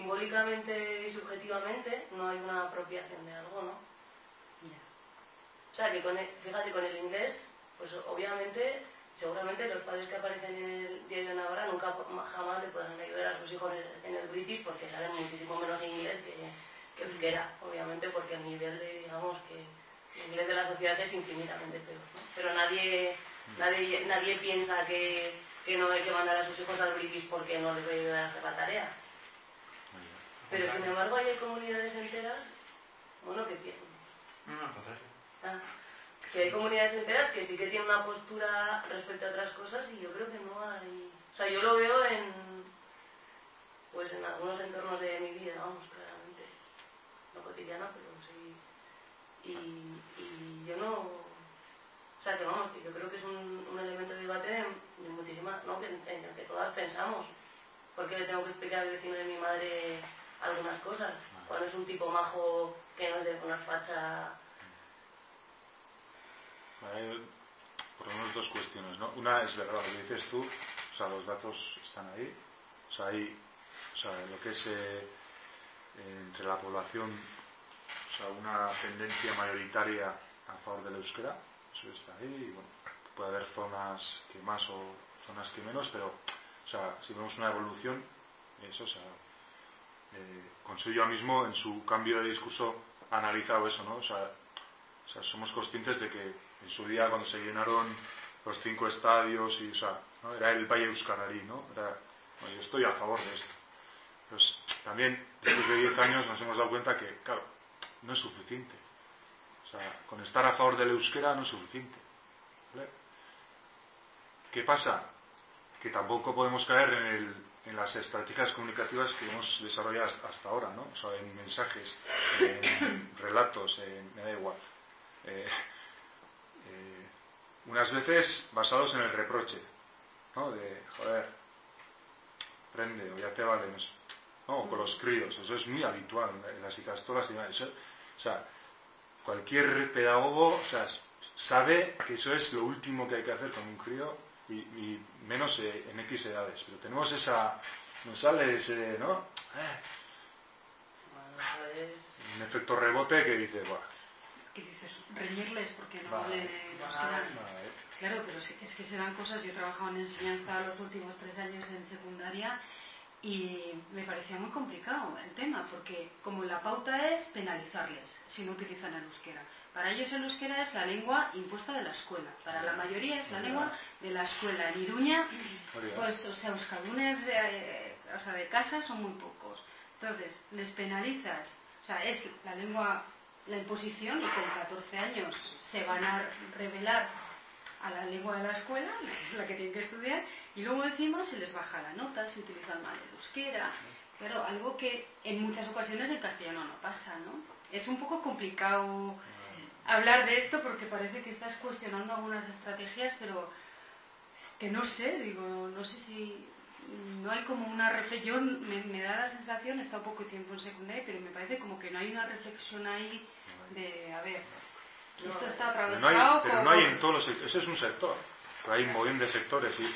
Simbólicamente y subjetivamente no hay una apropiación de algo, ¿no? Ya. O sea, que con el, fíjate, con el inglés, pues obviamente, seguramente los padres que aparecen en el diario de Navarra nunca jamás le podrán ayudar a sus hijos en el British porque saben muchísimo menos inglés que, que euskera, obviamente, porque el nivel de, digamos, que el inglés de la sociedad es infinitamente peor, ¿no? Pero nadie, nadie, nadie piensa que, que no hay que mandar a sus hijos al British porque no les va a ayudar a hacer la tarea. Pero sin embargo hay comunidades enteras, bueno, que tienen. Ah, que hay comunidades enteras que sí que tienen una postura respecto a otras cosas y yo creo que no hay... O sea, yo lo veo en, pues en algunos entornos de mi vida, vamos, claramente. No cotidiana, pero sí. Y, y yo no... O sea, que vamos, que yo creo que es un, un elemento de debate de, de muchísimas, ¿no? En, en el que todas pensamos. ¿Por qué le tengo que explicar al vecino de mi madre algunas cosas? Cuando es un tipo majo que no es de poner facha... Hay por lo menos dos cuestiones, ¿no? Una es verdad, lo que dices tú, o sea, los datos están ahí, o sea, hay, o sea, lo que es eh, entre la población, o sea, una tendencia mayoritaria a favor del euskera, eso está ahí, y bueno, puede haber zonas que más o zonas que menos, pero, o sea, si vemos una evolución, eso, o sea, eh, Consello mismo en su cambio de discurso ha analizado eso, ¿no? O sea, o sea, somos conscientes de que en su día cuando se llenaron los cinco estadios y, o sea, ¿no? Era el Valle Euskarari, ¿no? Era, bueno, yo estoy a favor de esto. Pues también después de diez años nos hemos dado cuenta que, claro, no es suficiente. O sea, con estar a favor del euskera no es suficiente, ¿vale? ¿Qué pasa? Que tampoco podemos caer en, el, en las estrategias comunicativas que hemos desarrollado hasta, hasta ahora, ¿no? O sea, en mensajes, en relatos, en, me da igual. Eh, eh, unas veces basados en el reproche, ¿no? De, joder, prende, o ya te vale, ¿no? O con los críos, eso es muy habitual en las icastolas y demás. Eso, o sea, cualquier pedagogo, o sea, sabe que eso es lo último que hay que hacer con un crío y, y menos eh, en X edades, pero tenemos esa, nos sale ese, ¿no? Eh, bueno, es... un efecto rebote que dice, buah, que dices, reñirles porque no vale, le vale, claro, pero sí, es que se dan cosas. Yo he trabajado en enseñanza los últimos tres años en secundaria y me parecía muy complicado el tema, porque como la pauta es penalizarles si no utilizan el euskera. Para ellos el euskera es la lengua impuesta de la escuela, para la mayoría es la lengua de la escuela. En Iruña, pues, o sea, euskaldunes de, o sea, de casa son muy pocos. Entonces, les penalizas, o sea, es la lengua, la imposición, y con catorce años se van a revelar a la lengua de la escuela, que es la que tienen que estudiar, y luego encima se les baja la nota si utilizan mal el euskera. Claro, algo que en muchas ocasiones en castellano no pasa, ¿no? Es un poco complicado hablar de esto porque parece que estás cuestionando algunas estrategias, pero que no sé, digo, no sé si no hay como una reflexión. Me, me da la sensación, he estado poco tiempo en secundaria, pero me parece como que no hay una reflexión ahí de, a ver, esto está atravesado. Pero no hay, pero no hay en todos los sectores, ese es un sector, pero hay un montón de sectores. Y,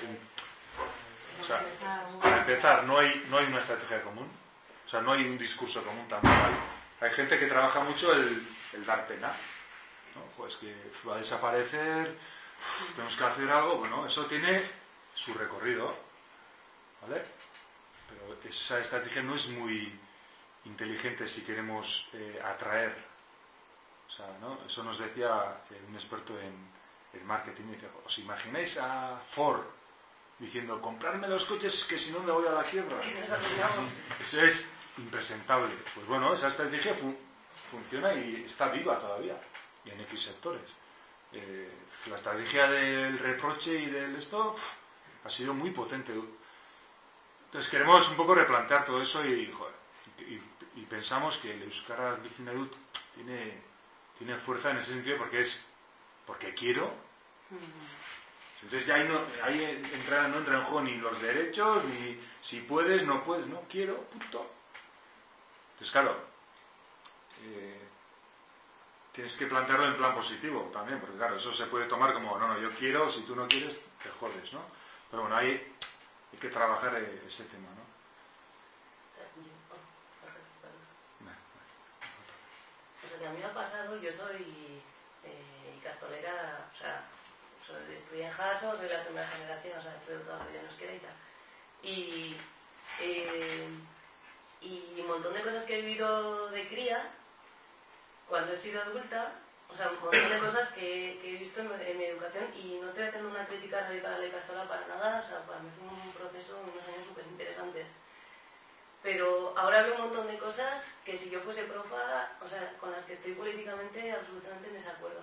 o sea, para empezar, no hay, no hay una estrategia común, o sea, no hay un discurso común tampoco. Hay, hay gente que trabaja mucho el, el dar pena, ¿no? Pues que va a desaparecer, tenemos que hacer algo, bueno, eso tiene su recorrido, ¿vale? Pero esa estrategia no es muy inteligente si queremos eh, atraer. O sea, ¿no? Eso nos decía eh, un experto en, en marketing. Dice, ¿os imagináis a Ford diciendo, comprarme los coches que si no me voy a la quiebra? Eso es impresentable. Pues bueno, esa estrategia fun- funciona y está viva todavía, y en X sectores. Eh, la estrategia del reproche y del esto pff, ha sido muy potente. Entonces queremos un poco replantear todo eso y, joder, y, y pensamos que el Euskara Bizi nahi dut tiene, tiene fuerza en ese sentido porque es porque quiero. Entonces ya ahí, no, ahí entra, no entra en juego ni los derechos, ni si puedes, no puedes, no quiero, punto. Entonces claro, eh, tienes que plantearlo en plan positivo también, porque claro, eso se puede tomar como, no, no, yo quiero, si tú no quieres, te jodes, ¿no? Pero bueno, ahí hay que trabajar ese tema, ¿no? O sea, que a mí me ha pasado, yo soy eh, icastolera, o sea, soy, estudié en Jaso, soy la primera generación, o sea, estudié toda la vida en euskera y tal. Y, eh, y un montón de cosas que he vivido de cría, cuando he sido adulta, o sea, un montón de cosas que, que he visto en, en mi educación, y no estoy haciendo una crítica radical a la icastola para nada, o sea, para mí fue un proceso, unos años súper interesantes. Pero ahora veo un montón de cosas que si yo fuese profa, o sea, con las que estoy políticamente absolutamente en desacuerdo.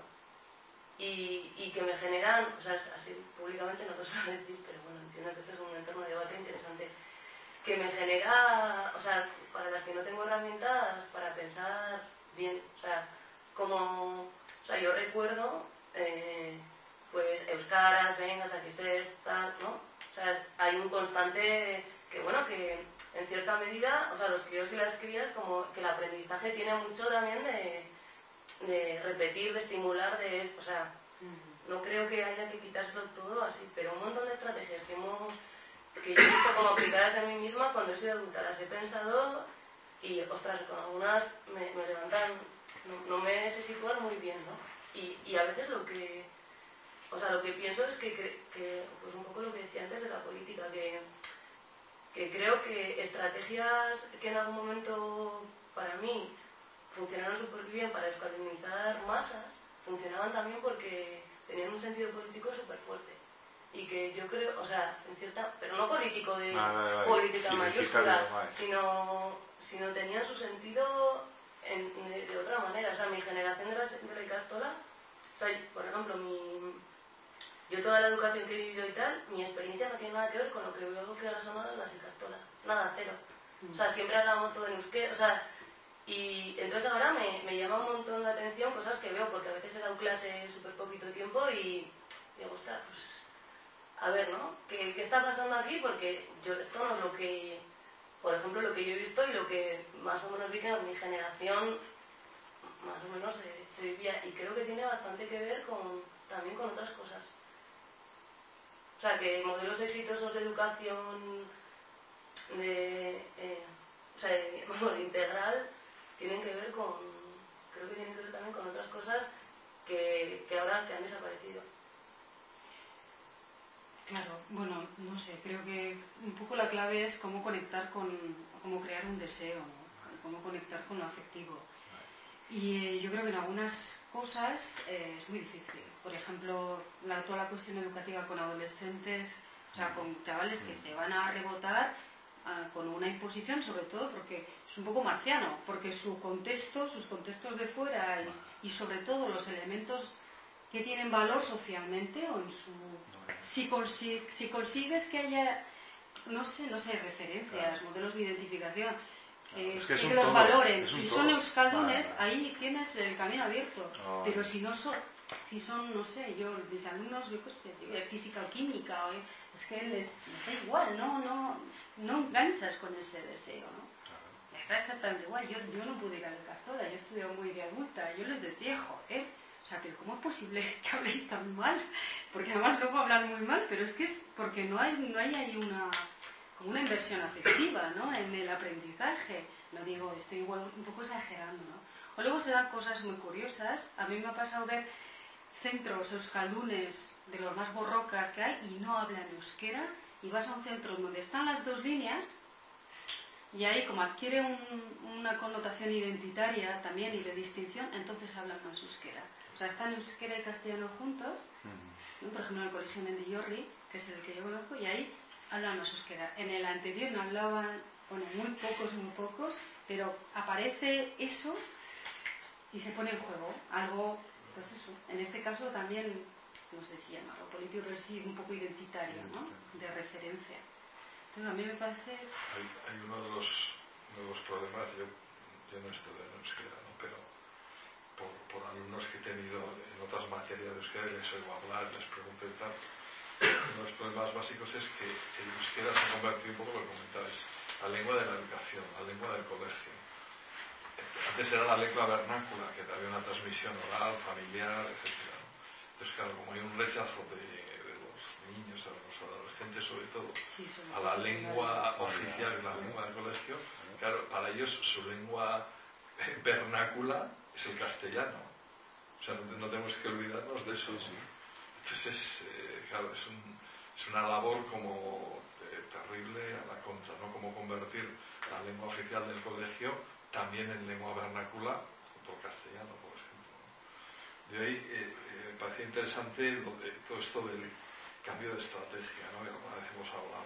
Y, y que me generan, o sea, así públicamente no lo suelo decir, pero bueno, entiendo que esto es un entorno de debate interesante, que me genera, o sea, para las que no tengo herramientas para pensar bien, o sea, como, o sea, yo recuerdo, eh, pues, euskaras, vengas, aquí ser, tal, ¿no? O sea, hay un constante, que bueno, que en cierta medida, o sea, los críos y las crías, como que el aprendizaje tiene mucho también de, de repetir, de estimular, de, o sea, no creo que haya que quitárselo todo así, pero un montón de estrategias que hemos, que yo he visto como aplicadas en mí misma cuando he sido adulta, las he pensado y, ostras, con algunas me, me levantan, no, no me sé situar muy bien, ¿no? Y, y a veces lo que, o sea, lo que pienso es que, que, pues un poco lo que decía antes de la política, que, que creo que estrategias que en algún momento para mí funcionaron súper bien para euskaldunizar masas, funcionaban también porque tenían un sentido político súper fuerte. Y que yo creo, o sea, en cierta, pero no político de vale, vale, vale. política mayúscula, Vale. sino, sino tenían su sentido en, de, de otra manera. O sea, mi generación de la, de la icastola, o sea, por ejemplo, mi, yo toda la educación que he vivido y tal, mi experiencia no tiene nada que ver con lo que veo que ahora son ahora las icastolas. Nada, cero. O sea, siempre hablábamos todo en euskera, o sea, y entonces ahora me, me llama un montón la atención cosas que veo, porque a veces he dado clase súper poquito tiempo y digo, ostras, pues, a ver, ¿no? ¿Qué, ¿Qué está pasando aquí? Porque yo esto no es lo que, por ejemplo, lo que yo he visto y lo que más o menos vi que en mi generación más o menos se, se vivía, y creo que tiene bastante que ver con, también con otras cosas. O sea, que modelos exitosos de educación de, eh, o sea, de, bueno, integral, tienen que ver con, creo que tienen que ver también con otras cosas que, que ahora que han desaparecido. Claro, bueno, no sé, creo que un poco la clave es cómo conectar con, cómo crear un deseo, ¿no? Cómo conectar con lo afectivo. Y eh, yo creo que en algunas cosas eh, es muy difícil. Por ejemplo, la, toda la cuestión educativa con adolescentes, o sea, con chavales que se van a rebotar uh, con una imposición, sobre todo porque es un poco marciano, porque su contexto, sus contextos de fuera y, y sobre todo los elementos que tienen valor socialmente o en su... Si, consi si consigues que haya, no sé, no sé, referencias, claro, modelos de identificación, eh, es que, que los todo, valoren y son euskaldunes, vale, ahí tienes el camino abierto. Oh, pero si no son, si son, no sé, yo, mis alumnos, yo qué sé, de física o química, o, es que les, les da igual, no, no, no enganchas con ese deseo, ¿no? Claro. Está exactamente igual. Yo, yo no pude ir a la Castola, yo estudié muy de adulta, yo les decía, joder, o sea, pero ¿cómo es posible que habléis tan mal? Porque además luego hablan muy mal, pero es que es porque no hay, no hay ahí una, como una inversión afectiva, ¿no? En el aprendizaje. No digo, estoy igual un poco exagerando, ¿no? O luego se dan cosas muy curiosas. A mí me ha pasado ver centros euskaldunes de los más borrocas que hay y no hablan euskera, y vas a un centro donde están las dos líneas y ahí como adquiere un, una connotación identitaria también y de distinción, entonces hablan más euskera. O sea, están euskera y castellano juntos, ¿no? Por ejemplo en el colegio Mendillorri, que es el que yo conozco, y ahí hablan más euskera. En el anterior no hablaban, bueno, muy pocos, muy pocos, pero aparece eso y se pone en juego algo, pues eso, en este caso también, no sé si llamarlo político, pero sí un poco identitario, ¿no? De referencia. Entonces a mí me parece... Hay, hay uno de los, de los problemas, yo, yo no estudio en euskera, ¿no? Pero por, por alumnos que he tenido en otras materias de euskera, les oigo hablar, les pregunto y tal, uno de los problemas básicos es que el euskera se ha convertido un poco, lo que comentabais, la lengua de la educación, la lengua del colegio. Antes era la lengua vernácula, que había una transmisión oral, familiar, etcétera, ¿no? Entonces, claro, como hay un rechazo de, de los niños, a los adolescentes sobre todo, sí, a la lengua oficial, la lengua del colegio, claro, para ellos su lengua vernácula es el castellano. O sea, no, no tenemos que olvidarnos de eso. Sí, sí. Entonces, es, eh, claro, es, un, es una labor como eh, terrible a la contra, ¿no? Como convertir la lengua oficial del colegio también en lengua vernácula, junto al castellano, por ejemplo, ¿no? De ahí eh, eh, me parecía interesante lo de, todo esto del cambio de estrategia, ¿no? Que alguna vez hemos hablado.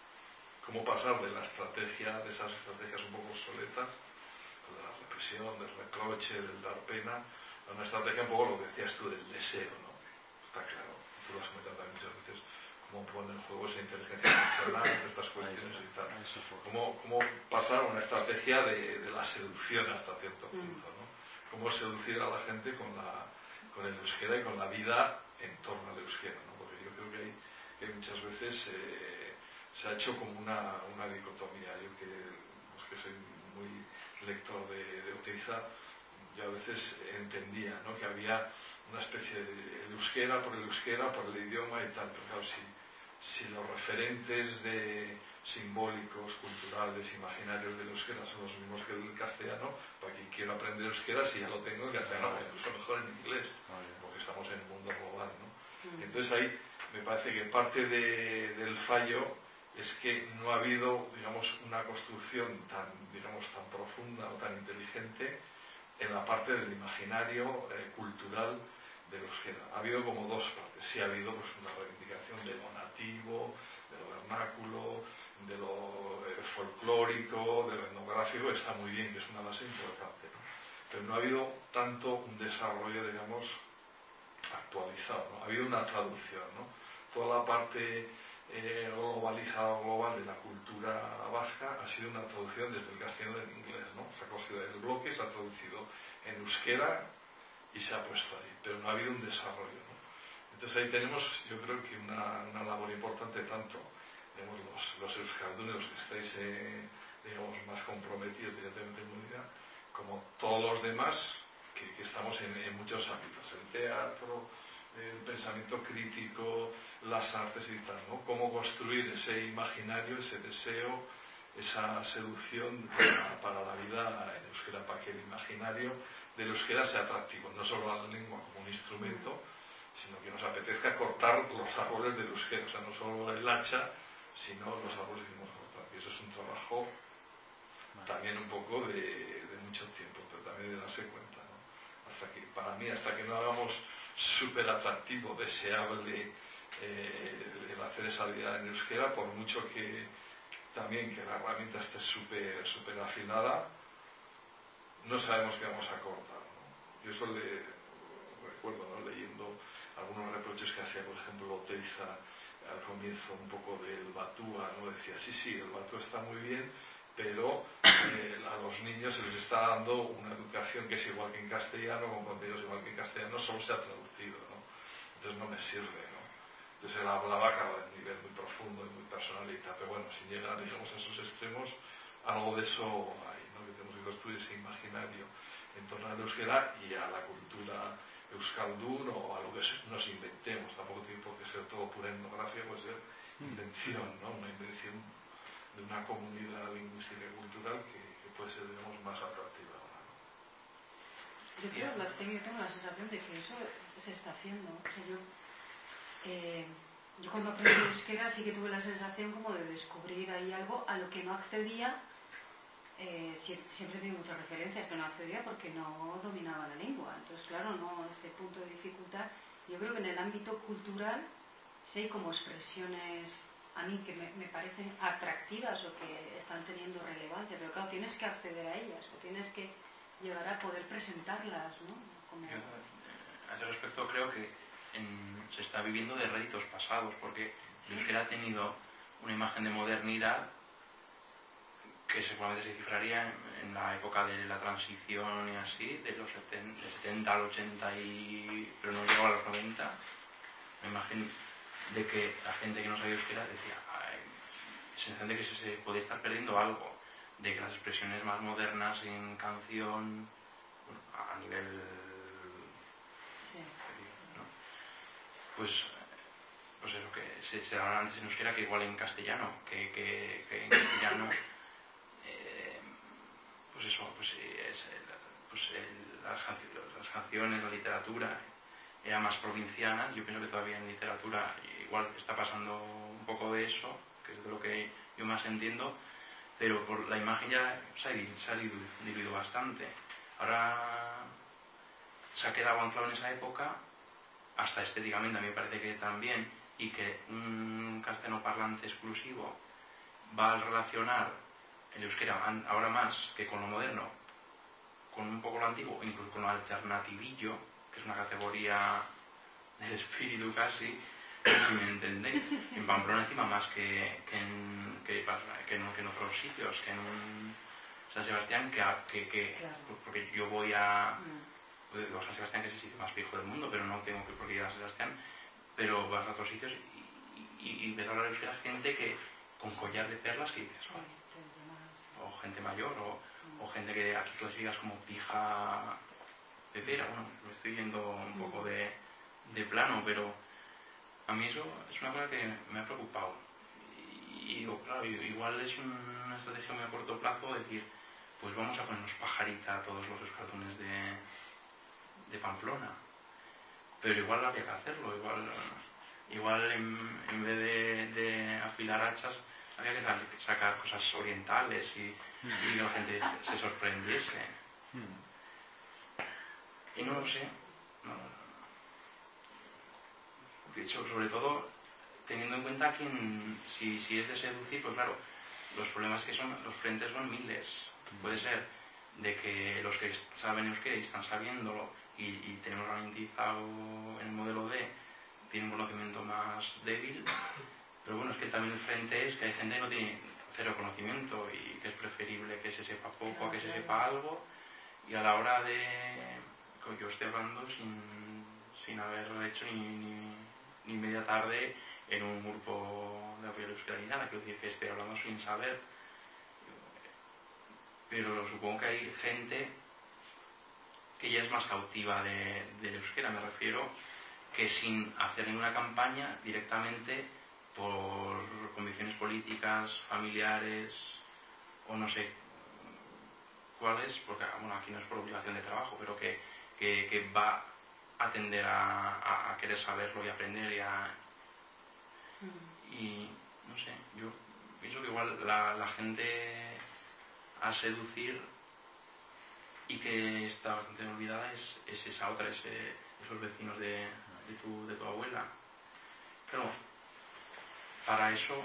Cómo pasar de la estrategia, de esas estrategias un poco obsoletas, de la represión, del reproche, del dar pena, a una estrategia un poco lo que decías tú, del deseo, ¿no? Está claro, tú lo has comentado también muchas veces, cómo pone en juego esa inteligencia emocional, estas cuestiones y tal. Cómo, cómo pasar a una estrategia de, de la seducción hasta cierto punto, ¿no? Cómo seducir a la gente con, la, con el euskera y con la vida en torno al euskera, ¿no? Porque yo creo que hay, que muchas veces eh, se ha hecho como una, una dicotomía. Yo que, pues que soy muy lector de, de Oteiza, yo a veces entendía, ¿no? Que había una especie de el euskera por el euskera, por el idioma y tal, pero claro, si, si los referentes de simbólicos, culturales, imaginarios del euskera son los mismos que el castellano, para quien quiera aprender euskera, si ya lo tengo en castellano, incluso mejor en inglés, porque estamos en un mundo global, ¿no? Entonces ahí me parece que parte de, del fallo es que no ha habido, digamos, una construcción tan, digamos, tan profunda o tan inteligente en la parte del imaginario eh, cultural del euskera. Ha habido como dos partes. Sí ha habido pues una reivindicación de lo nativo, de lo vernáculo, de lo eh, folclórico, de lo etnográfico, está muy bien, que es una base importante, ¿no? Pero no ha habido tanto un desarrollo, digamos, actualizado, ¿no? Ha habido una traducción, ¿no? Toda la parte eh, globalizada global de la cultura vasca ha sido una traducción desde el castellano del inglés, ¿no? Se ha cogido el bloque, se ha traducido en euskera y se ha puesto ahí, pero no ha habido un desarrollo, ¿no? Entonces ahí tenemos, yo creo que una, una labor importante, tanto digamos, los, los euskaldunes, los que estáis eh, digamos, más comprometidos directamente en unidad, como todos los demás que, que estamos en, en muchos ámbitos, el teatro, el pensamiento crítico, las artes y tal, ¿no? Cómo construir ese imaginario, ese deseo, esa seducción para, para la vida en euskera, para que el imaginario del euskera sea atractivo, no solo a la lengua como un instrumento, sino que nos apetezca cortar los árboles del euskera, o sea, no solo el hacha, sino los árboles que hemos cortado. Y eso es un trabajo también un poco de, de mucho tiempo, pero también de darse cuenta, ¿no? Hasta que, para mí, hasta que no hagamos súper atractivo, deseable eh, el hacer esa vida en euskera, por mucho que también que la herramienta esté súper súper afilada, no sabemos qué vamos a cortar, ¿no? Yo eso le recuerdo, ¿no? Leyendo algunos reproches que hacía, por ejemplo, Oteiza al comienzo un poco del Batúa, ¿no? Decía, sí, sí, el Batúa está muy bien, pero eh, a los niños se les está dando una educación que es igual que en castellano, con contenidos igual que en castellano, solo se ha traducido, ¿no? Entonces no me sirve, ¿no? Entonces él hablaba, claro, de un nivel muy profundo y muy personal y tal, pero bueno, sin llegar, digamos, a esos extremos, algo de eso hay, ¿no? Que tenemos que construir ese imaginario en torno al euskera y a la cultura euskaldun o a lo que nos inventemos. Tampoco tiene por qué ser todo pura etnografía, puede ser invención, ¿no? Una invención de una comunidad lingüística y cultural que, que puede ser, digamos, más atractiva ahora, ¿no? Yo creo, la, yo tengo la sensación de que eso se está haciendo. O sea, yo, eh, yo cuando aprendí euskera sí que tuve la sensación como de descubrir ahí algo a lo que no accedía. Eh, siempre he tenido muchas referencias, pero no accedía porque no dominaba la lengua. Entonces, claro, no, ese punto de dificultad. Yo creo que en el ámbito cultural sí hay como expresiones a mí que me, me parecen atractivas o que están teniendo relevancia, pero claro, tienes que acceder a ellas o tienes que llegar a poder presentarlas, ¿no? Como... Yo, a ese respecto creo que en, se está viviendo de réditos pasados, porque ¿sí? Euskera ha tenido una imagen de modernidad que seguramente se cifraría en, en la época de la transición y así, de los setenta al ochenta, y, pero no llegó a los noventa, una imagen de que la gente que no sabía euskera decía, sensación de que se, se puede estar perdiendo algo, de que las expresiones más modernas en canción, bueno, a nivel, sí, ¿no? pues, pues eso, que se, se daban antes en euskera que igual en castellano, que, que, que en castellano, eh, pues eso, pues, es, pues, el, las, las canciones, la literatura era más provinciana. Yo pienso que todavía en literatura igual está pasando un poco de eso, que es de lo que yo más entiendo, pero por la imagen ya se ha, se ha diluido bastante. Ahora se ha quedado anclado en esa época, hasta estéticamente a mí me parece que también, y que un castellano parlante exclusivo va a relacionar el euskera ahora más que con lo moderno, con un poco lo antiguo, incluso con lo alternativillo, que es una categoría del espíritu casi, si me entendéis. En Pamplona encima más que, que, en, que, que, en, que en otros sitios, que en un San Sebastián, que, que, que claro. Porque yo voy a... Pues digo, San Sebastián, que es el sitio más viejo del mundo, pero no tengo que por qué ir a San Sebastián, pero vas a otros sitios y, y, y ves hablar de gente que con collar de perlas que dices, vale. O gente mayor, o, o gente que aquí clasificas como pija pepera. Bueno, me estoy yendo un poco de, de plano, pero a mí eso es una cosa que me ha preocupado. Y digo, claro, igual es una estrategia muy a corto plazo decir, pues vamos a ponernos pajarita a todos los cartones de, de Pamplona. Pero igual habría que hacerlo, igual, igual en, en vez de, de afilar hachas, habría que sacar cosas orientales y, y que la gente se sorprendiese. Y no lo sé. No, sobre todo teniendo en cuenta que en, si, si es de seducir, pues claro, los problemas que son, los frentes son miles. Puede ser de que los que saben euskera y están sabiéndolo y, y tenemos ralentizado en el modelo D, tienen un conocimiento más débil, pero bueno, es que también el frente es que hay gente que no tiene cero conocimiento y que es preferible que se sepa poco a que se sepa algo, y a la hora de que yo esté hablando sin, sin haber hecho ni, ni, ni media tarde en un grupo de apoyo a la euskera ni nada, quiero decir que esté hablando sin saber, pero supongo que hay gente que ya es más cautiva de, de euskera, me refiero, que sin hacer ninguna campaña directamente por convicciones políticas, familiares o no sé cuáles, porque bueno, aquí no es por obligación de trabajo, pero que, que, que va a tender a, a, a querer saberlo y aprender y a... Y no sé, yo pienso que igual la, la gente a seducir y que está bastante olvidada es, es esa otra, ese, esos vecinos de, de, tu, de tu abuela. Pero para eso,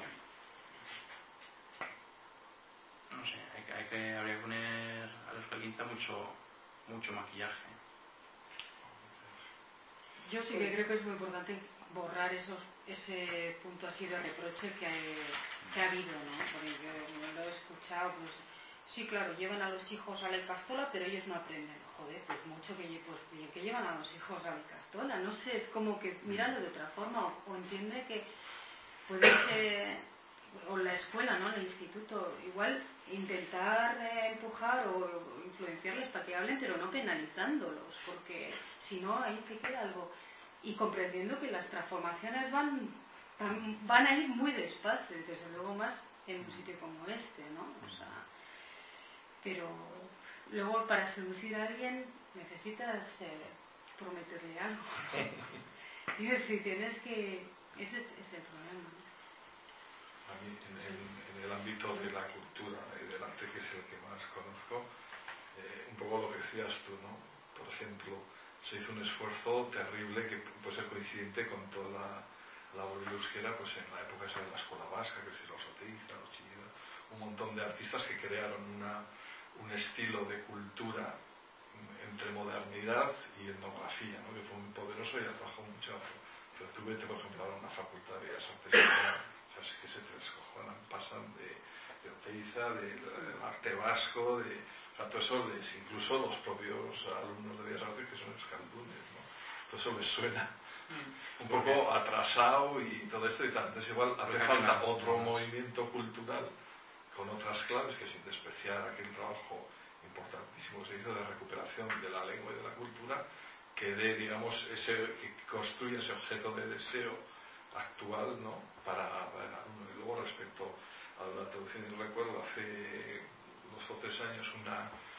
no sé, hay que, hay que, habría que poner a los calienta mucho, mucho maquillaje. Yo sí que creo que es muy importante borrar esos, ese punto así de reproche que, hay, que ha habido, ¿no? Porque yo lo he escuchado, pues sí, claro, llevan a los hijos a la Icastola, pero ellos no aprenden. Joder, pues mucho que, pues, que llevan a los hijos a la Icastola. No sé, es como que míralo de otra forma o, o entiende que puede ser, o la escuela, ¿no? En el instituto, igual intentar eh, empujar o influenciarles para que hablen, pero no penalizándolos, porque si no, ahí se queda algo. Y comprendiendo que las transformaciones van, van, van a ir muy despacio, desde luego más en un sitio como este, ¿no? O sea, pero luego para seducir a alguien necesitas eh, prometerle algo. Y decir, tienes que... Ese es el problema. A mí, en el, en el ámbito de la cultura y del arte, que es el que más conozco, eh, un poco lo que decías tú, ¿no? Por ejemplo, se hizo un esfuerzo terrible que puede ser coincidente con toda la labor de euskera, pues en la época esa de la escuela vasca, que si los Oteiza, los Chillida, un montón de artistas que crearon una, un estilo de cultura entre modernidad y etnografía, ¿no? Que fue muy poderoso y atrajo mucho. Pero tú vete, por ejemplo, a una facultad de Bellas Artes, o sea, es que se te descojonan, pasan de, de Oteiza, del de, de arte vasco, de, o sea, todo eso, les, incluso los propios alumnos de Bellas Artes, que son euskaldunes, ¿no? Todo eso les suena un poco atrasado y todo esto y tal. Entonces igual hace falta otro movimiento cultural con otras claves, que sin despreciar aquel trabajo importantísimo que se hizo de recuperación de la lengua y de la cultura, que dé, digamos, ese, que construya ese objeto de deseo actual, ¿no? Para, para uno. Y luego respecto a la traducción, yo recuerdo hace dos o tres años una,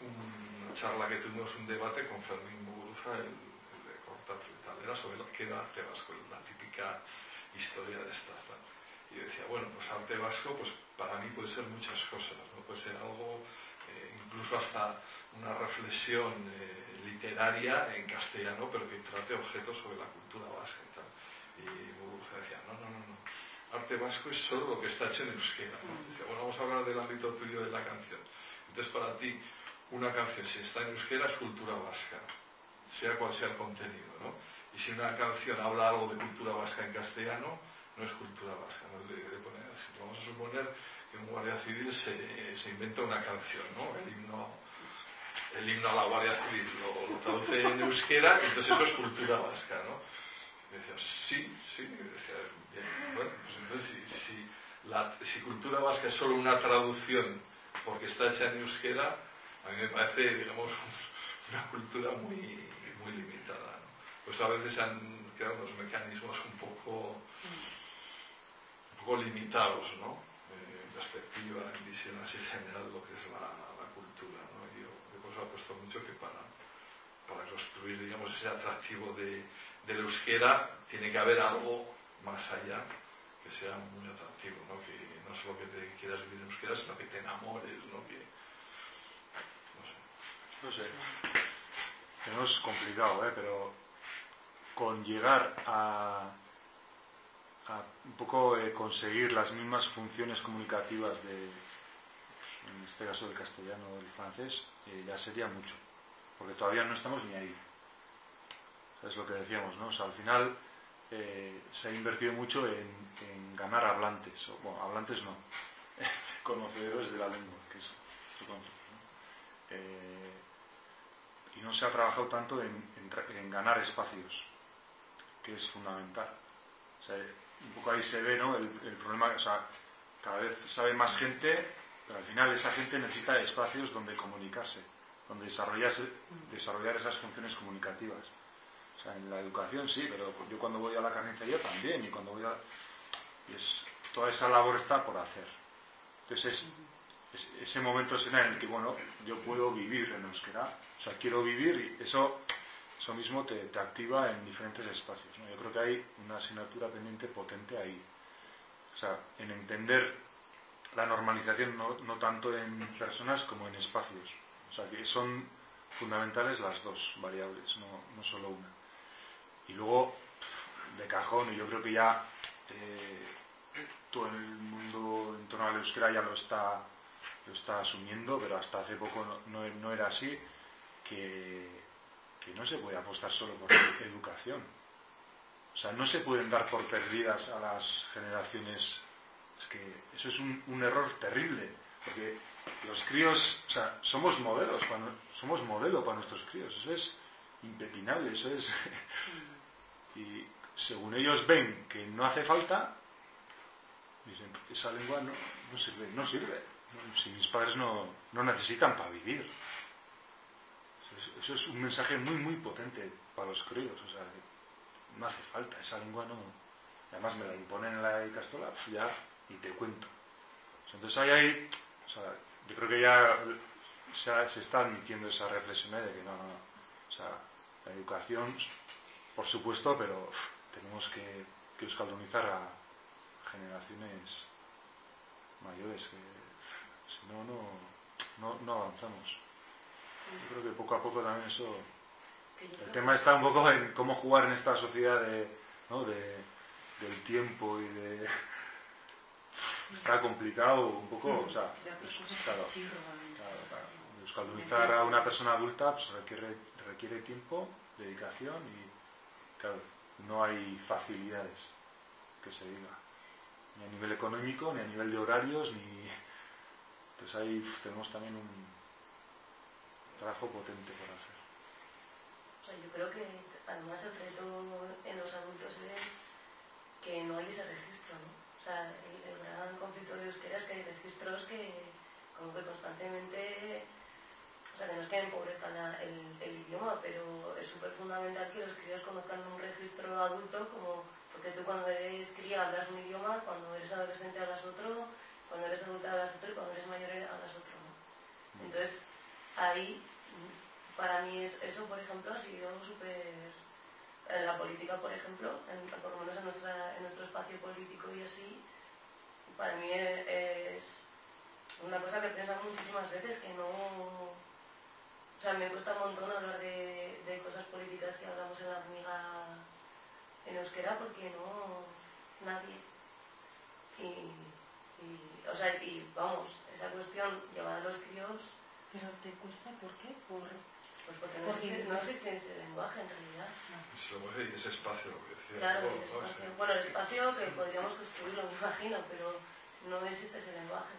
una charla que tuvimos, un debate con Fermín Muguruza, el, el de Corta Frutalera, sobre lo que era arte vasco, la típica historia de estas. ¿no? Y yo decía, bueno, pues arte vasco, pues para mí puede ser muchas cosas, ¿no? Puede ser algo, eh, incluso hasta una reflexión eh, literaria en castellano, pero que trate objetos sobre la cultura vasca y tal. Y Muguruza decía, no, no, no, no. Arte vasco es solo lo que está hecho en euskera. ¿no? Dice, bueno, vamos a hablar del ámbito tuyo de la canción. Entonces, para ti, una canción, si está en euskera, es cultura vasca, sea cual sea el contenido, ¿no? Y si una canción habla algo de cultura vasca en castellano, no es cultura vasca. ¿no? De, de poner, vamos a suponer que un guardia civil se, se inventa una canción, ¿no? El himno, el himno a la Guardia Civil lo, lo traduce en euskera, y entonces eso es cultura vasca, ¿no? Y decía, sí, sí, y decía, bien, bueno, pues entonces si, si, la, si cultura vasca es solo una traducción porque está hecha en euskera, a mí me parece, digamos, una cultura muy, muy limitada, ¿no? Pues a veces han creado unos mecanismos un poco, un poco limitados, ¿no? Eh, en perspectiva, en visión así general de lo que es la, la cultura, ¿no? Yo, yo por eso apuesto mucho que para, para construir, digamos, ese atractivo de del euskera tiene que haber algo más allá que sea muy atractivo, ¿no? Que no solo que te quieras vivir en euskera, sino que te enamores, ¿no? Que, no sé. No sé. Que no es complicado, ¿eh? Pero con llegar a, a un poco eh, conseguir las mismas funciones comunicativas de, pues, en este caso del castellano o del francés, eh, ya sería mucho. Porque todavía no estamos ni ahí. Es lo que decíamos, ¿no? O sea, al final eh, se ha invertido mucho en, en ganar hablantes, o, bueno, hablantes no, conocedores de la lengua, que es su concepto, ¿no? Eh, y no se ha trabajado tanto en, en, en ganar espacios, que es fundamental. O sea, un poco ahí se ve, ¿no? El, el problema, o sea, cada vez sabe más gente, pero al final esa gente necesita espacios donde comunicarse, donde desarrollarse, desarrollar esas funciones comunicativas. O sea, en la educación sí, pero yo cuando voy a la carnicería también, y cuando voy a... Y es, toda esa labor está por hacer. Entonces, es, es, ese momento será en el que, bueno, yo puedo vivir en euskera, o sea, quiero vivir, y eso, eso mismo te, te activa en diferentes espacios, ¿no? Yo creo que hay una asignatura pendiente potente ahí. O sea, en entender la normalización no, no tanto en personas como en espacios. O sea, que son fundamentales las dos variables, no, no solo una. Y luego, de cajón, y yo creo que ya eh, todo el mundo en torno al euskera ya lo está, lo está asumiendo, pero hasta hace poco no, no, no era así, que, que no se puede apostar solo por la educación. O sea, no se pueden dar por perdidas a las generaciones. Es que eso es un, un error terrible, porque los críos, o sea, somos modelos, cuando, somos modelo para nuestros críos, eso es impepinable, eso es... y según ellos ven que no hace falta, dicen, esa lengua no, no sirve, no sirve. Si mis padres no, no necesitan para vivir. Eso es, eso es un mensaje muy, muy potente para los críos, o sea, no hace falta, esa lengua no... Además me la imponen en la Icastola, pues ya, y te cuento. O sea, entonces ahí hay, o sea, yo creo que ya se, se está admitiendo esa reflexión de que no, no, no. O sea, la educación, por supuesto, pero uf, tenemos que, que euskaldunizar a generaciones mayores, que uf, si no, no, no, no avanzamos. Yo creo que poco a poco también eso... El tema está un poco en cómo jugar en esta sociedad de, ¿no? de, del tiempo y de... Está complicado un poco, o sea, pues, claro, claro, claro. Euskaldunizar a una persona adulta pues, requiere, requiere tiempo, dedicación y, claro, no hay facilidades, que se diga, ni a nivel económico, ni a nivel de horarios, ni... Entonces ahí uf, tenemos también un trabajo potente por hacer. O sea, yo creo que además el reto en los adultos es que no hay ese registro, ¿no? O sea, el, el gran conflicto de euskera es que hay registros que como que constantemente, o sea, que no es que empobrezcan el, el idioma, pero es súper fundamental que los críos conozcan un registro adulto, como porque tú cuando eres cría hablas un idioma, cuando eres adolescente hablas otro, cuando eres adulta hablas otro y cuando eres mayor hablas otro, ¿no? Entonces, ahí eso, por ejemplo, ha sido súper... En la política, por ejemplo, en, por lo menos en, nuestra, en nuestro espacio político y así, para mí es, es una cosa que he pensado muchísimas veces, que no... O sea, me cuesta un montón hablar de, de cosas políticas que hablamos en la hormiga en euskera, porque no... nadie. Y, y, o sea, y vamos, esa cuestión llevada a los críos... ¿Pero te cuesta por qué? Por... Pues porque no existe, no existe ese lenguaje en realidad. Ese lenguaje y ese espacio, lo que decía. Claro, Bueno, el ¿no? espacio. Sí. Bueno, el espacio que podríamos construirlo, me imagino, pero no existe ese lenguaje.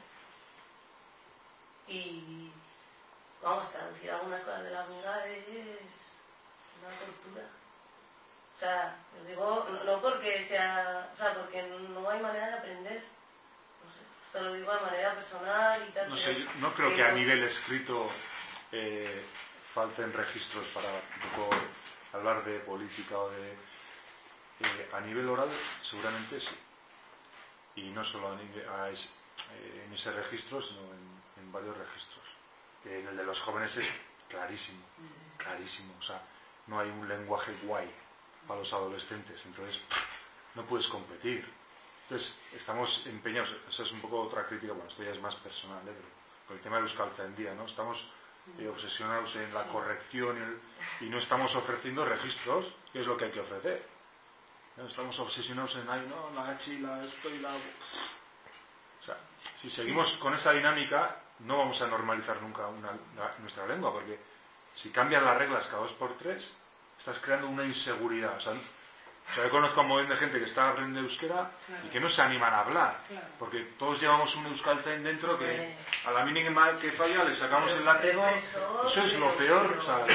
Y vamos, traducir algunas cosas de la hormiga es una tortura. O sea, lo digo, no, no porque sea, o sea, porque no hay manera de aprender. No sé, esto lo digo de manera personal y tal. No sé, no creo que a nivel escrito eh, falten registros para un poco hablar de política o de... Eh, a nivel oral seguramente sí. Y no solo a nivel, a es, eh, en ese registro, sino en, en varios registros. Eh, en el de los jóvenes es clarísimo, clarísimo. O sea, no hay un lenguaje guay para los adolescentes. Entonces, pff, no puedes competir. Entonces, estamos empeñados, eso es un poco otra crítica, bueno, esto ya es más personal, ¿eh? Con el tema de euskaltzaindia, ¿no? Estamos eh, obsesionados en la corrección y, el, y no estamos ofreciendo registros, que es lo que hay que ofrecer. ¿No? Estamos obsesionados en, ay, no, la gachi, la esto y la... O sea, si seguimos con esa dinámica, no vamos a normalizar nunca una, la, nuestra lengua, porque si cambian las reglas cada dos por tres, estás creando una inseguridad, o sea, O sea, yo conozco a un montón de gente que está aprendiendo euskera claro. y que no se animan a hablar, claro. porque todos llevamos un euskaltzain dentro que a la mínima que falla le sacamos el látigo, eso es lo peor, o sea,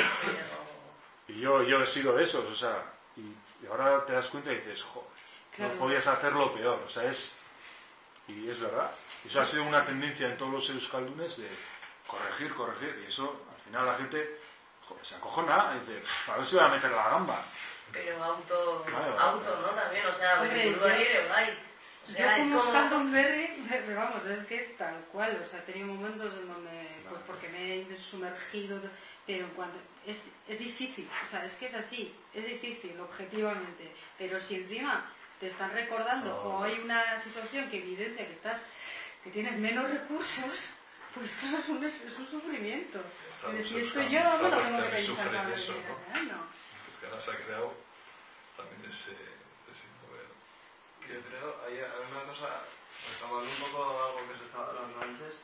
y yo, yo he sido de esos, o sea, y, y ahora te das cuenta y dices, joder, claro. no podías hacerlo peor, o sea, es, y es verdad, eso ha sido una tendencia en todos los euskaldunes de corregir, corregir, y eso, al final la gente, joder, se acojona y dice, a ver si voy a meter la gamba. Pero auto, claro, auto, ¿no? También, o sea, hombre, yo, hay. O sea, yo como como... Skaldunberri, vamos, es que es tal cual, o sea, he tenido momentos en donde, pues porque me he sumergido, pero en cuanto, es, es difícil, o sea, es que es así, es difícil, objetivamente, pero si encima te están recordando o hay una situación que evidencia que estás, que tienes menos recursos, pues claro, es un, es un sufrimiento. Pero si esto yo no me lo tengo que pensar para eso, ¿no? ¿no? Que ahora se ha creado también ese, ese modelo. Yo creo, hay, hay una cosa, retomando un poco algo que se estaba hablando antes,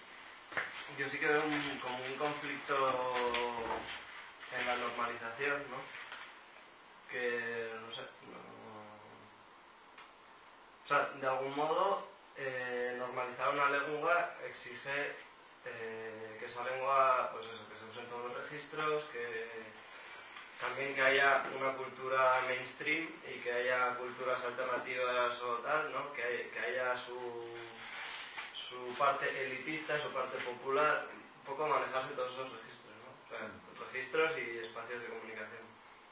yo sí que veo un, como un conflicto en la normalización, ¿no? Que, no sé, no... O sea, de algún modo, eh, normalizar una lengua exige eh, que esa lengua, pues eso, que se usen todos los registros, que también que haya una cultura mainstream y que haya culturas alternativas o tal, ¿no? Que, hay, que haya su, su parte elitista, su parte popular, un poco manejarse todos esos registros, ¿no? O sea, registros y espacios de comunicación.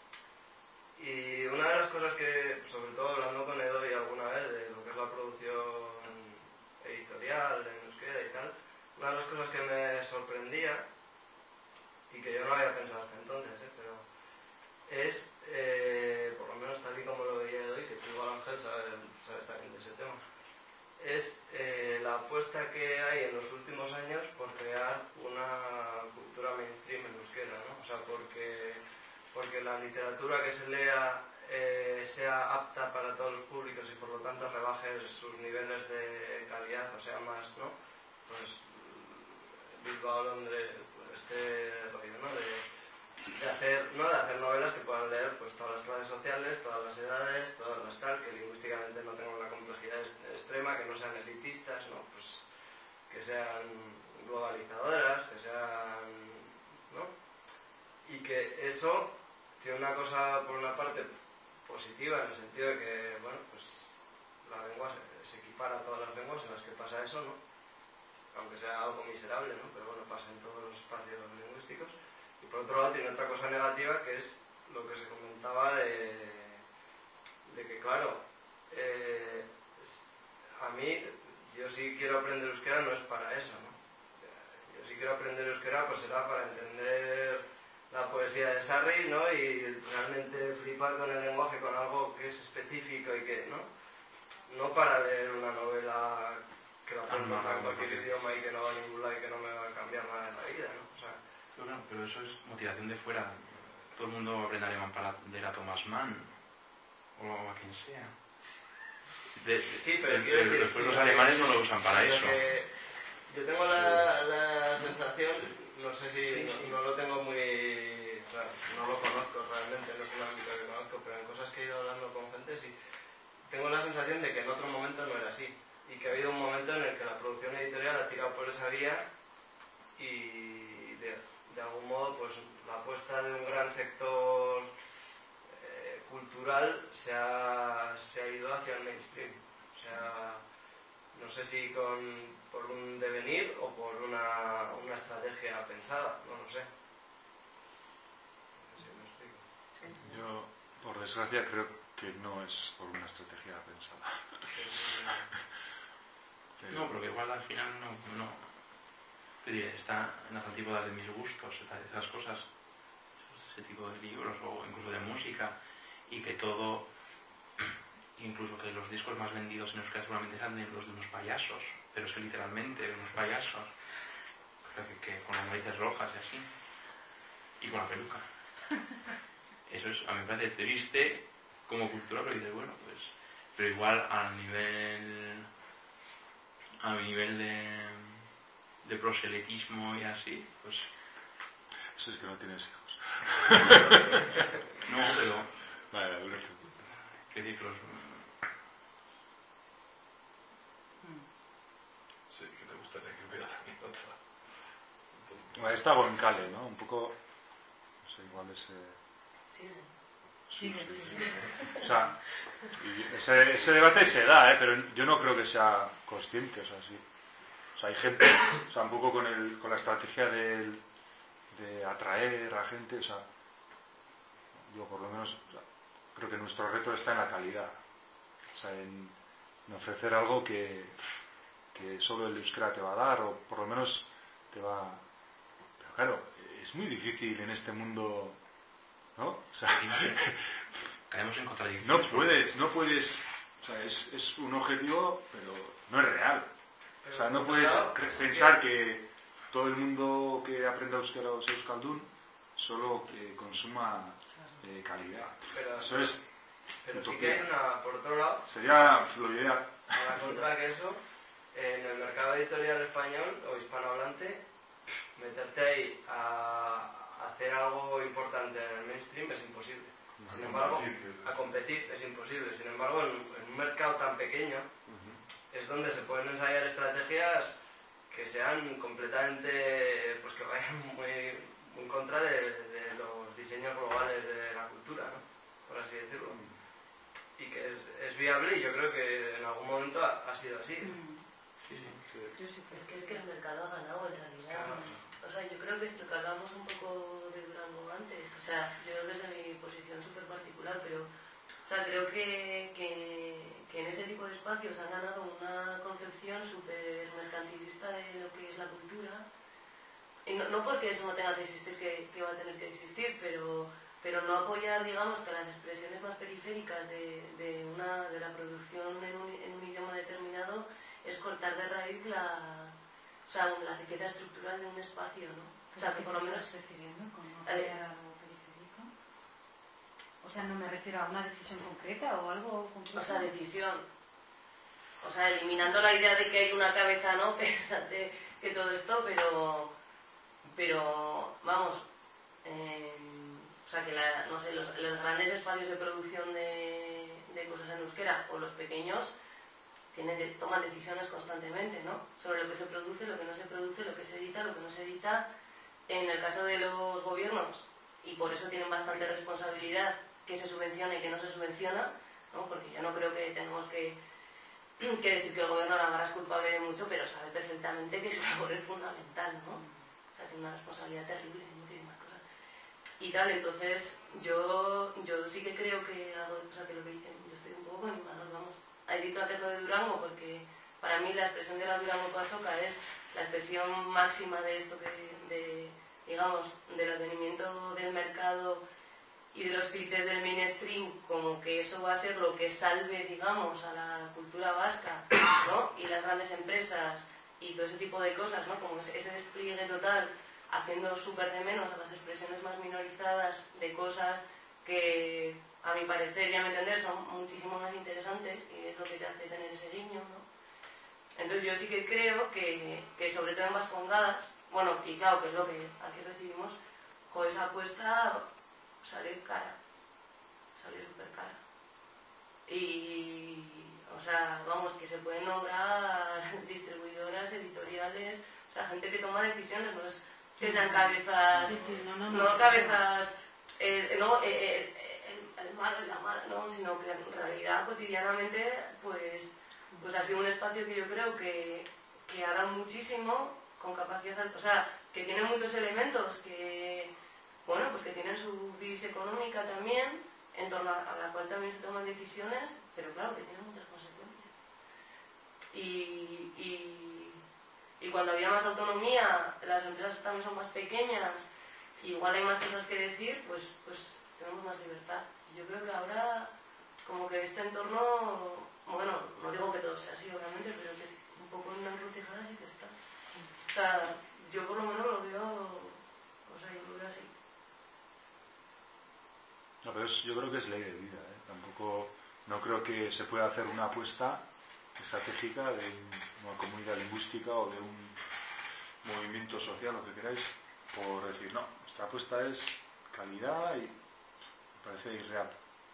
Y una de las cosas que, sobre todo hablando con Edoy alguna vez de lo que es la producción editorial en euskera y tal, una de las cosas que me sorprendía y que yo no había pensado hasta entonces, ¿eh? Pero es, eh, por lo menos tal y como lo veía hoy, que tú igual Ángel sabes, sabes también de ese tema, es eh, la apuesta que hay en los últimos años por crear una cultura mainstream en euskera, ¿no? O sea, porque, porque la literatura que se lea eh, sea apta para todos los públicos y por lo tanto rebaje sus niveles de calidad, o sea, más, ¿no? Pues Bilbao, Londres, este rollo, ¿no? De, de hacer no de hacer novelas que puedan leer pues todas las clases sociales, todas las edades, todas las tal, que lingüísticamente no tengan una complejidad extrema, que no sean elitistas, ¿no? Pues que sean globalizadoras, que sean, ¿no? Y que eso tiene una cosa por una parte positiva en el sentido de que, bueno, pues la lengua se, se equipara a todas las lenguas en las que pasa eso, ¿no? Aunque sea algo miserable, ¿no? Pero bueno, pasa en todos los espacios lingüísticos. Y por otro lado tiene otra cosa negativa que es lo que se comentaba de, de que claro, eh, a mí, yo si quiero aprender euskera no es para eso, ¿no? Yo si quiero aprender euskera pues será para entender la poesía de Sarri, ¿no? Y realmente flipar con el lenguaje, con algo que es específico y que, ¿no? No para leer una novela que la puedo encontrar en cualquier idioma y que no va a ningún lado y que no me va a cambiar nada en la vida, ¿no? O sea, no, no, pero eso es motivación de fuera. Todo el mundo aprende alemán para leer a Thomas Mann o a quien sea. De, sí, pero de, quiero decir, después sí, los alemanes no lo usan para eso. Yo tengo la, la sensación, no sé si sí, no, sí. no lo tengo muy, o sea, no lo conozco realmente, no es un ámbito que conozco, pero en cosas que he ido hablando con gente sí. Tengo la sensación de que en otro momento no era así y que ha habido un momento en el que la producción editorial ha tirado por esa vía y de, de algún modo pues la apuesta de un gran sector eh, cultural se ha, se ha ido hacia el mainstream. O sea, no sé si con, por un devenir o por una, una estrategia pensada, no lo sé. No sé si me explico. Yo, por desgracia, creo que no es por una estrategia pensada. Pero... No, porque igual al final no, no. Está en las antípodas de mis gustos, esas cosas, ese tipo de libros o incluso de música, y que todo, incluso que los discos más vendidos en Euskera seguramente sean los de unos payasos, pero es que literalmente de unos payasos, que, que con las narices rojas y así, y con la peluca. Eso es, a mí me parece triste como cultura, pero dices, bueno, pues, pero igual a nivel, a nivel de, de proselitismo y así, pues... Eso es que no tienes hijos. No, pero... Vale, Alberto. ¿Qué decir que los... Sí, que te gustaría que hubiera también otra. Bueno, está Goncale, ¿no? Un poco... No sé, igual ese... Sí. Sí, sí, sí. O sea, y ese, ese debate se da, ¿eh? Pero yo no creo que sea consciente, o sea, sí. O sea, hay gente, o sea, un poco con, el, con la estrategia de, de atraer a gente, o sea, yo por lo menos, o sea, creo que nuestro reto está en la calidad, o sea, en, en ofrecer algo que, que solo el euskera te va a dar, o por lo menos te va... Pero claro, es muy difícil en este mundo... ¿no? O sea, caemos en contradicciones. No puedes, no puedes, o sea, es, es un objetivo, pero no es real. O sea, no puedes pensar que todo el mundo que aprenda euskera o sea euskaldun solo que consuma eh, calidad. Pero, eso es pero sí utopía. que hay una, por otro lado, sería lo ideal. a la contra que eso, en el mercado editorial español o hispanohablante, meterte ahí a hacer algo importante en el mainstream es imposible. Sin embargo, a competir es imposible. Sin embargo, en, en un mercado tan pequeño es donde se pueden ensayar estrategias que sean completamente, pues que vayan muy, muy en contra de, de los diseños globales de la cultura, ¿no? Por así decirlo. Y que es, es viable y yo creo que en algún momento ha, ha sido así. Sí, sí. Yo sí que es que es que el mercado ha ganado en realidad. Claro. O sea, yo creo que es lo que hablamos un poco de Durango antes. O sea, yo desde mi posición súper particular, pero o sea, creo que, que, que en ese tipo de espacios han ganado una concepción súper mercantilista de lo que es la cultura. Y no, no porque eso no tenga que existir, que, que va a tener que existir, pero, pero no apoyar, digamos, que las expresiones más periféricas de, de, una, de la producción en un, en un idioma determinado es cortar de raíz la, o sea, la riqueza estructural de un espacio, ¿no? O sea, que por lo menos... ¿Qué estás refiriendo con no apoyar algo periférico? O sea, no me refiero a una decisión concreta o algo concreto. O sea, decisión. O sea, eliminando la idea de que hay una cabeza, ¿no? Pensante que todo esto, pero... Pero, vamos... Eh, o sea, que la, no sé, los, los grandes espacios de producción de, de cosas en euskera o los pequeños tienen de, toman decisiones constantemente, ¿no? Sobre lo que se produce, lo que no se produce, lo que se edita, lo que no se edita. En el caso de los gobiernos, y por eso tienen bastante responsabilidad que se subvenciona y que no se subvenciona, ¿no? Porque yo no creo que tengamos que, que decir que el gobierno de Navarra es culpable de mucho, pero sabe perfectamente que su labor es fundamental, ¿no? O sea, tiene una responsabilidad terrible en muchísimas cosas. Y tal, entonces yo, yo sí que creo que, o sea, que lo que dicen, yo estoy un poco con mis manos, vamos. He dicho antes lo de Durango porque para mí la expresión de la Durango Pasoca es la expresión máxima de esto que, de, digamos, del advenimiento del mercado y de los clichés del mainstream, como que eso va a ser lo que salve, digamos, a la cultura vasca, ¿no? Y las grandes empresas y todo ese tipo de cosas, ¿no? Como ese, ese despliegue total, haciendo súper de menos a las expresiones más minorizadas de cosas que, a mi parecer, ya me entender, son muchísimo más interesantes y es lo que te hace tener ese guiño, ¿no? Entonces yo sí que creo que, que sobre todo en Vascongadas, bueno, y claro, que es lo que aquí recibimos, con esa apuesta sale cara, sale súper cara. Y, o sea, vamos, que se pueden nombrar distribuidoras, editoriales, o sea, gente que toma decisiones, no es que sean cabezas, sí, sí, no, no, no, no, cabezas, eh, no, eh, el, el malo y la mala, no, sino que en realidad cotidianamente, pues, pues ha sido un espacio que yo creo que, que ha dado muchísimo, con capacidad, o sea, que tiene muchos elementos que, bueno, pues que tienen su crisis económica también, en torno a la cual también se toman decisiones, pero claro, que tienen muchas consecuencias. Y, y, y cuando había más autonomía, las empresas también son más pequeñas, igual hay más cosas que decir, pues, pues tenemos más libertad. Yo creo que ahora, como que este entorno, bueno, no digo que todo sea así, obviamente, pero que un poco en una encrucijada sí que está. O sea, yo por lo menos lo veo, o sea, yo lo veo así. No, pero es, yo creo que es ley de vida, ¿eh? Tampoco, no creo que se pueda hacer una apuesta estratégica de una comunidad lingüística o de un movimiento social, lo que queráis, por decir, no, esta apuesta es calidad y me parece irreal.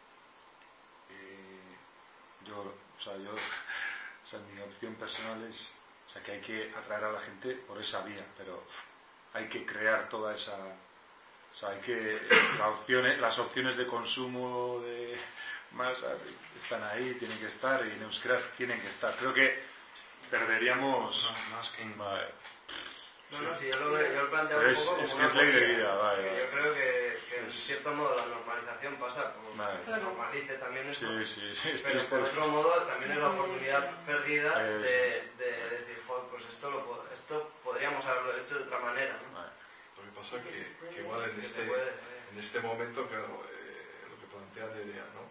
Eh, yo, o sea, yo, o sea, mi opción personal es, o sea, que hay que atraer a la gente por esa vía, pero hay que crear toda esa, o sea, hay que, la opciones, las opciones de consumo de masa están ahí, tienen que estar, y en euskera tienen que estar. Creo que perderíamos no, más que en... Vale. No, no, si yo lo, yo lo planteo Pero un es, poco como es que una es ley de política, vida, vale, que vale. yo creo que, que en Es- cierto modo la normalización pasa por Vale. que normalice también esto, Sí, sí, sí, estoy- pero por estoy- otro modo también es la oportunidad perdida Es- de, de decir, joder, pues esto, lo, po- esto podríamos haberlo hecho de otra manera, ¿no? Vale. Lo que pasa Que es se que, puede, que igual en que se este, puede, eh. en este momento, claro, eh, lo que plantea Nerea, ¿no?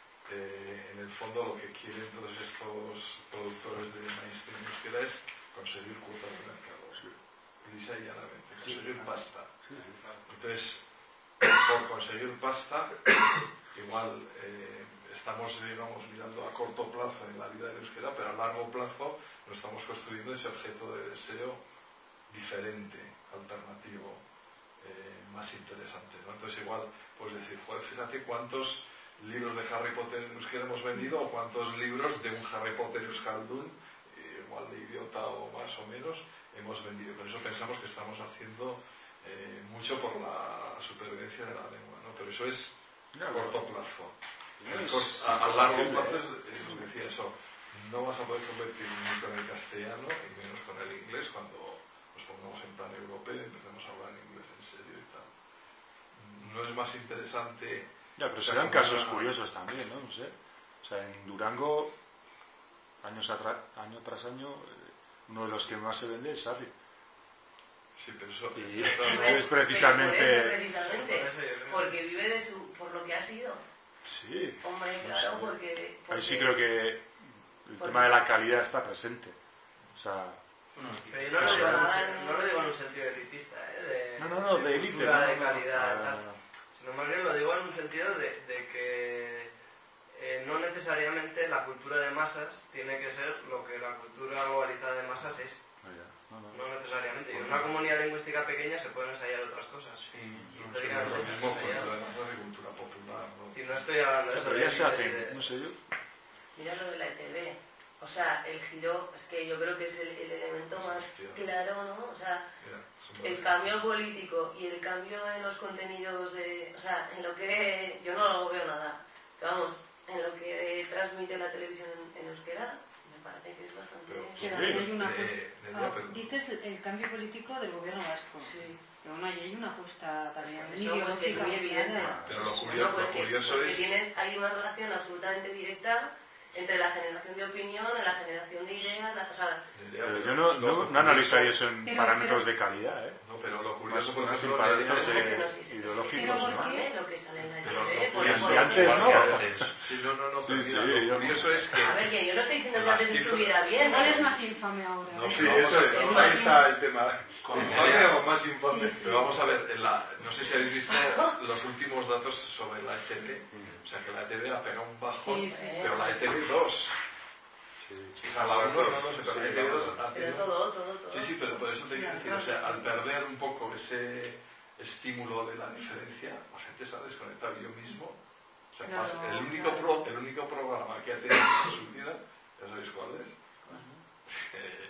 Eh, en el fondo lo que quieren todos estos productores de mainstream euskera es conseguir cuotas de mercado, lisa y llanamente, conseguir pasta. Entonces, por conseguir pasta, igual eh, estamos, digamos, mirando a corto plazo en la vida de euskera, pero a largo plazo nos estamos construyendo ese objeto de deseo diferente, alternativo, eh, más interesante, ¿no? Entonces igual, pues decir, joder, fíjate cuántos libros de Harry Potter en euskera hemos vendido o cuántos libros de un Harry Potter euskaldun, eh, igual de idiota o más o menos, hemos vendido. Por eso pensamos que estamos haciendo eh, mucho por la supervivencia de la lengua, ¿no? Pero eso es a corto plazo. No es- Cort- a, a largo plazo es, es lo que decía eso, no vas a poder competir ni con el castellano y menos con el inglés cuando nos pongamos en plan europeo y empecemos a hablar en inglés en serio y tal. No es más interesante. Ya, pero o sea, se dan como casos una- curiosos también, ¿no? No sé. O sea, en Durango, años atra- año tras año, eh, uno de los que más se vende es Sarri. Sí, pero eso, Y- eso No también- es precisamente- Pero por eso, precisamente, Por eso yo creo. porque vive de su, por lo que ha sido. Sí. Hombre, No claro, sé. porque, porque... Ahí sí creo que el porque- tema de la calidad está presente. O sea, Bueno, Pero yo no lo, Eso digo en un, nada, sen- no lo digo en un sentido elitista, ¿eh? De, no, no, no, de élite. cultura, no, de no, no. calidad, Ah, tal. no, no. Sino más bien lo digo en un sentido de, de que eh, no necesariamente la cultura de masas tiene que ser lo que la cultura globalizada de masas es. No, ya, no, no. No necesariamente. Y en una comunidad lingüística pequeña se pueden ensayar otras cosas. sí, no es Históricamente lo se han mismo ensayado. cultura, no es cultura popular, ¿no? Y no estoy hablando de eso. Pero de ya se élites y hacen, de- no sé yo. Mira lo de la E T V. O sea, el giro, es que yo creo que es el, el elemento más Hostia. claro, ¿no? O sea, Mira, son el cambio político y el cambio en los contenidos de... O sea, en lo que... Yo no lo veo nada. Pero vamos, en lo que transmite la televisión en, en euskera, me parece que es bastante... Pero- Pero Sí. ahí hay una Eh, apuesta. Nerea, Ah, pero- dices el, el cambio político del gobierno vasco. Sí. Pero bueno, ahí hay una apuesta también Eso, pues, que es muy ideológica evidente. clara. Pero lo Bueno, curioso, pues lo que, curioso pues que es... tiene, hay una relación absolutamente directa entre la generación de opinión, en la generación de ideas, la, o sea, pero yo no, no, no analizaría eso en pero, parámetros pero, de calidad, ¿eh? No, pero lo curioso, por Más ejemplo, en parámetros es de que no, sí, sí, ideológicos, sí, ¿no? ¿qué? Lo que sale en la Pero T V, lo por, y por antes eso- no. Sí, no, no, no, Sí, pero sí, mira, lo yo- curioso es que... A ver, que yo no estoy diciendo que Las antes cifras- estuviera bien. Igual ¿no? es más infame ahora. No, ¿eh? sí, Sí, eso vamos a- es, más ahí está el tema. Con ¿Infame o más infame? Sí, sí. Pero vamos a ver, en la, no sé si habéis visto los últimos datos sobre la E T V. O sea, que la E T V ha pegado un bajón, Sí, sí. pero la E T V dos. Sí. O sea, la uno no, no sé, pero la E T V dos ha Pero tenido... todo, todo, todo. Sí, sí, pero por eso te Sí, quiero decir, claro. o sea, al perder un poco ese estímulo de la diferencia, la gente se ha desconectado. Yo mismo, o sea, Claro, pas- el, único claro. pro, el único programa que ha tenido en su vida, ya sabéis cuál es, eh,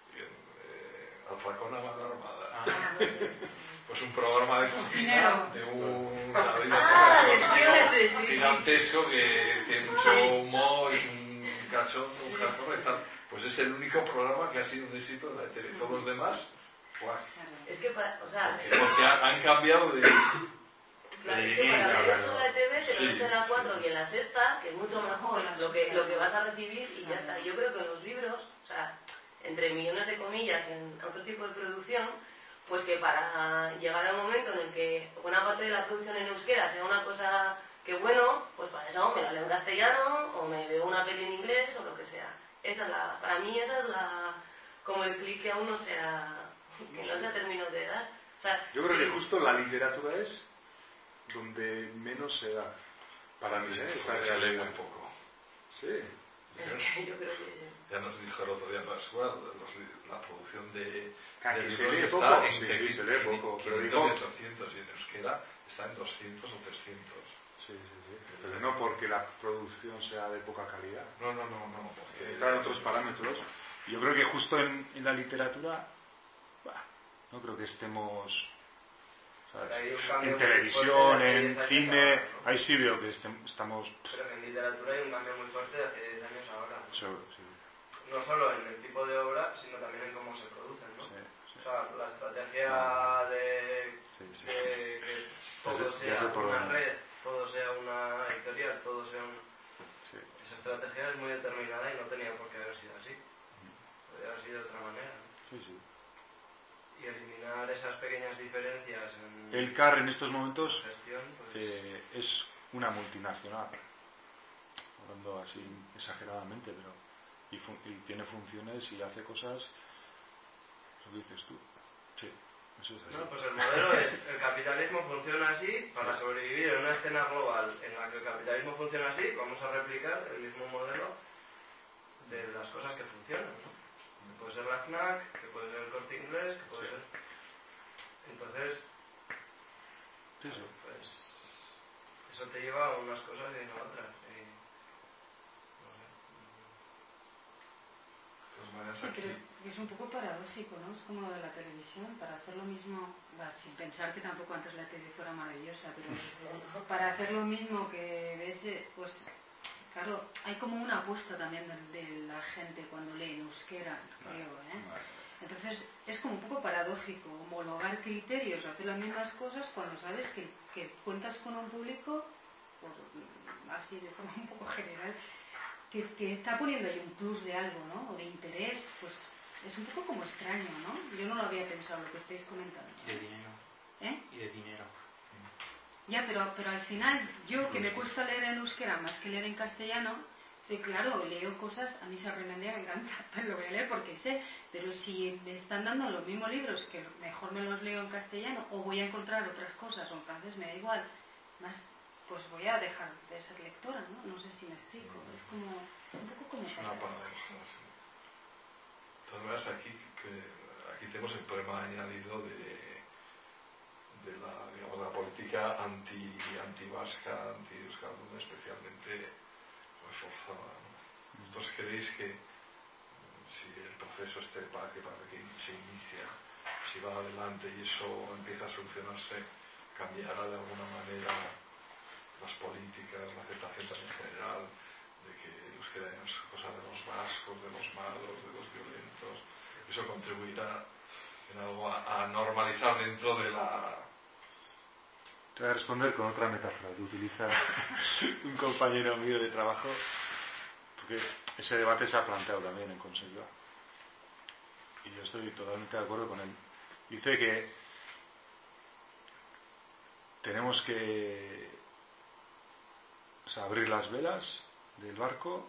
eh, Alfacón a mano armada. Ah, Ah, no sé. Pues un programa de cocina Cocinero. de un la vida Ah, de un el tío tío ese, sí, sí. gigantesco que tiene mucho Sí. humor, es un cachondo, Sí, un cachondo sí. y tal. Pues es el único programa que ha sido un éxito en la tele. Todos los demás, pues, Es que, para, o sea, porque, porque han, han cambiado de... claro, es que para ver claro. eso en la T V te lo Sí, ves en la cuatro sí. y en la sexta, que es mucho mejor lo que, lo que vas a recibir y ya Claro. está. Yo creo que en los libros, o sea, entre millones de comillas, en otro tipo de producción, pues que para llegar al momento en el que buena parte de la producción en euskera sea una cosa que bueno, pues para eso me la leo en castellano o me veo una peli en inglés o lo que sea. Esa es la, para mí esa es la, como el clic que aún no se ha, que no se ha terminado de dar. O sea, Yo creo sí, que justo la literatura es donde menos se da. Para mí, ¿eh? Esa Porque se lee realidad. muy poco. Sí. es que yo creo que... Ya nos dijo el otro día en la escuela, los li- la producción de, Ah, de que se libros lee está poco. en Sí, de sí, se lee poco, pero quinientos digo- y ochocientos, y en euskera está en doscientos o trescientos. Sí, sí, sí. Pero no porque la producción sea de poca calidad. No, no, no, no, porque... Están otros parámetros. Yo creo que justo en, en la literatura, bah, no creo que estemos, ¿sabes? Hay un cambio En muy televisión, fuerte de hace en diez años cine, ahora, ¿no? ahí sí veo que estem- estamos... Pero en literatura hay un cambio muy fuerte de hace diez años ahora. Seguro, sí, No solo en el tipo de obra, sino también en cómo se producen, ¿no? sí, sí. O sea, la estrategia de, Sí, sí. de que todo Ya sé- ya sea sé por una dónde. red, todo sea una editorial, todo sea un... Sí. Esa estrategia es muy determinada y no tenía por qué haber sido así. Podría haber sido de otra manera, ¿no? Sí, sí. Y eliminar esas pequeñas diferencias en El C A R en estos momentos gestión, pues... eh, es una multinacional, hablando así exageradamente, pero y, fun- y tiene funciones y hace cosas, eso que dices tú. Sí, eso es así. No, pues el modelo es, el capitalismo funciona así, para sobrevivir en una escena global en la que el capitalismo funciona así, vamos a replicar el mismo modelo de las cosas que funcionan, ¿no? Que puede ser la FNAC, que puede ser el Corte Inglés, que puede Sí. ser... Entonces, Sí, sí. pues, eso te lleva a unas cosas y no a otras. Y, no sé. Pues maneras Sí, aquí... creo que es un poco paradójico, ¿no? Es como lo de la televisión, para hacer lo mismo, va, sin pensar que tampoco antes la tele fuera maravillosa, pero para hacer lo mismo que ves, eh, pues, claro, hay como una apuesta también de, de la gente cuando lee en euskera, creo, ¿eh? Entonces, es como un poco paradójico homologar criterios, hacer las mismas cosas cuando sabes que, que cuentas con un público, por, así de forma un poco general, que, que está poniendo ahí un plus de algo, ¿no? O de interés, pues es un poco como extraño, ¿no? Yo no lo había pensado lo que estáis comentando. Y de dinero. ¿Eh? Y de dinero. Ya, pero, pero al final, yo que me cuesta leer en euskera más que leer en castellano, eh, claro, leo cosas, a mí Sarremendia me encanta, lo voy a leer porque sé, pero si me están dando los mismos libros, que mejor me los leo en castellano, o voy a encontrar otras cosas, o en francés, me da igual, más, pues voy a dejar de ser lectora, ¿no? No sé si me explico, es como, un poco como... Es una paradoja, sí. De todas maneras, aquí, que, aquí tenemos el problema añadido de, de la, digamos, la política anti, anti-vasca, anti-euskalduna, especialmente reforzada, ¿no? ¿Vosotros creéis que si el proceso este para que, para que se inicia, si va adelante y eso empieza a solucionarse, cambiará de alguna manera las políticas, la aceptación también general de que el euskera es cosa de los vascos, de los malos, de los violentos? Eso contribuirá en algo a, a normalizar dentro de la... Te voy a responder con otra metáfora que utiliza un compañero mío de trabajo, porque ese debate se ha planteado también en Conselva. Y yo estoy totalmente de acuerdo con él. Dice que tenemos que, o sea, abrir las velas del barco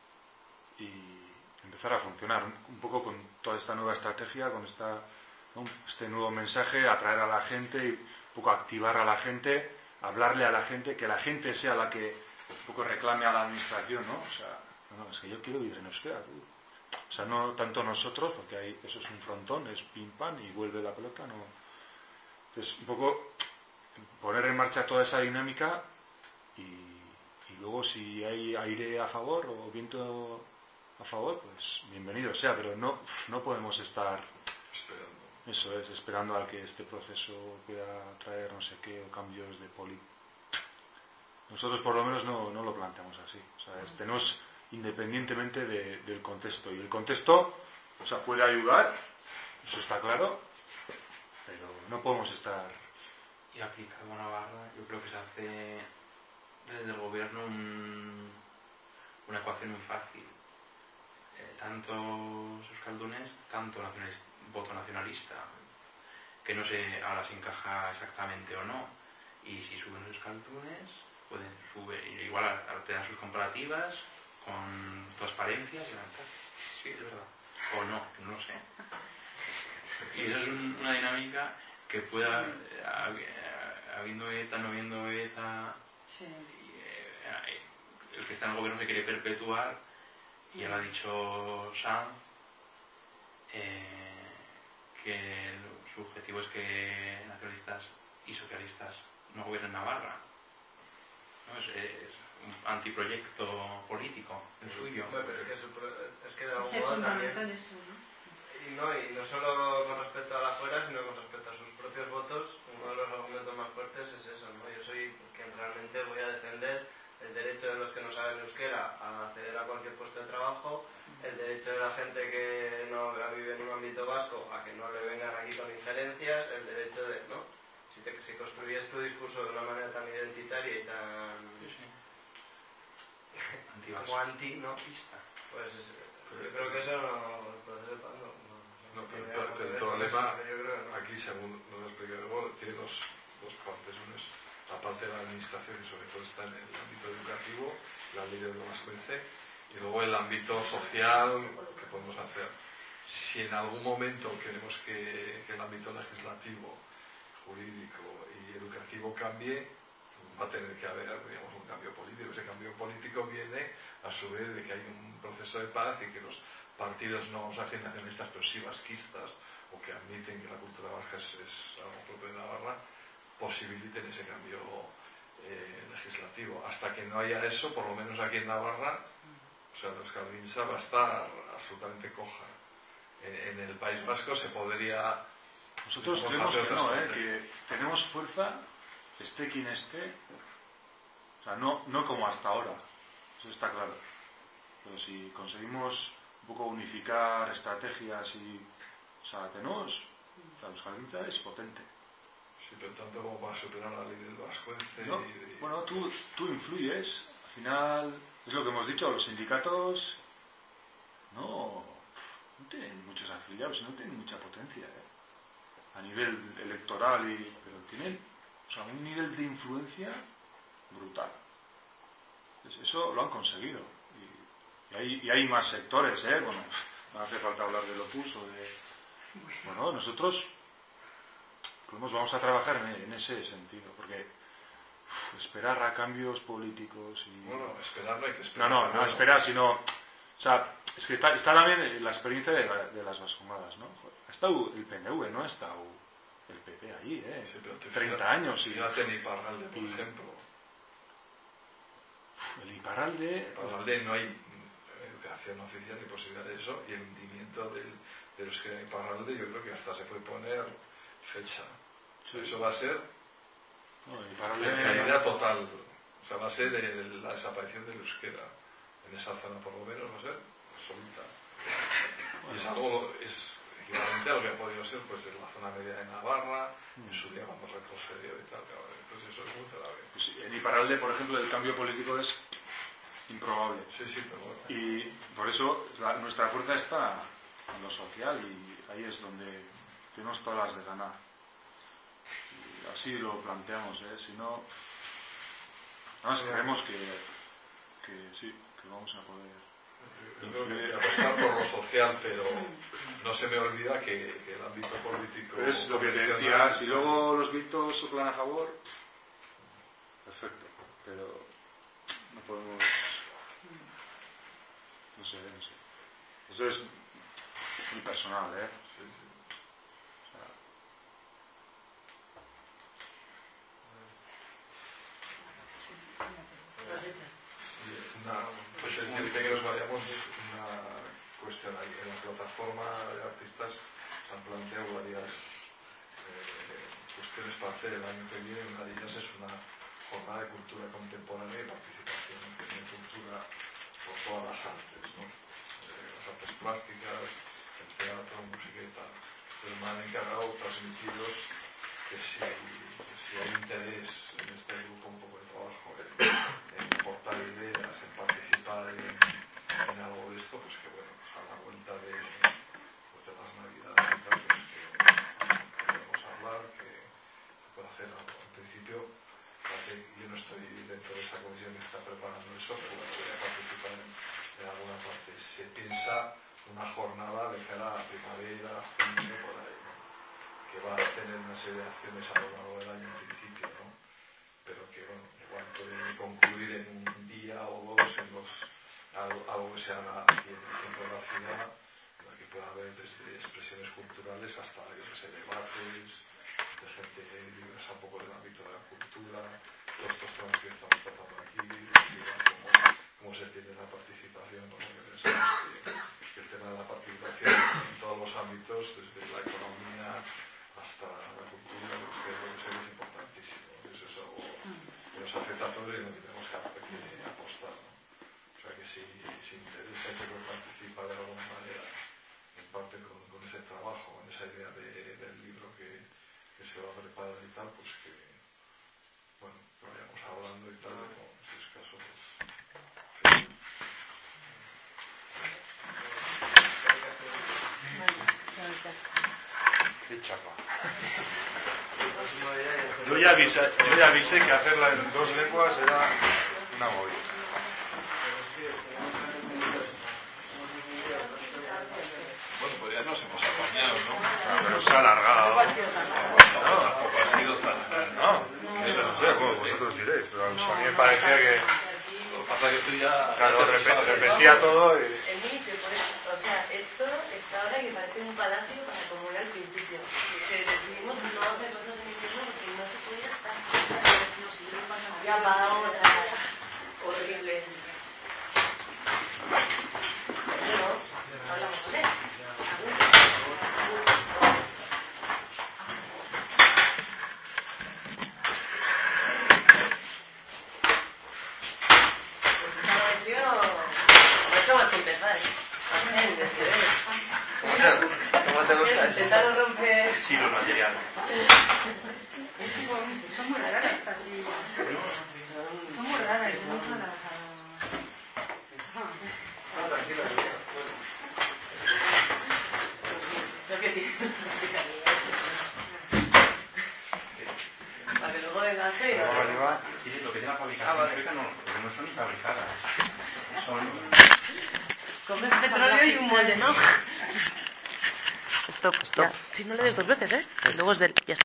y empezar a funcionar un poco con toda esta nueva estrategia, con esta, ¿no? este nuevo mensaje, atraer a la gente y un poco activar a la gente, hablarle a la gente, que la gente sea la que un poco reclame a la administración, ¿no? O sea, no, es que yo quiero vivir en euskera, tú. O sea, no tanto nosotros, porque ahí eso es un frontón, es pim pam y vuelve la pelota, no. Entonces, un poco poner en marcha toda esa dinámica y, y luego si hay aire a favor o viento a favor, pues bienvenido sea, pero no, no podemos estar esperando. Eso es, esperando a que este proceso pueda traer no sé qué o cambios de poli. Nosotros por lo menos no, no lo planteamos así. O sea, es, tenemos independientemente de, del contexto. Y el contexto, o sea, puede ayudar, eso está claro, pero no podemos estar... Y aplicado a Navarra, yo creo que se hace desde el gobierno un, una ecuación muy fácil. Eh, tanto euskaldunes, tanto nacionalista, voto nacionalista, que no sé ahora si encaja exactamente o no. Y si suben los euskaldunes, pueden subir, igual te dan sus comparativas, con transparencia y levantar. Sí, es verdad. O no, no lo sé. Y eso es un, una dinámica que pueda, eh, habiendo ETA, no habiendo ETA, sí. y, eh, el que está en el gobierno se quiere perpetuar, y ya lo ha dicho Sanz, eh, que el, su objetivo es que nacionalistas y socialistas no gobiernen Navarra. ¿No? Es, es un antiproyecto político, el suyo. Bueno, pero es que, su, es que de algún Se modo fundamenta también... en eso, ¿no? Y no, y no solo con respecto a la afuera, sino con respecto a sus propios votos, uno de los argumentos más fuertes es eso, ¿no? Yo soy quien realmente voy a defender el derecho de los que no saben euskera a acceder a cualquier puesto de trabajo, el derecho de la gente que no vive en un ámbito vasco a que no le vengan aquí con injerencias, el derecho de, ¿no? Si, te, si construyes tu discurso de una manera tan identitaria y tan... Sí, sí. como anti, ¿no? Pues es, yo creo que eso no... Pues, no, no, no, pero, pero, pero el problema, no. Aquí según nos explicamos, tiene dos, dos partes. Uno es la parte de la administración, y sobre todo está en el ámbito educativo, la ley de Vascuence, y luego el ámbito social que podemos hacer. Si en algún momento queremos que, que el ámbito legislativo, jurídico y educativo cambie, va a tener que haber, digamos, un cambio político. Ese cambio político viene a su vez de que hay un proceso de paz y que los partidos no vamos a decir nacionalistas, pero sí vasquistas, o que admiten que la cultura vasca es, es algo propio de Navarra, posibiliten ese cambio eh, legislativo. Hasta que no haya eso, por lo menos aquí en Navarra, o sea, la euskaldintza va a estar absolutamente coja. En, en el País Vasco se podría... Nosotros creemos que no, ¿eh? Que tenemos fuerza, esté quien esté, o sea, no, no como hasta ahora, eso está claro. Pero si conseguimos un poco unificar estrategias y, o sea, tenemos, la euskaldintza es potente. Sí, pero tanto como para superar la ley del Vascuence. ¿No? Y... Bueno, tú, tú influyes, al final, es lo que hemos dicho, los sindicatos no, no tienen muchos afiliados, no tienen mucha potencia, ¿eh? A nivel electoral, y, pero tienen, o sea, un nivel de influencia brutal. Entonces, eso lo han conseguido. Y, y, hay, y hay más sectores, ¿eh? Bueno, no hace falta hablar del Opus o de... Bueno, nosotros pues vamos a trabajar en, en ese sentido, porque uf, esperar a cambios políticos y... Bueno, esperar no hay que esperar. No, no, no esperar, sino... O sea, es que está, está también la experiencia de, la, de las vascongadas, ¿no? Ha estado el P N V, no ha estado el P P allí, ¿eh? Sí, treinta fíjate, años. Y, fíjate en Iparralde, por y, ejemplo. El Iparralde... En Iparralde no hay educación oficial ni posibilidad de eso, y el hundimiento del, de los que en Iparralde yo creo que hasta se puede poner fecha. Sí. Eso va a ser no, Iparralde... realidad total. O sea, va a ser de, de la desaparición del euskera. En esa zona por lo menos va a ser absoluta. Bueno. Y es algo, es equivalente a lo que ha podido ser pues en la zona media de Navarra, mm. en su día cuando retrocedió y tal. Entonces eso es muy grave. Pues en Iparralde, por ejemplo, el cambio político es improbable. Sí, sí, pero bueno. Y por eso la, nuestra fuerza está en lo social y ahí es donde tenemos todas las de ganar. Y así lo planteamos, ¿eh? Si no, además creemos que, que sí, que vamos a poder. Yo creo que voy a apostar por lo social, pero no se me olvida que, que el ámbito político es lo que te decía, si luego los vientos soplan a favor, perfecto, pero no podemos, no sé, no sé. Eso es muy personal, ¿eh? Sí, sí. O sea, Los hechos. Una, pues es decir, que nos vayamos una cuestión ahí. En la plataforma de artistas se han planteado varias eh, cuestiones para hacer el año que viene. Una de ellas es una jornada de cultura contemporánea y participación en cultura por todas las artes, ¿no? Eh, las artes plásticas, el teatro, música y tal. Pero me han encargado transmitiros que si, que si hay interés en este grupo un poco de trabajo en, en aportar ideas, en participar en, en algo de esto, pues que bueno, pues a la vuelta de, pues de las navidades y tal, pues que, que podemos hablar, que se puede hacer algo. En principio, yo no estoy dentro de esa comisión que está preparando eso, pero bueno, voy a participar en, en alguna parte. Se piensa una jornada de cara a primavera, junio, por ahí, ¿no? Que va a tener una serie de acciones a lo largo del año en principio, ¿no? Pero que bueno, igual puede concluir en un día o dos en los, algo, algo que se haga aquí en el centro de la ciudad, en la que pueda haber desde expresiones culturales hasta, yo no sé, debates de gente diversa un poco del ámbito de la cultura, todos estos temas que estamos tratando aquí, cómo, cómo se tiene la participación, ¿no? Porque pensamos que, que el tema de la participación en todos los ámbitos, desde la economía hasta la cultura, pues creo que es importantísimo. Eso es algo que nos afecta a todos y no tenemos que, que apostar, ¿no? O sea que si, si interesa y se puede participar de alguna manera en parte con, con ese trabajo, en esa idea de, del libro que, que se va a preparar y tal, pues que bueno, que vayamos hablando y tal, pero si es caso, pues sí. qué chapa. Yo ya avisé, yo ya avisé que hacerla en dos lenguas era una movida. Bueno, pues ya nos hemos apañado, ¿no? Ah, pero se ha alargado. No ha sido tan largo. No, tampoco ha sido tan... No, eso no sé, bueno, vosotros diréis, pero a mí me parecía que... Lo que pasa es que tú ya... Claro, ya te repet, sabes, repetía ¿no? todo y... Emite, por eso, o sea, esto está ahora que parece un palacio para como era al principio. Que decidimos no hacer cosas en invierno porque no se podía estar. Había apagado, o sea, horrible. Bueno, hablamos con él. Pues esta noche no es más que empezar, ¿eh? Hacer investigadores. ¿Cómo te gusta eso? Intentaron romper... Sí, los materiales. Son muy raras estas sillas. Son muy raras, yo nunca las hago. No, tranquila, tranquila. Lo que tiene. Para que luego venga el gel. Vamos a llevar. Sí, sí, lo que tiene la fabricación Ah, vale. sueca no, porque no son ni fabricadas. Son... Coges petróleo y un molde, ¿no? Stop, stop. Ya. Si no le des dos veces, ¿eh? Y luego es del... Ya está.